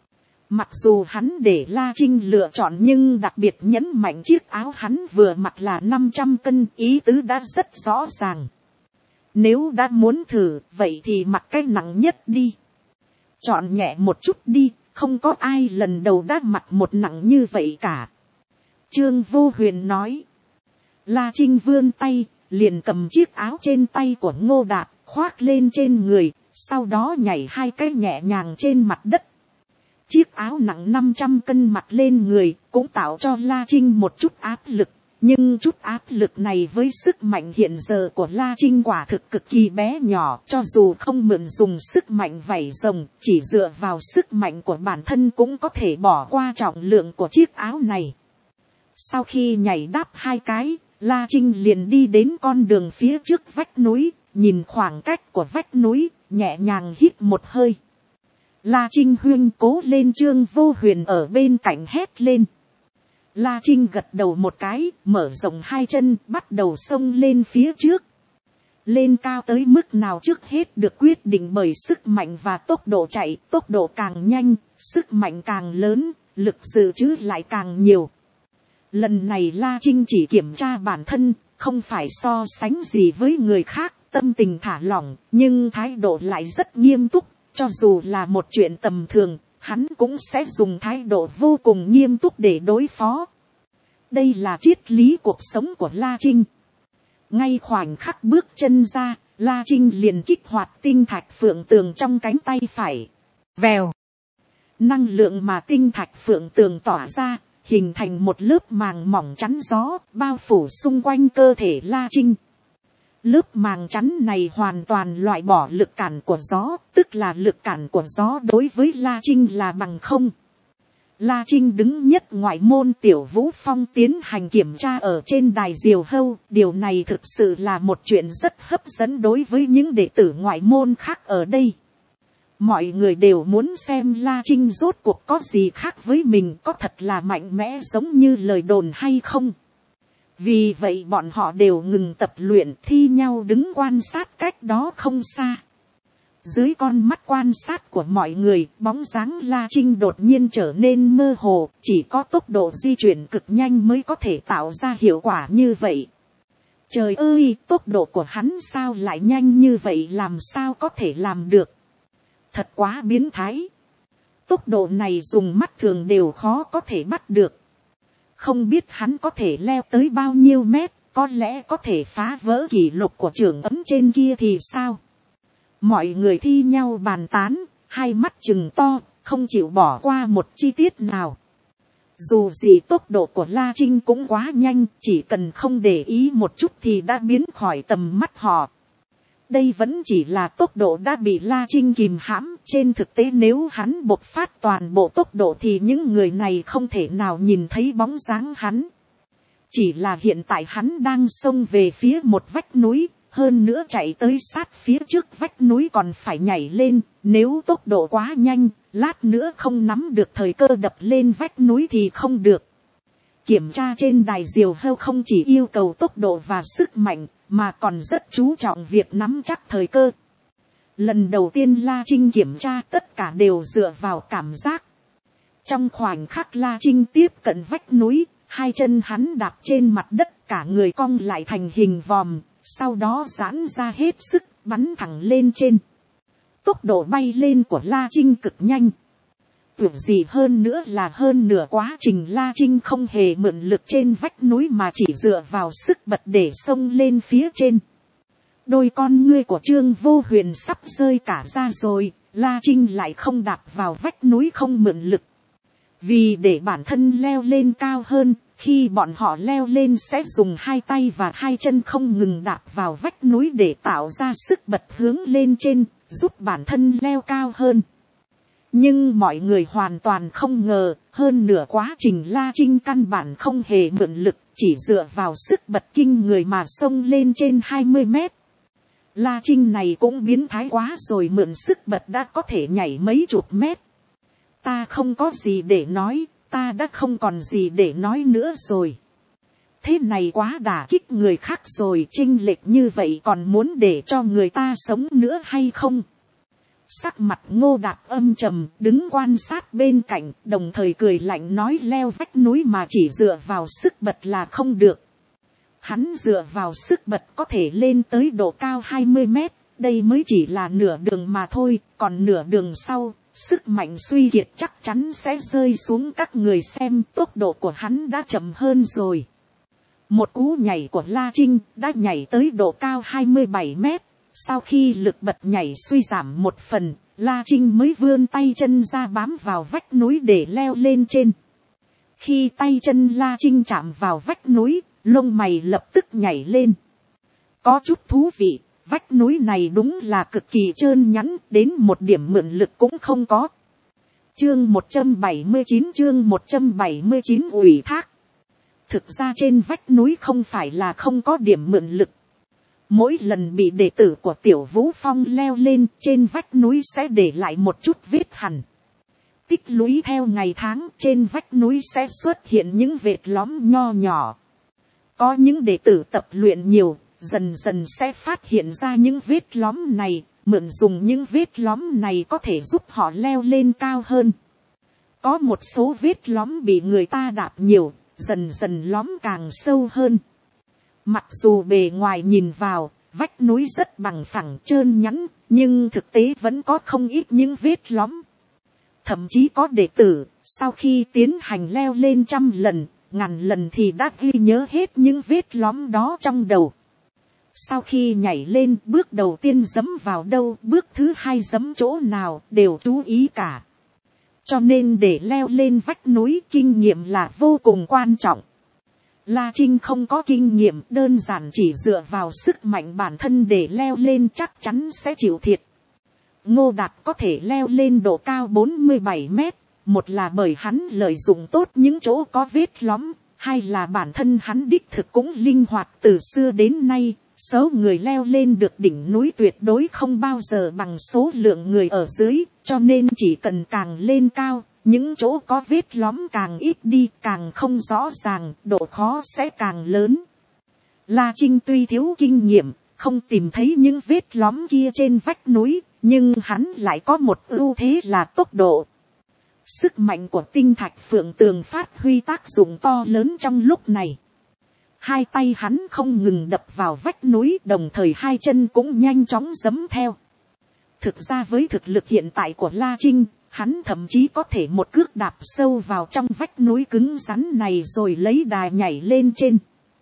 Mặc dù hắn để La Trinh lựa chọn nhưng đặc biệt nhấn mạnh chiếc áo hắn vừa mặc là năm trăm cân, ý tứ đã rất rõ ràng. Nếu đã muốn thử, vậy thì mặc cái nặng nhất đi. Chọn nhẹ một chút đi, không có ai lần đầu đã mặc một nặng như vậy cả. Trương Vô Huyền nói. La Trinh vươn tay, liền cầm chiếc áo trên tay của Ngô Đạt, khoác lên trên người, sau đó nhảy hai cái nhẹ nhàng trên mặt đất. Chiếc áo nặng năm trăm cân mặc lên người, cũng tạo cho La Trinh một chút áp lực. Nhưng chút áp lực này với sức mạnh hiện giờ của La Trinh quả thực cực kỳ bé nhỏ, cho dù không mượn dùng sức mạnh vảy rồng, chỉ dựa vào sức mạnh của bản thân cũng có thể bỏ qua trọng lượng của chiếc áo này. Sau khi nhảy đáp hai cái, La Trinh liền đi đến con đường phía trước vách núi, nhìn khoảng cách của vách núi, nhẹ nhàng hít một hơi. La Trinh Huyên cố lên. Trương Vô Huyền ở bên cạnh hét lên. La Trinh gật đầu một cái, mở rộng hai chân, bắt đầu xông lên phía trước. Lên cao tới mức nào trước hết được quyết định bởi sức mạnh và tốc độ chạy, tốc độ càng nhanh, sức mạnh càng lớn, lực dự trữ lại càng nhiều. Lần này La Trinh chỉ kiểm tra bản thân, không phải so sánh gì với người khác, tâm tình thả lỏng, nhưng thái độ lại rất nghiêm túc, cho dù là một chuyện tầm thường. Hắn cũng sẽ dùng thái độ vô cùng nghiêm túc để đối phó. Đây là triết lý cuộc sống của La Trinh. Ngay khoảnh khắc bước chân ra, La Trinh liền kích hoạt tinh thạch phượng tường trong cánh tay phải. Vèo. Năng lượng mà tinh thạch phượng tường tỏa ra, hình thành một lớp màng mỏng chắn gió, bao phủ xung quanh cơ thể La Trinh. Lớp màng chắn này hoàn toàn loại bỏ lực cản của gió, tức là lực cản của gió đối với La Trinh là bằng không. La Trinh đứng nhất ngoại môn Tiểu Vũ Phong tiến hành kiểm tra ở trên đài diều hâu, điều này thực sự là một chuyện rất hấp dẫn đối với những đệ tử ngoại môn khác ở đây. Mọi người đều muốn xem La Trinh rốt cuộc có gì khác với mình, có thật là mạnh mẽ giống như lời đồn hay không. Vì vậy bọn họ đều ngừng tập luyện, thi nhau đứng quan sát cách đó không xa. Dưới con mắt quan sát của mọi người, bóng dáng La Trinh đột nhiên trở nên mơ hồ, chỉ có tốc độ di chuyển cực nhanh mới có thể tạo ra hiệu quả như vậy. Trời ơi, tốc độ của hắn sao lại nhanh như vậy, làm sao có thể làm được. Thật quá biến thái. Tốc độ này dùng mắt thường đều khó có thể bắt được. Không biết hắn có thể leo tới bao nhiêu mét, có lẽ có thể phá vỡ kỷ lục của trưởng ấm trên kia thì sao. Mọi người thi nhau bàn tán, hai mắt trừng to, không chịu bỏ qua một chi tiết nào. Dù gì tốc độ của La Trinh cũng quá nhanh, chỉ cần không để ý một chút thì đã biến khỏi tầm mắt họ. Đây vẫn chỉ là tốc độ đã bị La Trinh kìm hãm, trên thực tế nếu hắn bộc phát toàn bộ tốc độ thì những người này không thể nào nhìn thấy bóng dáng hắn. Chỉ là hiện tại hắn đang xông về phía một vách núi, hơn nữa chạy tới sát phía trước vách núi còn phải nhảy lên, nếu tốc độ quá nhanh, lát nữa không nắm được thời cơ đập lên vách núi thì không được. Kiểm tra trên đài diều hâu không chỉ yêu cầu tốc độ và sức mạnh, mà còn rất chú trọng việc nắm chắc thời cơ. Lần đầu tiên La Trinh kiểm tra tất cả đều dựa vào cảm giác. Trong khoảnh khắc La Trinh tiếp cận vách núi, hai chân hắn đạp trên mặt đất, cả người cong lại thành hình vòm, sau đó giãn ra hết sức, bắn thẳng lên trên. Tốc độ bay lên của La Trinh cực nhanh. Tuyệt gì hơn nữa là hơn nửa quá trình La Trinh không hề mượn lực trên vách núi mà chỉ dựa vào sức bật để xông lên phía trên. Đôi con ngươi của Trương Vô Huyền sắp rơi cả ra rồi, La Trinh lại không đạp vào vách núi không mượn lực. Vì để bản thân leo lên cao hơn, khi bọn họ leo lên sẽ dùng hai tay và hai chân không ngừng đạp vào vách núi để tạo ra sức bật hướng lên trên, giúp bản thân leo cao hơn. Nhưng mọi người hoàn toàn không ngờ, hơn nửa quá trình La Trinh căn bản không hề mượn lực, chỉ dựa vào sức bật kinh người mà xông lên trên hai mươi mét. La Trinh này cũng biến thái quá rồi, mượn sức bật đã có thể nhảy mấy chục mét. Ta không có gì để nói, ta đã không còn gì để nói nữa rồi. Thế này quá đả kích người khác rồi, chênh lệch như vậy còn muốn để cho người ta sống nữa hay không? Sắc mặt Ngô Đạt âm trầm, đứng quan sát bên cạnh, đồng thời cười lạnh nói leo vách núi mà chỉ dựa vào sức bật là không được. Hắn dựa vào sức bật có thể lên tới độ cao hai mươi mét, đây mới chỉ là nửa đường mà thôi, còn nửa đường sau, sức mạnh suy kiệt chắc chắn sẽ rơi xuống. Các người xem tốc độ của hắn đã chậm hơn rồi. Một cú nhảy của La Trinh đã nhảy tới độ cao hai mươi bảy mét. Sau khi lực bật nhảy suy giảm một phần, La Trinh mới vươn tay chân ra bám vào vách núi để leo lên trên. Khi tay chân La Trinh chạm vào vách núi, lông mày lập tức nhảy lên. Có chút thú vị, vách núi này đúng là cực kỳ trơn nhẵn, đến một điểm mượn lực cũng không có. Chương một trăm bảy mươi chín chương một trăm bảy mươi chín ủy thác. Thực ra trên vách núi không phải là không có điểm mượn lực. Mỗi lần bị đệ tử của Tiểu Vũ Phong leo lên, trên vách núi sẽ để lại một chút vết hằn. Tích lũy theo ngày tháng, trên vách núi sẽ xuất hiện những vệt lõm nho nhỏ. Có những đệ tử tập luyện nhiều, dần dần sẽ phát hiện ra những vết lõm này, mượn dùng những vết lõm này có thể giúp họ leo lên cao hơn. Có một số vết lõm bị người ta đạp nhiều, dần dần lõm càng sâu hơn. Mặc dù bề ngoài nhìn vào, vách núi rất bằng phẳng trơn nhẵn, nhưng thực tế vẫn có không ít những vết lõm. Thậm chí có đệ tử, sau khi tiến hành leo lên trăm lần, ngàn lần thì đã ghi nhớ hết những vết lõm đó trong đầu. Sau khi nhảy lên, bước đầu tiên giẫm vào đâu, bước thứ hai giẫm chỗ nào, đều chú ý cả. Cho nên để leo lên vách núi, kinh nghiệm là vô cùng quan trọng. La Trinh không có kinh nghiệm, đơn giản chỉ dựa vào sức mạnh bản thân để leo lên chắc chắn sẽ chịu thiệt. Ngô Đạt có thể leo lên độ cao bốn mươi bảy mét, một là bởi hắn lợi dụng tốt những chỗ có vết lõm, hai là bản thân hắn đích thực cũng linh hoạt từ xưa đến nay. Số người leo lên được đỉnh núi tuyệt đối không bao giờ bằng số lượng người ở dưới, cho nên chỉ cần càng lên cao, những chỗ có vết lõm càng ít đi, càng không rõ ràng, độ khó sẽ càng lớn. La Trinh tuy thiếu kinh nghiệm, không tìm thấy những vết lõm kia trên vách núi, nhưng hắn lại có một ưu thế là tốc độ. Sức mạnh của tinh thạch phượng tường phát huy tác dụng to lớn trong lúc này. Hai tay hắn không ngừng đập vào vách núi, đồng thời hai chân cũng nhanh chóng giẫm theo. Thực ra với thực lực hiện tại của La Trinh, hắn thậm chí có thể một cước đạp sâu vào trong vách núi cứng rắn này rồi lấy đà nhảy lên trên.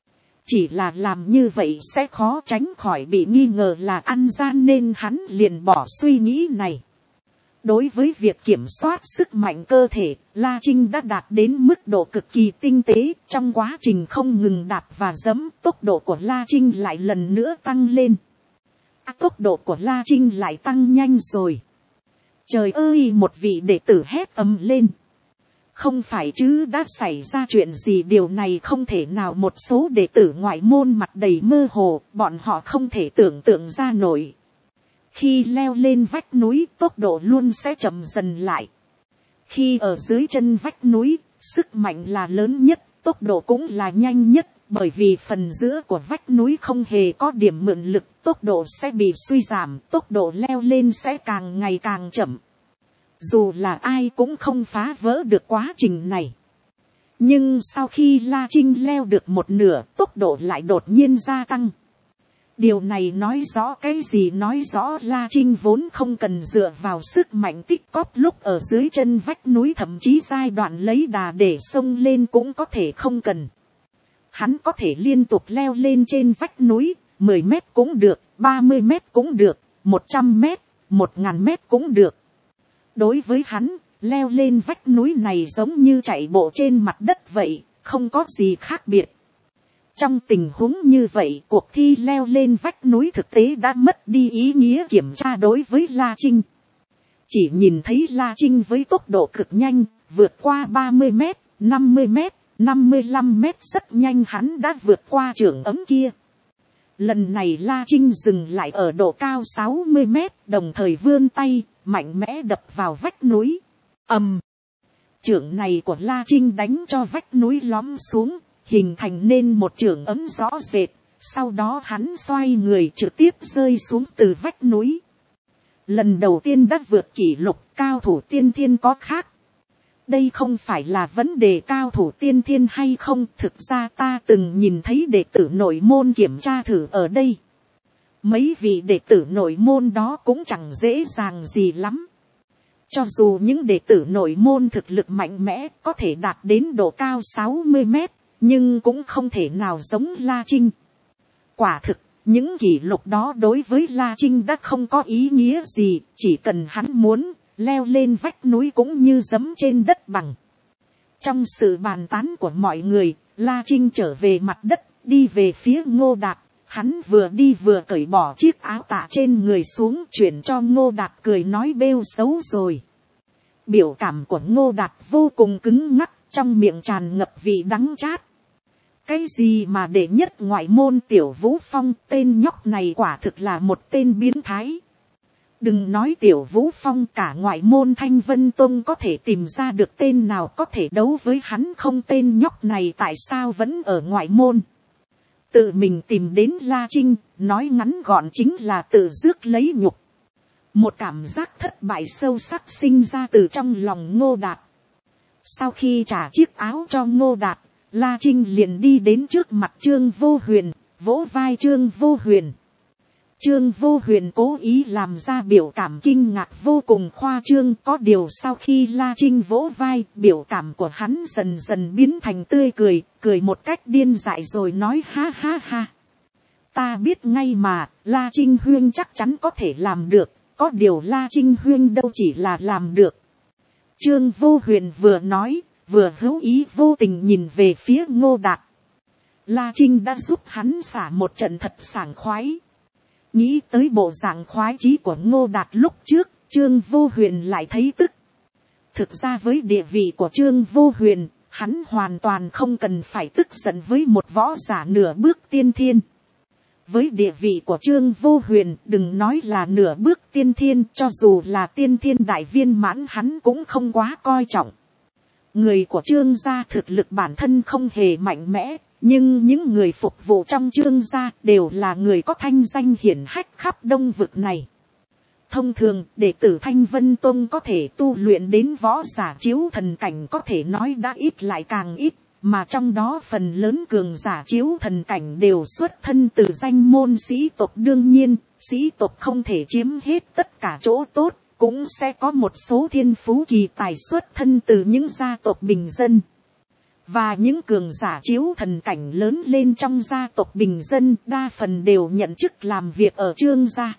Chỉ là làm như vậy sẽ khó tránh khỏi bị nghi ngờ là ăn gian, nên hắn liền bỏ suy nghĩ này. Đối với việc kiểm soát sức mạnh cơ thể, La Trinh đã đạt đến mức độ cực kỳ tinh tế. Trong quá trình không ngừng đạp và giẫm, tốc độ của La Trinh lại lần nữa tăng lên. À, tốc độ của La Trinh lại tăng nhanh rồi. Trời ơi, một vị đệ tử hét ầm lên. Không phải chứ, đã xảy ra chuyện gì? Điều này không thể nào. Một số đệ tử ngoại môn mặt đầy mơ hồ, bọn họ không thể tưởng tượng ra nổi. Khi leo lên vách núi, tốc độ luôn sẽ chậm dần lại. Khi ở dưới chân vách núi, sức mạnh là lớn nhất, tốc độ cũng là nhanh nhất, bởi vì phần giữa của vách núi không hề có điểm mượn lực, tốc độ sẽ bị suy giảm, tốc độ leo lên sẽ càng ngày càng chậm. dù là ai cũng không phá vỡ được quá trình này. Nhưng sau khi La Trinh leo được một nửa, tốc độ lại đột nhiên gia tăng. Điều này nói rõ cái gì? Nói rõ La Trinh vốn không cần dựa vào sức mạnh tích cóp lúc ở dưới chân vách núi, thậm chí giai đoạn lấy đà để xông lên cũng có thể không cần. Hắn có thể liên tục leo lên trên vách núi, mười mét cũng được, ba mươi mét cũng được, một trăm mét, một ngàn mét cũng được. Đối với hắn, leo lên vách núi này giống như chạy bộ trên mặt đất vậy, không có gì khác biệt. Trong tình huống như vậy, cuộc thi leo lên vách núi thực tế đã mất đi ý nghĩa kiểm tra đối với La Trinh. Chỉ nhìn thấy La Trinh với tốc độ cực nhanh, vượt qua ba mươi mét, năm mươi mét, năm mươi lăm mét, rất nhanh hắn đã vượt qua chưởng ấm kia. Lần này La Trinh dừng lại ở độ cao sáu mươi mét, đồng thời vươn tay, mạnh mẽ đập vào vách núi. Ầm! Chưởng này của La Trinh đánh cho vách núi lõm xuống, hình thành nên một chưởng ấm rõ rệt. Sau đó hắn xoay người trực tiếp rơi xuống từ vách núi. Lần đầu tiên đã vượt kỷ lục, cao thủ tiên thiên có khác. Đây không phải là vấn đề cao thủ tiên thiên hay không, thực ra ta từng nhìn thấy đệ tử nội môn kiểm tra thử ở đây. Mấy vị đệ tử nội môn đó cũng chẳng dễ dàng gì lắm. Cho dù những đệ tử nội môn thực lực mạnh mẽ có thể đạt đến độ cao sáu mươi mét, nhưng cũng không thể nào giống La Trinh. Quả thực, những kỷ lục đó đối với La Trinh đã không có ý nghĩa gì, chỉ cần hắn muốn, leo lên vách núi cũng như giẫm trên đất bằng. Trong sự bàn tán của mọi người, La Trinh trở về mặt đất, đi về phía Ngô Đạt. Hắn vừa đi vừa cởi bỏ chiếc áo tạ trên người xuống, chuyển cho Ngô Đạt, cười nói bêu xấu rồi. Biểu cảm của Ngô Đạt vô cùng cứng ngắc, trong miệng tràn ngập vị đắng chát. Cái gì mà đệ nhất ngoại môn Tiểu Vũ Phong, tên nhóc này quả thực là một tên biến thái. Đừng nói Tiểu Vũ Phong, cả ngoại môn Thanh Vân Tông có thể tìm ra được tên nào có thể đấu với hắn không? Tên nhóc này tại sao vẫn ở ngoại môn? Tự mình tìm đến La Trinh, nói ngắn gọn chính là tự rước lấy nhục. Một cảm giác thất bại sâu sắc sinh ra từ trong lòng Ngô Đạt. Sau khi trả chiếc áo cho Ngô Đạt, La Trinh liền đi đến trước mặt Trương Vô Huyền, vỗ vai Trương Vô Huyền. Trương Vô Huyền cố ý làm ra biểu cảm kinh ngạc vô cùng khoa trương, có điều sau khi La Trinh vỗ vai, biểu cảm của hắn dần dần biến thành tươi cười, cười một cách điên dại rồi nói ha ha ha. Ta biết ngay mà, La Trinh huyên chắc chắn có thể làm được, có điều La Trinh huyên đâu chỉ là làm được. Trương Vô Huyền vừa nói, vừa hữu ý vô tình nhìn về phía Ngô Đạt. La Trinh đã giúp hắn xả một trận thật sảng khoái. Nghĩ tới bộ dạng khoái chí của Ngô Đạt lúc trước, Trương Vô Huyền lại thấy tức. Thực ra với địa vị của Trương Vô Huyền, hắn hoàn toàn không cần phải tức giận với một võ giả nửa bước tiên thiên. Với địa vị của Trương Vô Huyền, đừng nói là nửa bước tiên thiên, cho dù là tiên thiên đại viên mãn hắn cũng không quá coi trọng. Người của Trương gia thực lực bản thân không hề mạnh mẽ, nhưng những người phục vụ trong Trương gia đều là người có thanh danh hiển hách khắp đông vực này. Thông thường, đệ tử Thanh Vân Tông có thể tu luyện đến võ giả chiếu thần cảnh có thể nói đã ít lại càng ít, mà trong đó phần lớn cường giả chiếu thần cảnh đều xuất thân từ danh môn sĩ tộc. Đương nhiên, sĩ tộc không thể chiếm hết tất cả chỗ tốt, cũng sẽ có một số thiên phú kỳ tài xuất thân từ những gia tộc bình dân. Và những cường giả chiếu thần cảnh lớn lên trong gia tộc bình dân đa phần đều nhận chức làm việc ở Trương gia.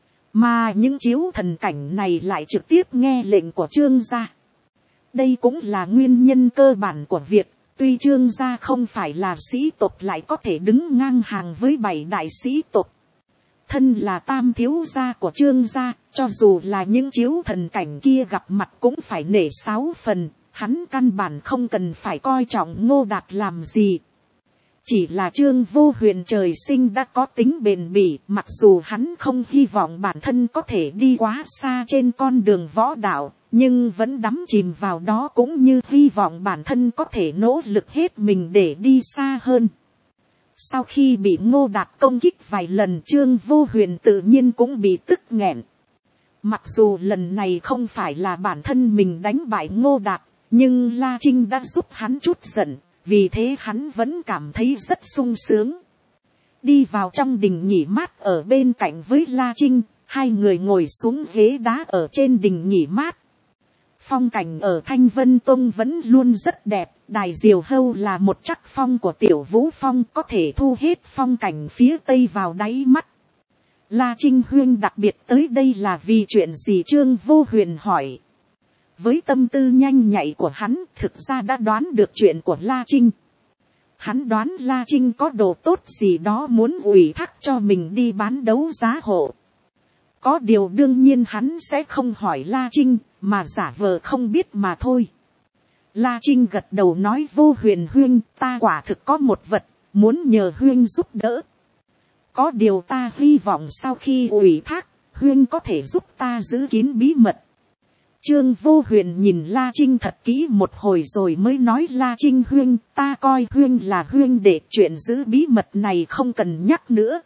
Mà những chiếu thần cảnh này lại trực tiếp nghe lệnh của Trương gia. Đây cũng là nguyên nhân cơ bản của việc, tuy Trương gia không phải là sĩ tộc lại có thể đứng ngang hàng với bảy đại sĩ tộc. Thân là tam thiếu gia của Trương gia, cho dù là những chiếu thần cảnh kia gặp mặt cũng phải nể sáu phần. Hắn căn bản không cần phải coi trọng Ngô Đạt làm gì. Chỉ là Trương Vô Huyền trời sinh đã có tính bền bỉ, mặc dù hắn không hy vọng bản thân có thể đi quá xa trên con đường võ đạo, nhưng vẫn đắm chìm vào đó, cũng như hy vọng bản thân có thể nỗ lực hết mình để đi xa hơn. Sau khi bị Ngô Đạt công kích vài lần, Trương Vô Huyền tự nhiên cũng bị tức nghẹn. Mặc dù lần này không phải là bản thân mình đánh bại Ngô Đạt, nhưng La Trinh đã giúp hắn chút giận, vì thế hắn vẫn cảm thấy rất sung sướng. Đi vào trong đình nghỉ mát ở bên cạnh với La Trinh, hai người ngồi xuống ghế đá ở trên đình nghỉ mát. Phong cảnh ở Thanh Vân Tông vẫn luôn rất đẹp, đài Diều Hâu là một trắc phong của Tiểu Vũ Phong, có thể thu hết phong cảnh phía tây vào đáy mắt. La Trinh huynh đặc biệt tới đây là vì chuyện gì? Trương Vô Huyền hỏi. Với tâm tư nhanh nhạy của hắn, thực ra đã đoán được chuyện của La Trinh. Hắn đoán La Trinh có đồ tốt gì đó muốn ủy thác cho mình đi bán đấu giá hộ. Có điều đương nhiên hắn sẽ không hỏi La Trinh, mà giả vờ không biết mà thôi. La Trinh gật đầu nói, Vô Huyền huynh, ta quả thực có một vật, muốn nhờ huynh giúp đỡ. Có điều ta hy vọng sau khi ủy thác, huynh có thể giúp ta giữ kín bí mật. Trương Vô Huyền nhìn La Trinh thật kỹ một hồi rồi mới nói, La Trinh huynh, ta coi huynh là huynh để chuyện giữ bí mật này không cần nhắc nữa.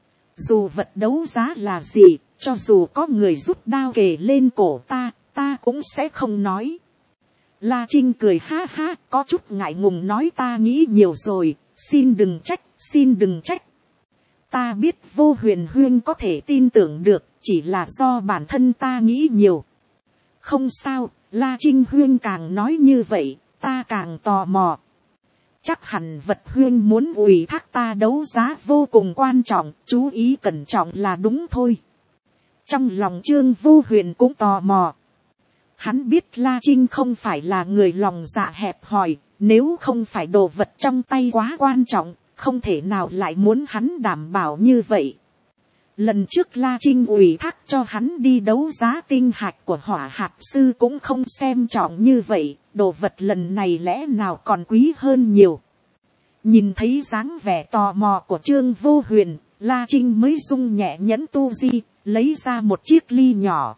Dù vật đấu giá là gì, cho dù có người rút đao kề lên cổ ta, ta cũng sẽ không nói. La Trinh cười ha ha, có chút ngại ngùng nói, ta nghĩ nhiều rồi, xin đừng trách, xin đừng trách. Ta biết Vô Huyền huynh có thể tin tưởng được, chỉ là do bản thân ta nghĩ nhiều. Không sao, La Trinh huynh càng nói như vậy, ta càng tò mò. Chắc hẳn vật huynh muốn ủy thác ta đấu giá vô cùng quan trọng, chú ý cẩn trọng là đúng thôi. Trong lòng Trương Vô Huyền cũng tò mò. Hắn biết La Trinh không phải là người lòng dạ hẹp hòi, nếu không phải đồ vật trong tay quá quan trọng, không thể nào lại muốn hắn đảm bảo như vậy. Lần trước La Trinh ủy thác cho hắn đi đấu giá tinh hạch của Hỏa Hạt Sư cũng không xem trọng như vậy, đồ vật lần này lẽ nào còn quý hơn nhiều. Nhìn thấy dáng vẻ tò mò của Trương Vô Huyền, La Trinh mới rung nhẹ nhẫn tu di, lấy ra một chiếc ly nhỏ.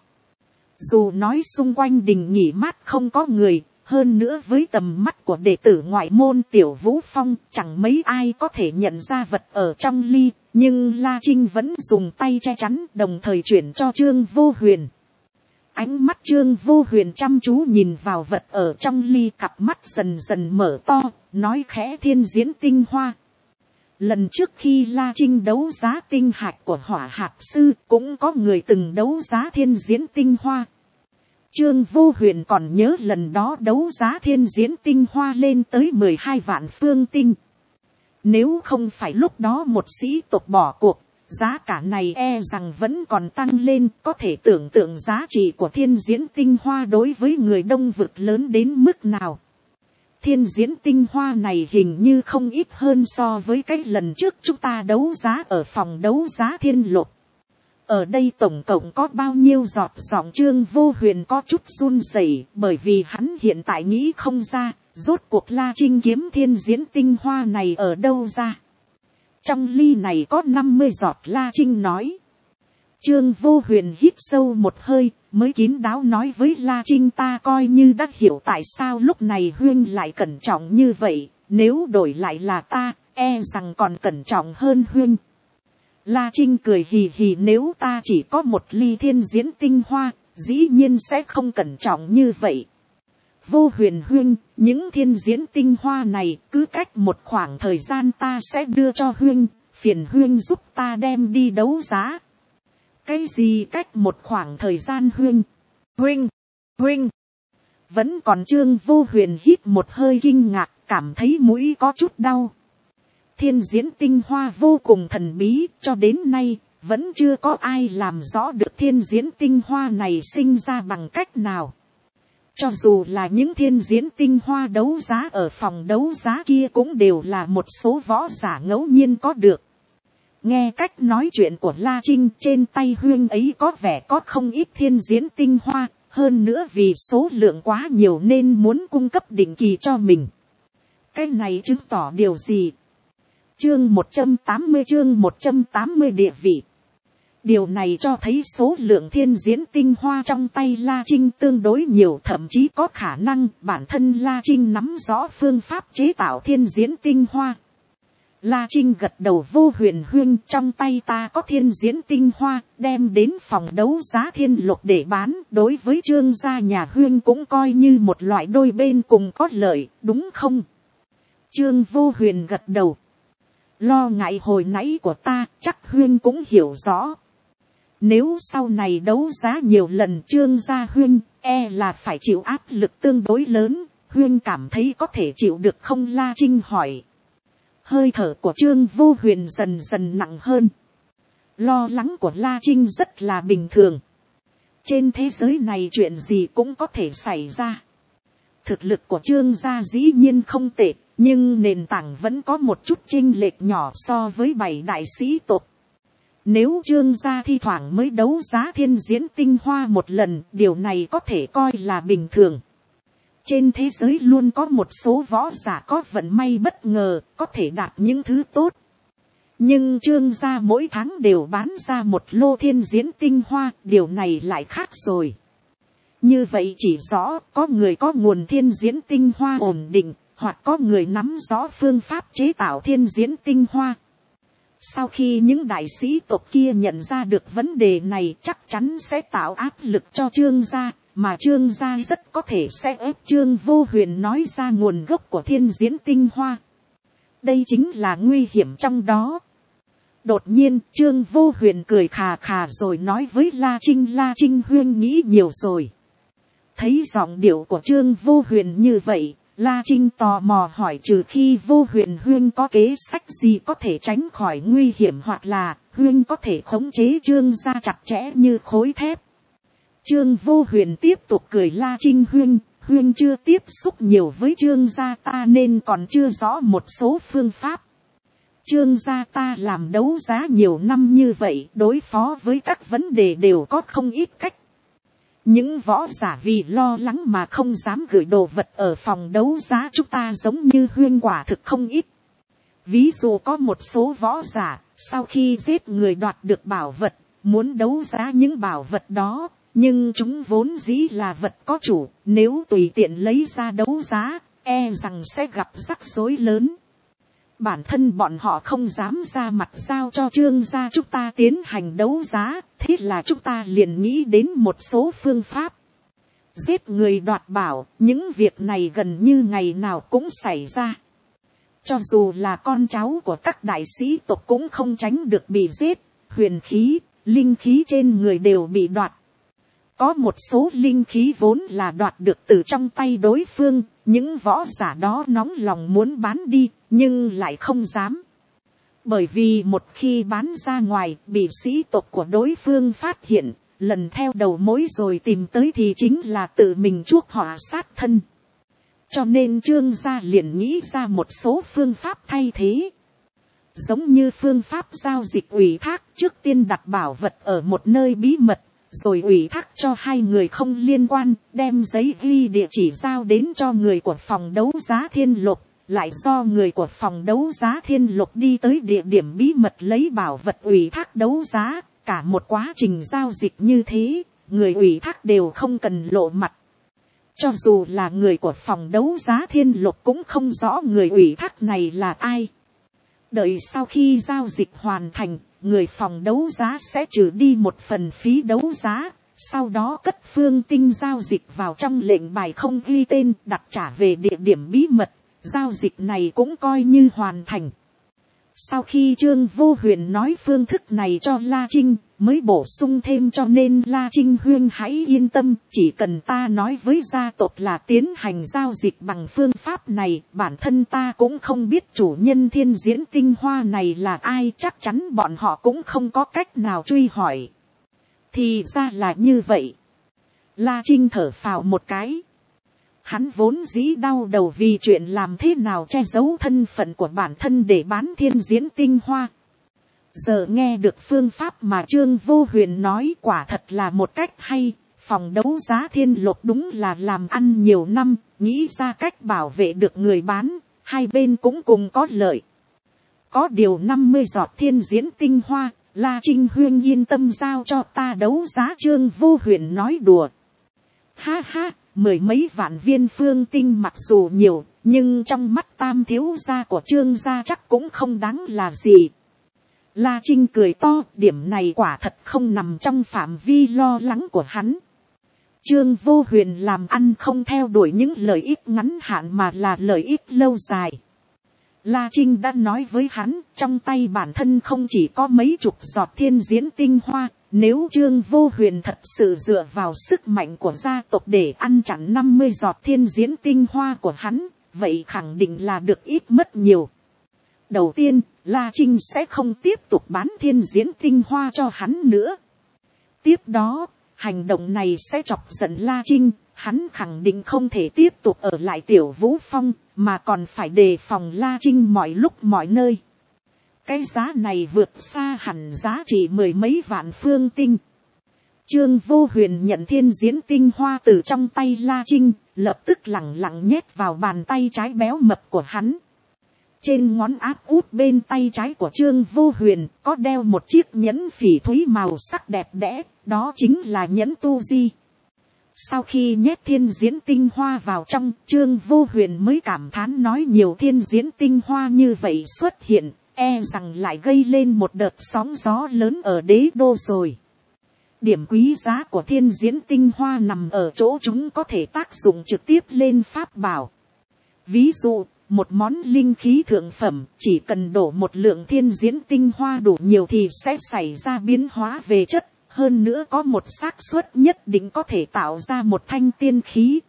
Dù nói xung quanh đình nghỉ mát không có người, hơn nữa với tầm mắt của đệ tử ngoại môn Tiểu Vũ Phong, chẳng mấy ai có thể nhận ra vật ở trong ly, nhưng La Trinh vẫn dùng tay che chắn, đồng thời chuyển cho Trương Vô Huyền. Ánh mắt Trương Vô Huyền chăm chú nhìn vào vật ở trong ly, cặp mắt dần dần mở to, nói khẽ, thiên diễn tinh hoa. Lần trước khi La Trinh đấu giá tinh hạch của Hỏa Hạt Sư, cũng có người từng đấu giá thiên diễn tinh hoa. Trương Vô Huyền còn nhớ lần đó đấu giá thiên diễn tinh hoa lên tới mười hai vạn phương tinh. Nếu không phải lúc đó một sĩ tộc bỏ cuộc, giá cả này e rằng vẫn còn tăng lên, có thể tưởng tượng giá trị của thiên diễn tinh hoa đối với người Đông Vực lớn đến mức nào. Thiên diễn tinh hoa này hình như không ít hơn so với cái lần trước chúng ta đấu giá ở phòng đấu giá Thiên Lục. Ở đây tổng cộng có bao nhiêu giọt? Giọng Trương Vô Huyền có chút run rẩy, bởi vì hắn hiện tại nghĩ không ra, rốt cuộc La Trinh kiếm thiên diễn tinh hoa này ở đâu ra. Trong ly này có năm mươi giọt, La Trinh nói. Trương Vô Huyền hít sâu một hơi, mới kín đáo nói với La Trinh, ta coi như đã hiểu tại sao lúc này huynh lại cẩn trọng như vậy, nếu đổi lại là ta, e rằng còn cẩn trọng hơn huynh. La Trinh cười hì hì, nếu ta chỉ có một ly thiên diễn tinh hoa, dĩ nhiên sẽ không cẩn trọng như vậy. Vô Huyền huynh, những thiên diễn tinh hoa này cứ cách một khoảng thời gian ta sẽ đưa cho huynh, phiền huynh giúp ta đem đi đấu giá. Cái gì cách một khoảng thời gian huynh? Huynh, huynh. Vẫn còn Trương Vô Huyền hít một hơi kinh ngạc, cảm thấy mũi có chút đau. Thiên diễn tinh hoa vô cùng thần bí, cho đến nay, vẫn chưa có ai làm rõ được thiên diễn tinh hoa này sinh ra bằng cách nào. Cho dù là những thiên diễn tinh hoa đấu giá ở phòng đấu giá kia cũng đều là một số võ giả ngẫu nhiên có được. Nghe cách nói chuyện của La Trinh, trên tay huynh ấy có vẻ có không ít thiên diễn tinh hoa, hơn nữa vì số lượng quá nhiều nên muốn cung cấp định kỳ cho mình. Cái này chứng tỏ điều gì? Chương một trăm tám mươi chương một trăm tám mươi địa vị. Điều này cho thấy số lượng thiên diễn tinh hoa trong tay La Trinh tương đối nhiều, thậm chí có khả năng bản thân La Trinh nắm rõ phương pháp chế tạo thiên diễn tinh hoa. La Trinh gật đầu, Vô Huyền huynh, trong tay ta có thiên diễn tinh hoa, đem đến phòng đấu giá thiên lục để bán, đối với Trương gia nhà huynh cũng coi như một loại đôi bên cùng có lợi, đúng không? Trương Vô Huyền gật đầu. Lo ngại hồi nãy của ta, chắc huynh cũng hiểu rõ. Nếu sau này đấu giá nhiều lần Trương gia huynh, e là phải chịu áp lực tương đối lớn, huynh cảm thấy có thể chịu được không? La Trinh hỏi. Hơi thở của Trương Vô Huyền dần dần nặng hơn. Lo lắng của La Trinh rất là bình thường. Trên thế giới này chuyện gì cũng có thể xảy ra. Thực lực của Trương gia dĩ nhiên không tệ, nhưng nền tảng vẫn có một chút chênh lệch nhỏ so với bảy đại sĩ tộc. Nếu Trương gia thi thoảng mới đấu giá thiên diễn tinh hoa một lần, điều này có thể coi là bình thường. Trên thế giới luôn có một số võ giả có vận may bất ngờ, có thể đạt những thứ tốt. Nhưng Trương gia mỗi tháng đều bán ra một lô thiên diễn tinh hoa, điều này lại khác rồi. Như vậy chỉ rõ có người có nguồn thiên diễn tinh hoa ổn định, hoặc có người nắm rõ phương pháp chế tạo thiên diễn tinh hoa. Sau khi những đại sĩ tộc kia nhận ra được vấn đề này, chắc chắn sẽ tạo áp lực cho Trương gia, mà Trương gia rất có thể sẽ ép Trương Vô Huyền nói ra nguồn gốc của thiên diễn tinh hoa. Đây chính là nguy hiểm trong đó. Đột nhiên Trương Vô Huyền cười khà khà rồi nói với La Trinh, La Trinh huynh nghĩ nhiều rồi. Thấy giọng điệu của Trương Vô Huyền như vậy, La Trinh tò mò hỏi, trừ khi Vô Huyền huynh có kế sách gì có thể tránh khỏi nguy hiểm, hoặc là huynh có thể khống chế Trương gia chặt chẽ như khối thép. Trương Vô Huyền tiếp tục cười, La Trinh huynh, huynh chưa tiếp xúc nhiều với Trương gia ta nên còn chưa rõ một số phương pháp. Trương gia ta làm đấu giá nhiều năm như vậy, đối phó với các vấn đề đều có không ít cách. Những võ giả vì lo lắng mà không dám gửi đồ vật ở phòng đấu giá chúng ta giống như huynh quả thực không ít. Ví dụ có một số võ giả, sau khi giết người đoạt được bảo vật, muốn đấu giá những bảo vật đó, nhưng chúng vốn dĩ là vật có chủ, nếu tùy tiện lấy ra đấu giá, e rằng sẽ gặp rắc rối lớn. Bản thân bọn họ không dám ra mặt giao cho Trương gia chúng ta tiến hành đấu giá, thế là chúng ta liền nghĩ đến một số phương pháp. Giết người đoạt bảo, những việc này gần như ngày nào cũng xảy ra. Cho dù là con cháu của các đại sĩ tộc cũng không tránh được bị giết, huyền khí, linh khí trên người đều bị đoạt. Có một số linh khí vốn là đoạt được từ trong tay đối phương, những võ giả đó nóng lòng muốn bán đi, nhưng lại không dám. Bởi vì một khi bán ra ngoài, bị sĩ tộc của đối phương phát hiện, lần theo đầu mối rồi tìm tới thì chính là tự mình chuốc họa sát thân. Cho nên Trương gia liền nghĩ ra một số phương pháp thay thế. Giống như phương pháp giao dịch ủy thác, trước tiên đặt bảo vật ở một nơi bí mật, rồi ủy thác cho hai người không liên quan, đem giấy ghi địa chỉ giao đến cho người của phòng đấu giá thiên lục, lại do người của phòng đấu giá thiên lục đi tới địa điểm bí mật lấy bảo vật ủy thác đấu giá. Cả một quá trình giao dịch như thế, người ủy thác đều không cần lộ mặt. Cho dù là người của phòng đấu giá thiên lục cũng không rõ người ủy thác này là ai. Đợi sau khi giao dịch hoàn thành, người phòng đấu giá sẽ trừ đi một phần phí đấu giá, sau đó cất phương tinh giao dịch vào trong lệnh bài không ghi tên, đặt trả về địa điểm bí mật, giao dịch này cũng coi như hoàn thành. Sau khi Trương Vô Huyền nói phương thức này cho La Trinh, mới bổ sung thêm, cho nên La Trinh huynh hãy yên tâm, chỉ cần ta nói với gia tộc là tiến hành giao dịch bằng phương pháp này, bản thân ta cũng không biết chủ nhân thiên diễn tinh hoa này là ai, chắc chắn bọn họ cũng không có cách nào truy hỏi. Thì ra là như vậy. La Trinh thở phào một cái. Hắn vốn dĩ đau đầu vì chuyện làm thế nào che giấu thân phận của bản thân để bán thiên diễn tinh hoa. Giờ nghe được phương pháp mà Trương Vô Huyền nói, quả thật là một cách hay. Phòng đấu giá thiên lục đúng là làm ăn nhiều năm, nghĩ ra cách bảo vệ được người bán, hai bên cũng cùng có lợi. Có điều năm mươi giọt thiên diễn tinh hoa, La Trinh huynh yên tâm giao cho ta đấu giá. Trương Vô Huyền nói đùa. Ha ha, mười mấy vạn viên phương tinh mặc dù nhiều, nhưng trong mắt tam thiếu gia của Trương gia chắc cũng không đáng là gì. La Trinh cười to, điểm này quả thật không nằm trong phạm vi lo lắng của hắn. Trương Vô Huyền làm ăn không theo đuổi những lợi ích ngắn hạn mà là lợi ích lâu dài. La Trinh đã nói với hắn, trong tay bản thân không chỉ có mấy chục giọt thiên diễn tinh hoa, nếu Trương Vô Huyền thật sự dựa vào sức mạnh của gia tộc để ăn chặn năm mươi giọt thiên diễn tinh hoa của hắn, vậy khẳng định là được ít mất nhiều. Đầu tiên, La Trinh sẽ không tiếp tục bán thiên diễn tinh hoa cho hắn nữa. Tiếp đó, hành động này sẽ chọc giận La Trinh, hắn khẳng định không thể tiếp tục ở lại Tiểu Vũ Phong, mà còn phải đề phòng La Trinh mọi lúc mọi nơi. Cái giá này vượt xa hẳn giá trị mười mấy vạn phương tinh. Trương Vô Huyền nhận thiên diễn tinh hoa từ trong tay La Trinh, lập tức lẳng lặng nhét vào bàn tay trái béo mập của hắn. Trên ngón áp út bên tay trái của Trương Vô Huyền có đeo một chiếc nhẫn phỉ thúy màu sắc đẹp đẽ, đó chính là nhẫn tu di. Sau khi nhét thiên diễn tinh hoa vào trong, Trương Vô Huyền mới cảm thán nói nhiều thiên diễn tinh hoa như vậy xuất hiện, e rằng lại gây lên một đợt sóng gió lớn ở đế đô rồi. Điểm quý giá của thiên diễn tinh hoa nằm ở chỗ chúng có thể tác dụng trực tiếp lên pháp bảo. Ví dụ, một món linh khí thượng phẩm chỉ cần đổ một lượng thiên diễn tinh hoa đủ nhiều thì sẽ xảy ra biến hóa về chất, hơn nữa có một xác suất nhất định có thể tạo ra một thanh tiên khí.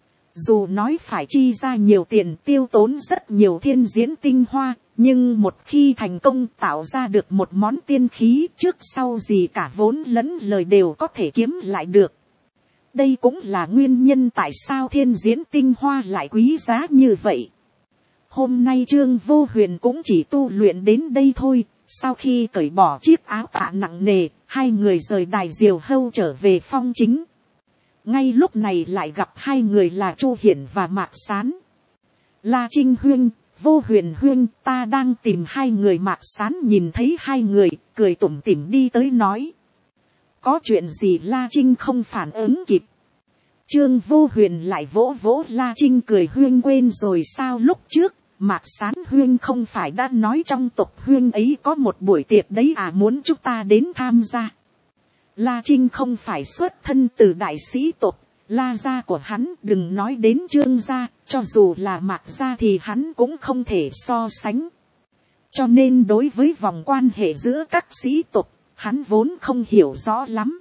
Dù nói phải chi ra nhiều tiền tiêu tốn rất nhiều thiên diễn tinh hoa, nhưng một khi thành công tạo ra được một món tiên khí trước sau gì cả vốn lẫn lời đều có thể kiếm lại được. Đây cũng là nguyên nhân tại sao thiên diễn tinh hoa lại quý giá như vậy. Hôm nay Trương Vô Huyền cũng chỉ tu luyện đến đây thôi, sau khi cởi bỏ chiếc áo tạ nặng nề, hai người rời đài diều hâu trở về phong chính. Ngay lúc này lại gặp hai người là Chu Hiển và Mạc Sán. La Trinh huynh, Vô Huyền huynh, ta đang tìm hai người. Mạc Sán nhìn thấy hai người, cười tủm tỉm đi tới nói. Có chuyện gì? La Trinh không phản ứng kịp. Trương Vô Huyền lại vỗ vỗ La Trinh cười, huyên quên rồi sao lúc trước, Mạc Sán huyên không phải đã nói trong tộc huyên ấy có một buổi tiệc đấy à, muốn chúng ta đến tham gia. La Trinh không phải xuất thân từ đại sĩ tộc, La gia của hắn đừng nói đến Trương gia, cho dù là Mạc gia thì hắn cũng không thể so sánh. Cho nên đối với vòng quan hệ giữa các sĩ tộc, hắn vốn không hiểu rõ lắm.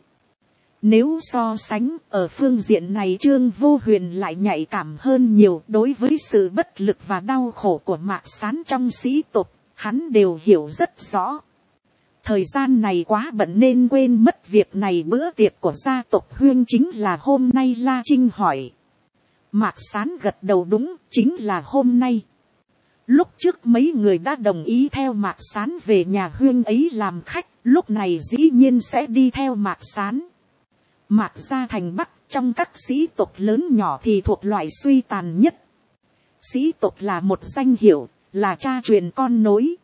Nếu so sánh, ở phương diện này Trương Vô Huyền lại nhạy cảm hơn nhiều. Đối với sự bất lực và đau khổ của Mạc Sán trong sĩ tộc, hắn đều hiểu rất rõ. Thời gian này quá bận nên quên mất việc này. Bữa tiệc của gia tộc huyên chính là hôm nay? La Trinh hỏi. Mạc Sán gật đầu, đúng, chính là hôm nay. Lúc trước mấy người đã đồng ý theo Mạc Sán về nhà huyên ấy làm khách, lúc này dĩ nhiên sẽ đi theo Mạc Sán. Mạc gia thành Bắc, trong các sĩ tộc lớn nhỏ thì thuộc loại suy tàn nhất. Sĩ tộc là một danh hiệu, là cha truyền con nối.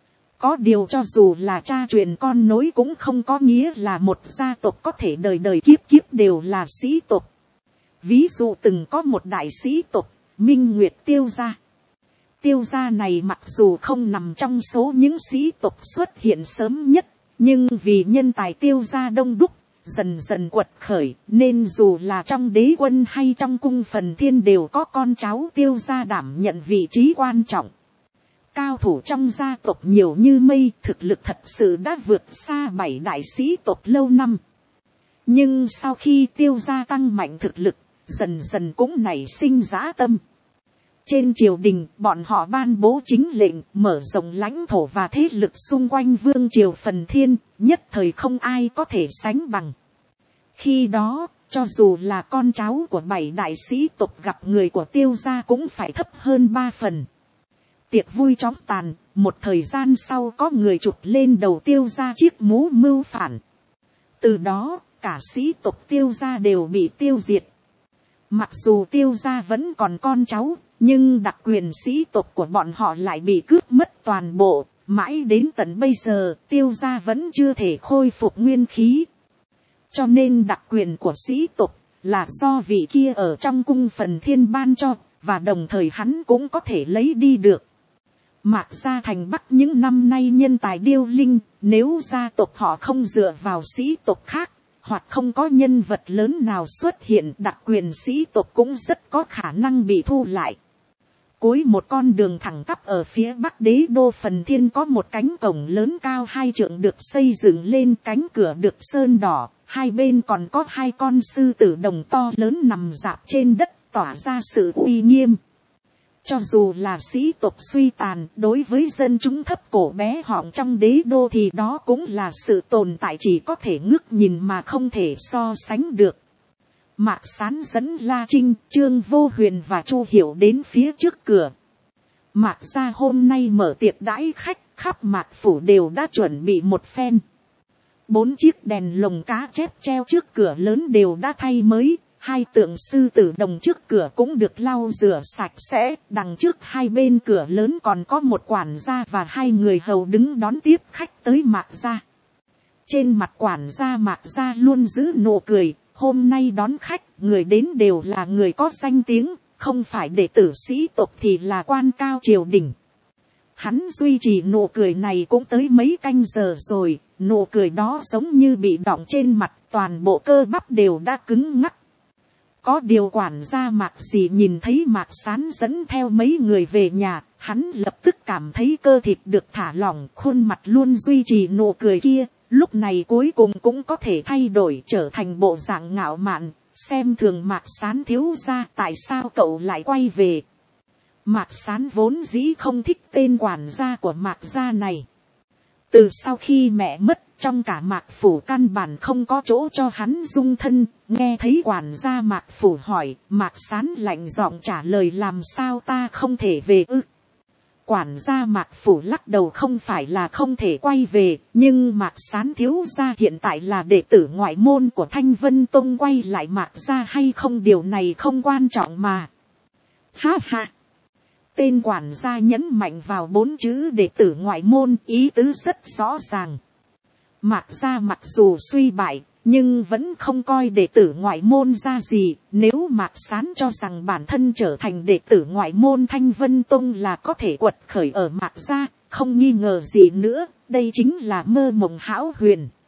Có điều cho dù là cha truyền con nối cũng không có nghĩa là một gia tộc có thể đời đời kiếp kiếp đều là sĩ tộc. Ví dụ từng có một đại sĩ tộc, Minh Nguyệt Tiêu gia. Tiêu gia này mặc dù không nằm trong số những sĩ tộc xuất hiện sớm nhất, nhưng vì nhân tài Tiêu gia đông đúc, dần dần quật khởi, nên dù là trong đế quân hay trong cung phần thiên đều có con cháu Tiêu gia đảm nhận vị trí quan trọng. Cao thủ trong gia tộc nhiều như mây, thực lực thật sự đã vượt xa bảy đại sĩ tộc lâu năm. Nhưng sau khi Tiêu gia tăng mạnh thực lực, dần dần cũng nảy sinh dã tâm. Trên triều đình, bọn họ ban bố chính lệnh, mở rộng lãnh thổ và thế lực xung quanh vương triều phần thiên, nhất thời không ai có thể sánh bằng. Khi đó, cho dù là con cháu của bảy đại sĩ tộc gặp người của Tiêu gia cũng phải thấp hơn ba phần. Tiệc vui chóng tàn, một thời gian sau có người chụp lên đầu Tiêu gia chiếc mũ mưu phản. Từ đó, cả sĩ tộc Tiêu gia đều bị tiêu diệt. Mặc dù Tiêu gia vẫn còn con cháu, nhưng đặc quyền sĩ tộc của bọn họ lại bị cướp mất toàn bộ. Mãi đến tận bây giờ, Tiêu gia vẫn chưa thể khôi phục nguyên khí. Cho nên đặc quyền của sĩ tộc là do vị kia ở trong cung phần thiên ban cho, và đồng thời hắn cũng có thể lấy đi được. Mạc gia thành Bắc những năm nay nhân tài điêu linh, nếu gia tộc họ không dựa vào sĩ tộc khác, hoặc không có nhân vật lớn nào xuất hiện, đặc quyền sĩ tộc cũng rất có khả năng bị thu lại. Cuối một con đường thẳng tắp ở phía bắc đế đô Phần Thiên có một cánh cổng lớn cao hai trượng được xây dựng lên, cánh cửa được sơn đỏ, hai bên còn có hai con sư tử đồng to lớn nằm rạp trên đất, tỏa ra sự uy nghiêm. Cho dù là sĩ tộc suy tàn, đối với dân chúng thấp cổ bé họng trong đế đô thì đó cũng là sự tồn tại chỉ có thể ngước nhìn mà không thể so sánh được. Mạc Sán dẫn La Trinh, Trương Vô Huyền và Chu Hiểu đến phía trước cửa. Mạc gia hôm nay mở tiệc đãi khách, khắp Mạc phủ đều đã chuẩn bị một phen. Bốn chiếc đèn lồng cá chép treo trước cửa lớn đều đã thay mới. Hai tượng sư tử đồng trước cửa cũng được lau rửa sạch sẽ, đằng trước hai bên cửa lớn còn có một quản gia và hai người hầu đứng đón tiếp khách tới Mạc gia. Trên mặt quản gia Mạc gia luôn giữ nụ cười, hôm nay đón khách, người đến đều là người có danh tiếng, không phải đệ tử sĩ tộc thì là quan cao triều đình. Hắn duy trì nụ cười này cũng tới mấy canh giờ rồi, nụ cười đó giống như bị đọng trên mặt, toàn bộ cơ bắp đều đã cứng ngắc. Có điều quản gia Mạc Dì nhìn thấy Mạc Sán dẫn theo mấy người về nhà, hắn lập tức cảm thấy cơ thịt được thả lỏng, khuôn mặt luôn duy trì nụ cười kia, lúc này cuối cùng cũng có thể thay đổi trở thành bộ dạng ngạo mạn, xem thường Mạc Sán thiếu gia, tại sao cậu lại quay về. Mạc Sán vốn dĩ không thích tên quản gia của Mạc gia này. Từ sau khi mẹ mất, trong cả Mạc phủ căn bản không có chỗ cho hắn dung thân, nghe thấy quản gia Mạc phủ hỏi, Mạc Sán lạnh giọng trả lời, làm sao ta không thể về ư. Quản gia Mạc phủ lắc đầu, không phải là không thể quay về, nhưng Mạc Sán thiếu gia hiện tại là đệ tử ngoại môn của Thanh Vân Tông, quay lại Mạc gia hay không điều này không quan trọng mà. Ha ha. Tên quản gia nhấn mạnh vào bốn chữ đệ tử ngoại môn, ý tứ rất rõ ràng. Mạc gia mặc dù suy bại, nhưng vẫn không coi đệ tử ngoại môn ra gì. Nếu Mạc Sán cho rằng bản thân trở thành đệ tử ngoại môn Thanh Vân Tông là có thể quật khởi ở Mạc gia, không nghi ngờ gì nữa, đây chính là mơ mộng hão huyền.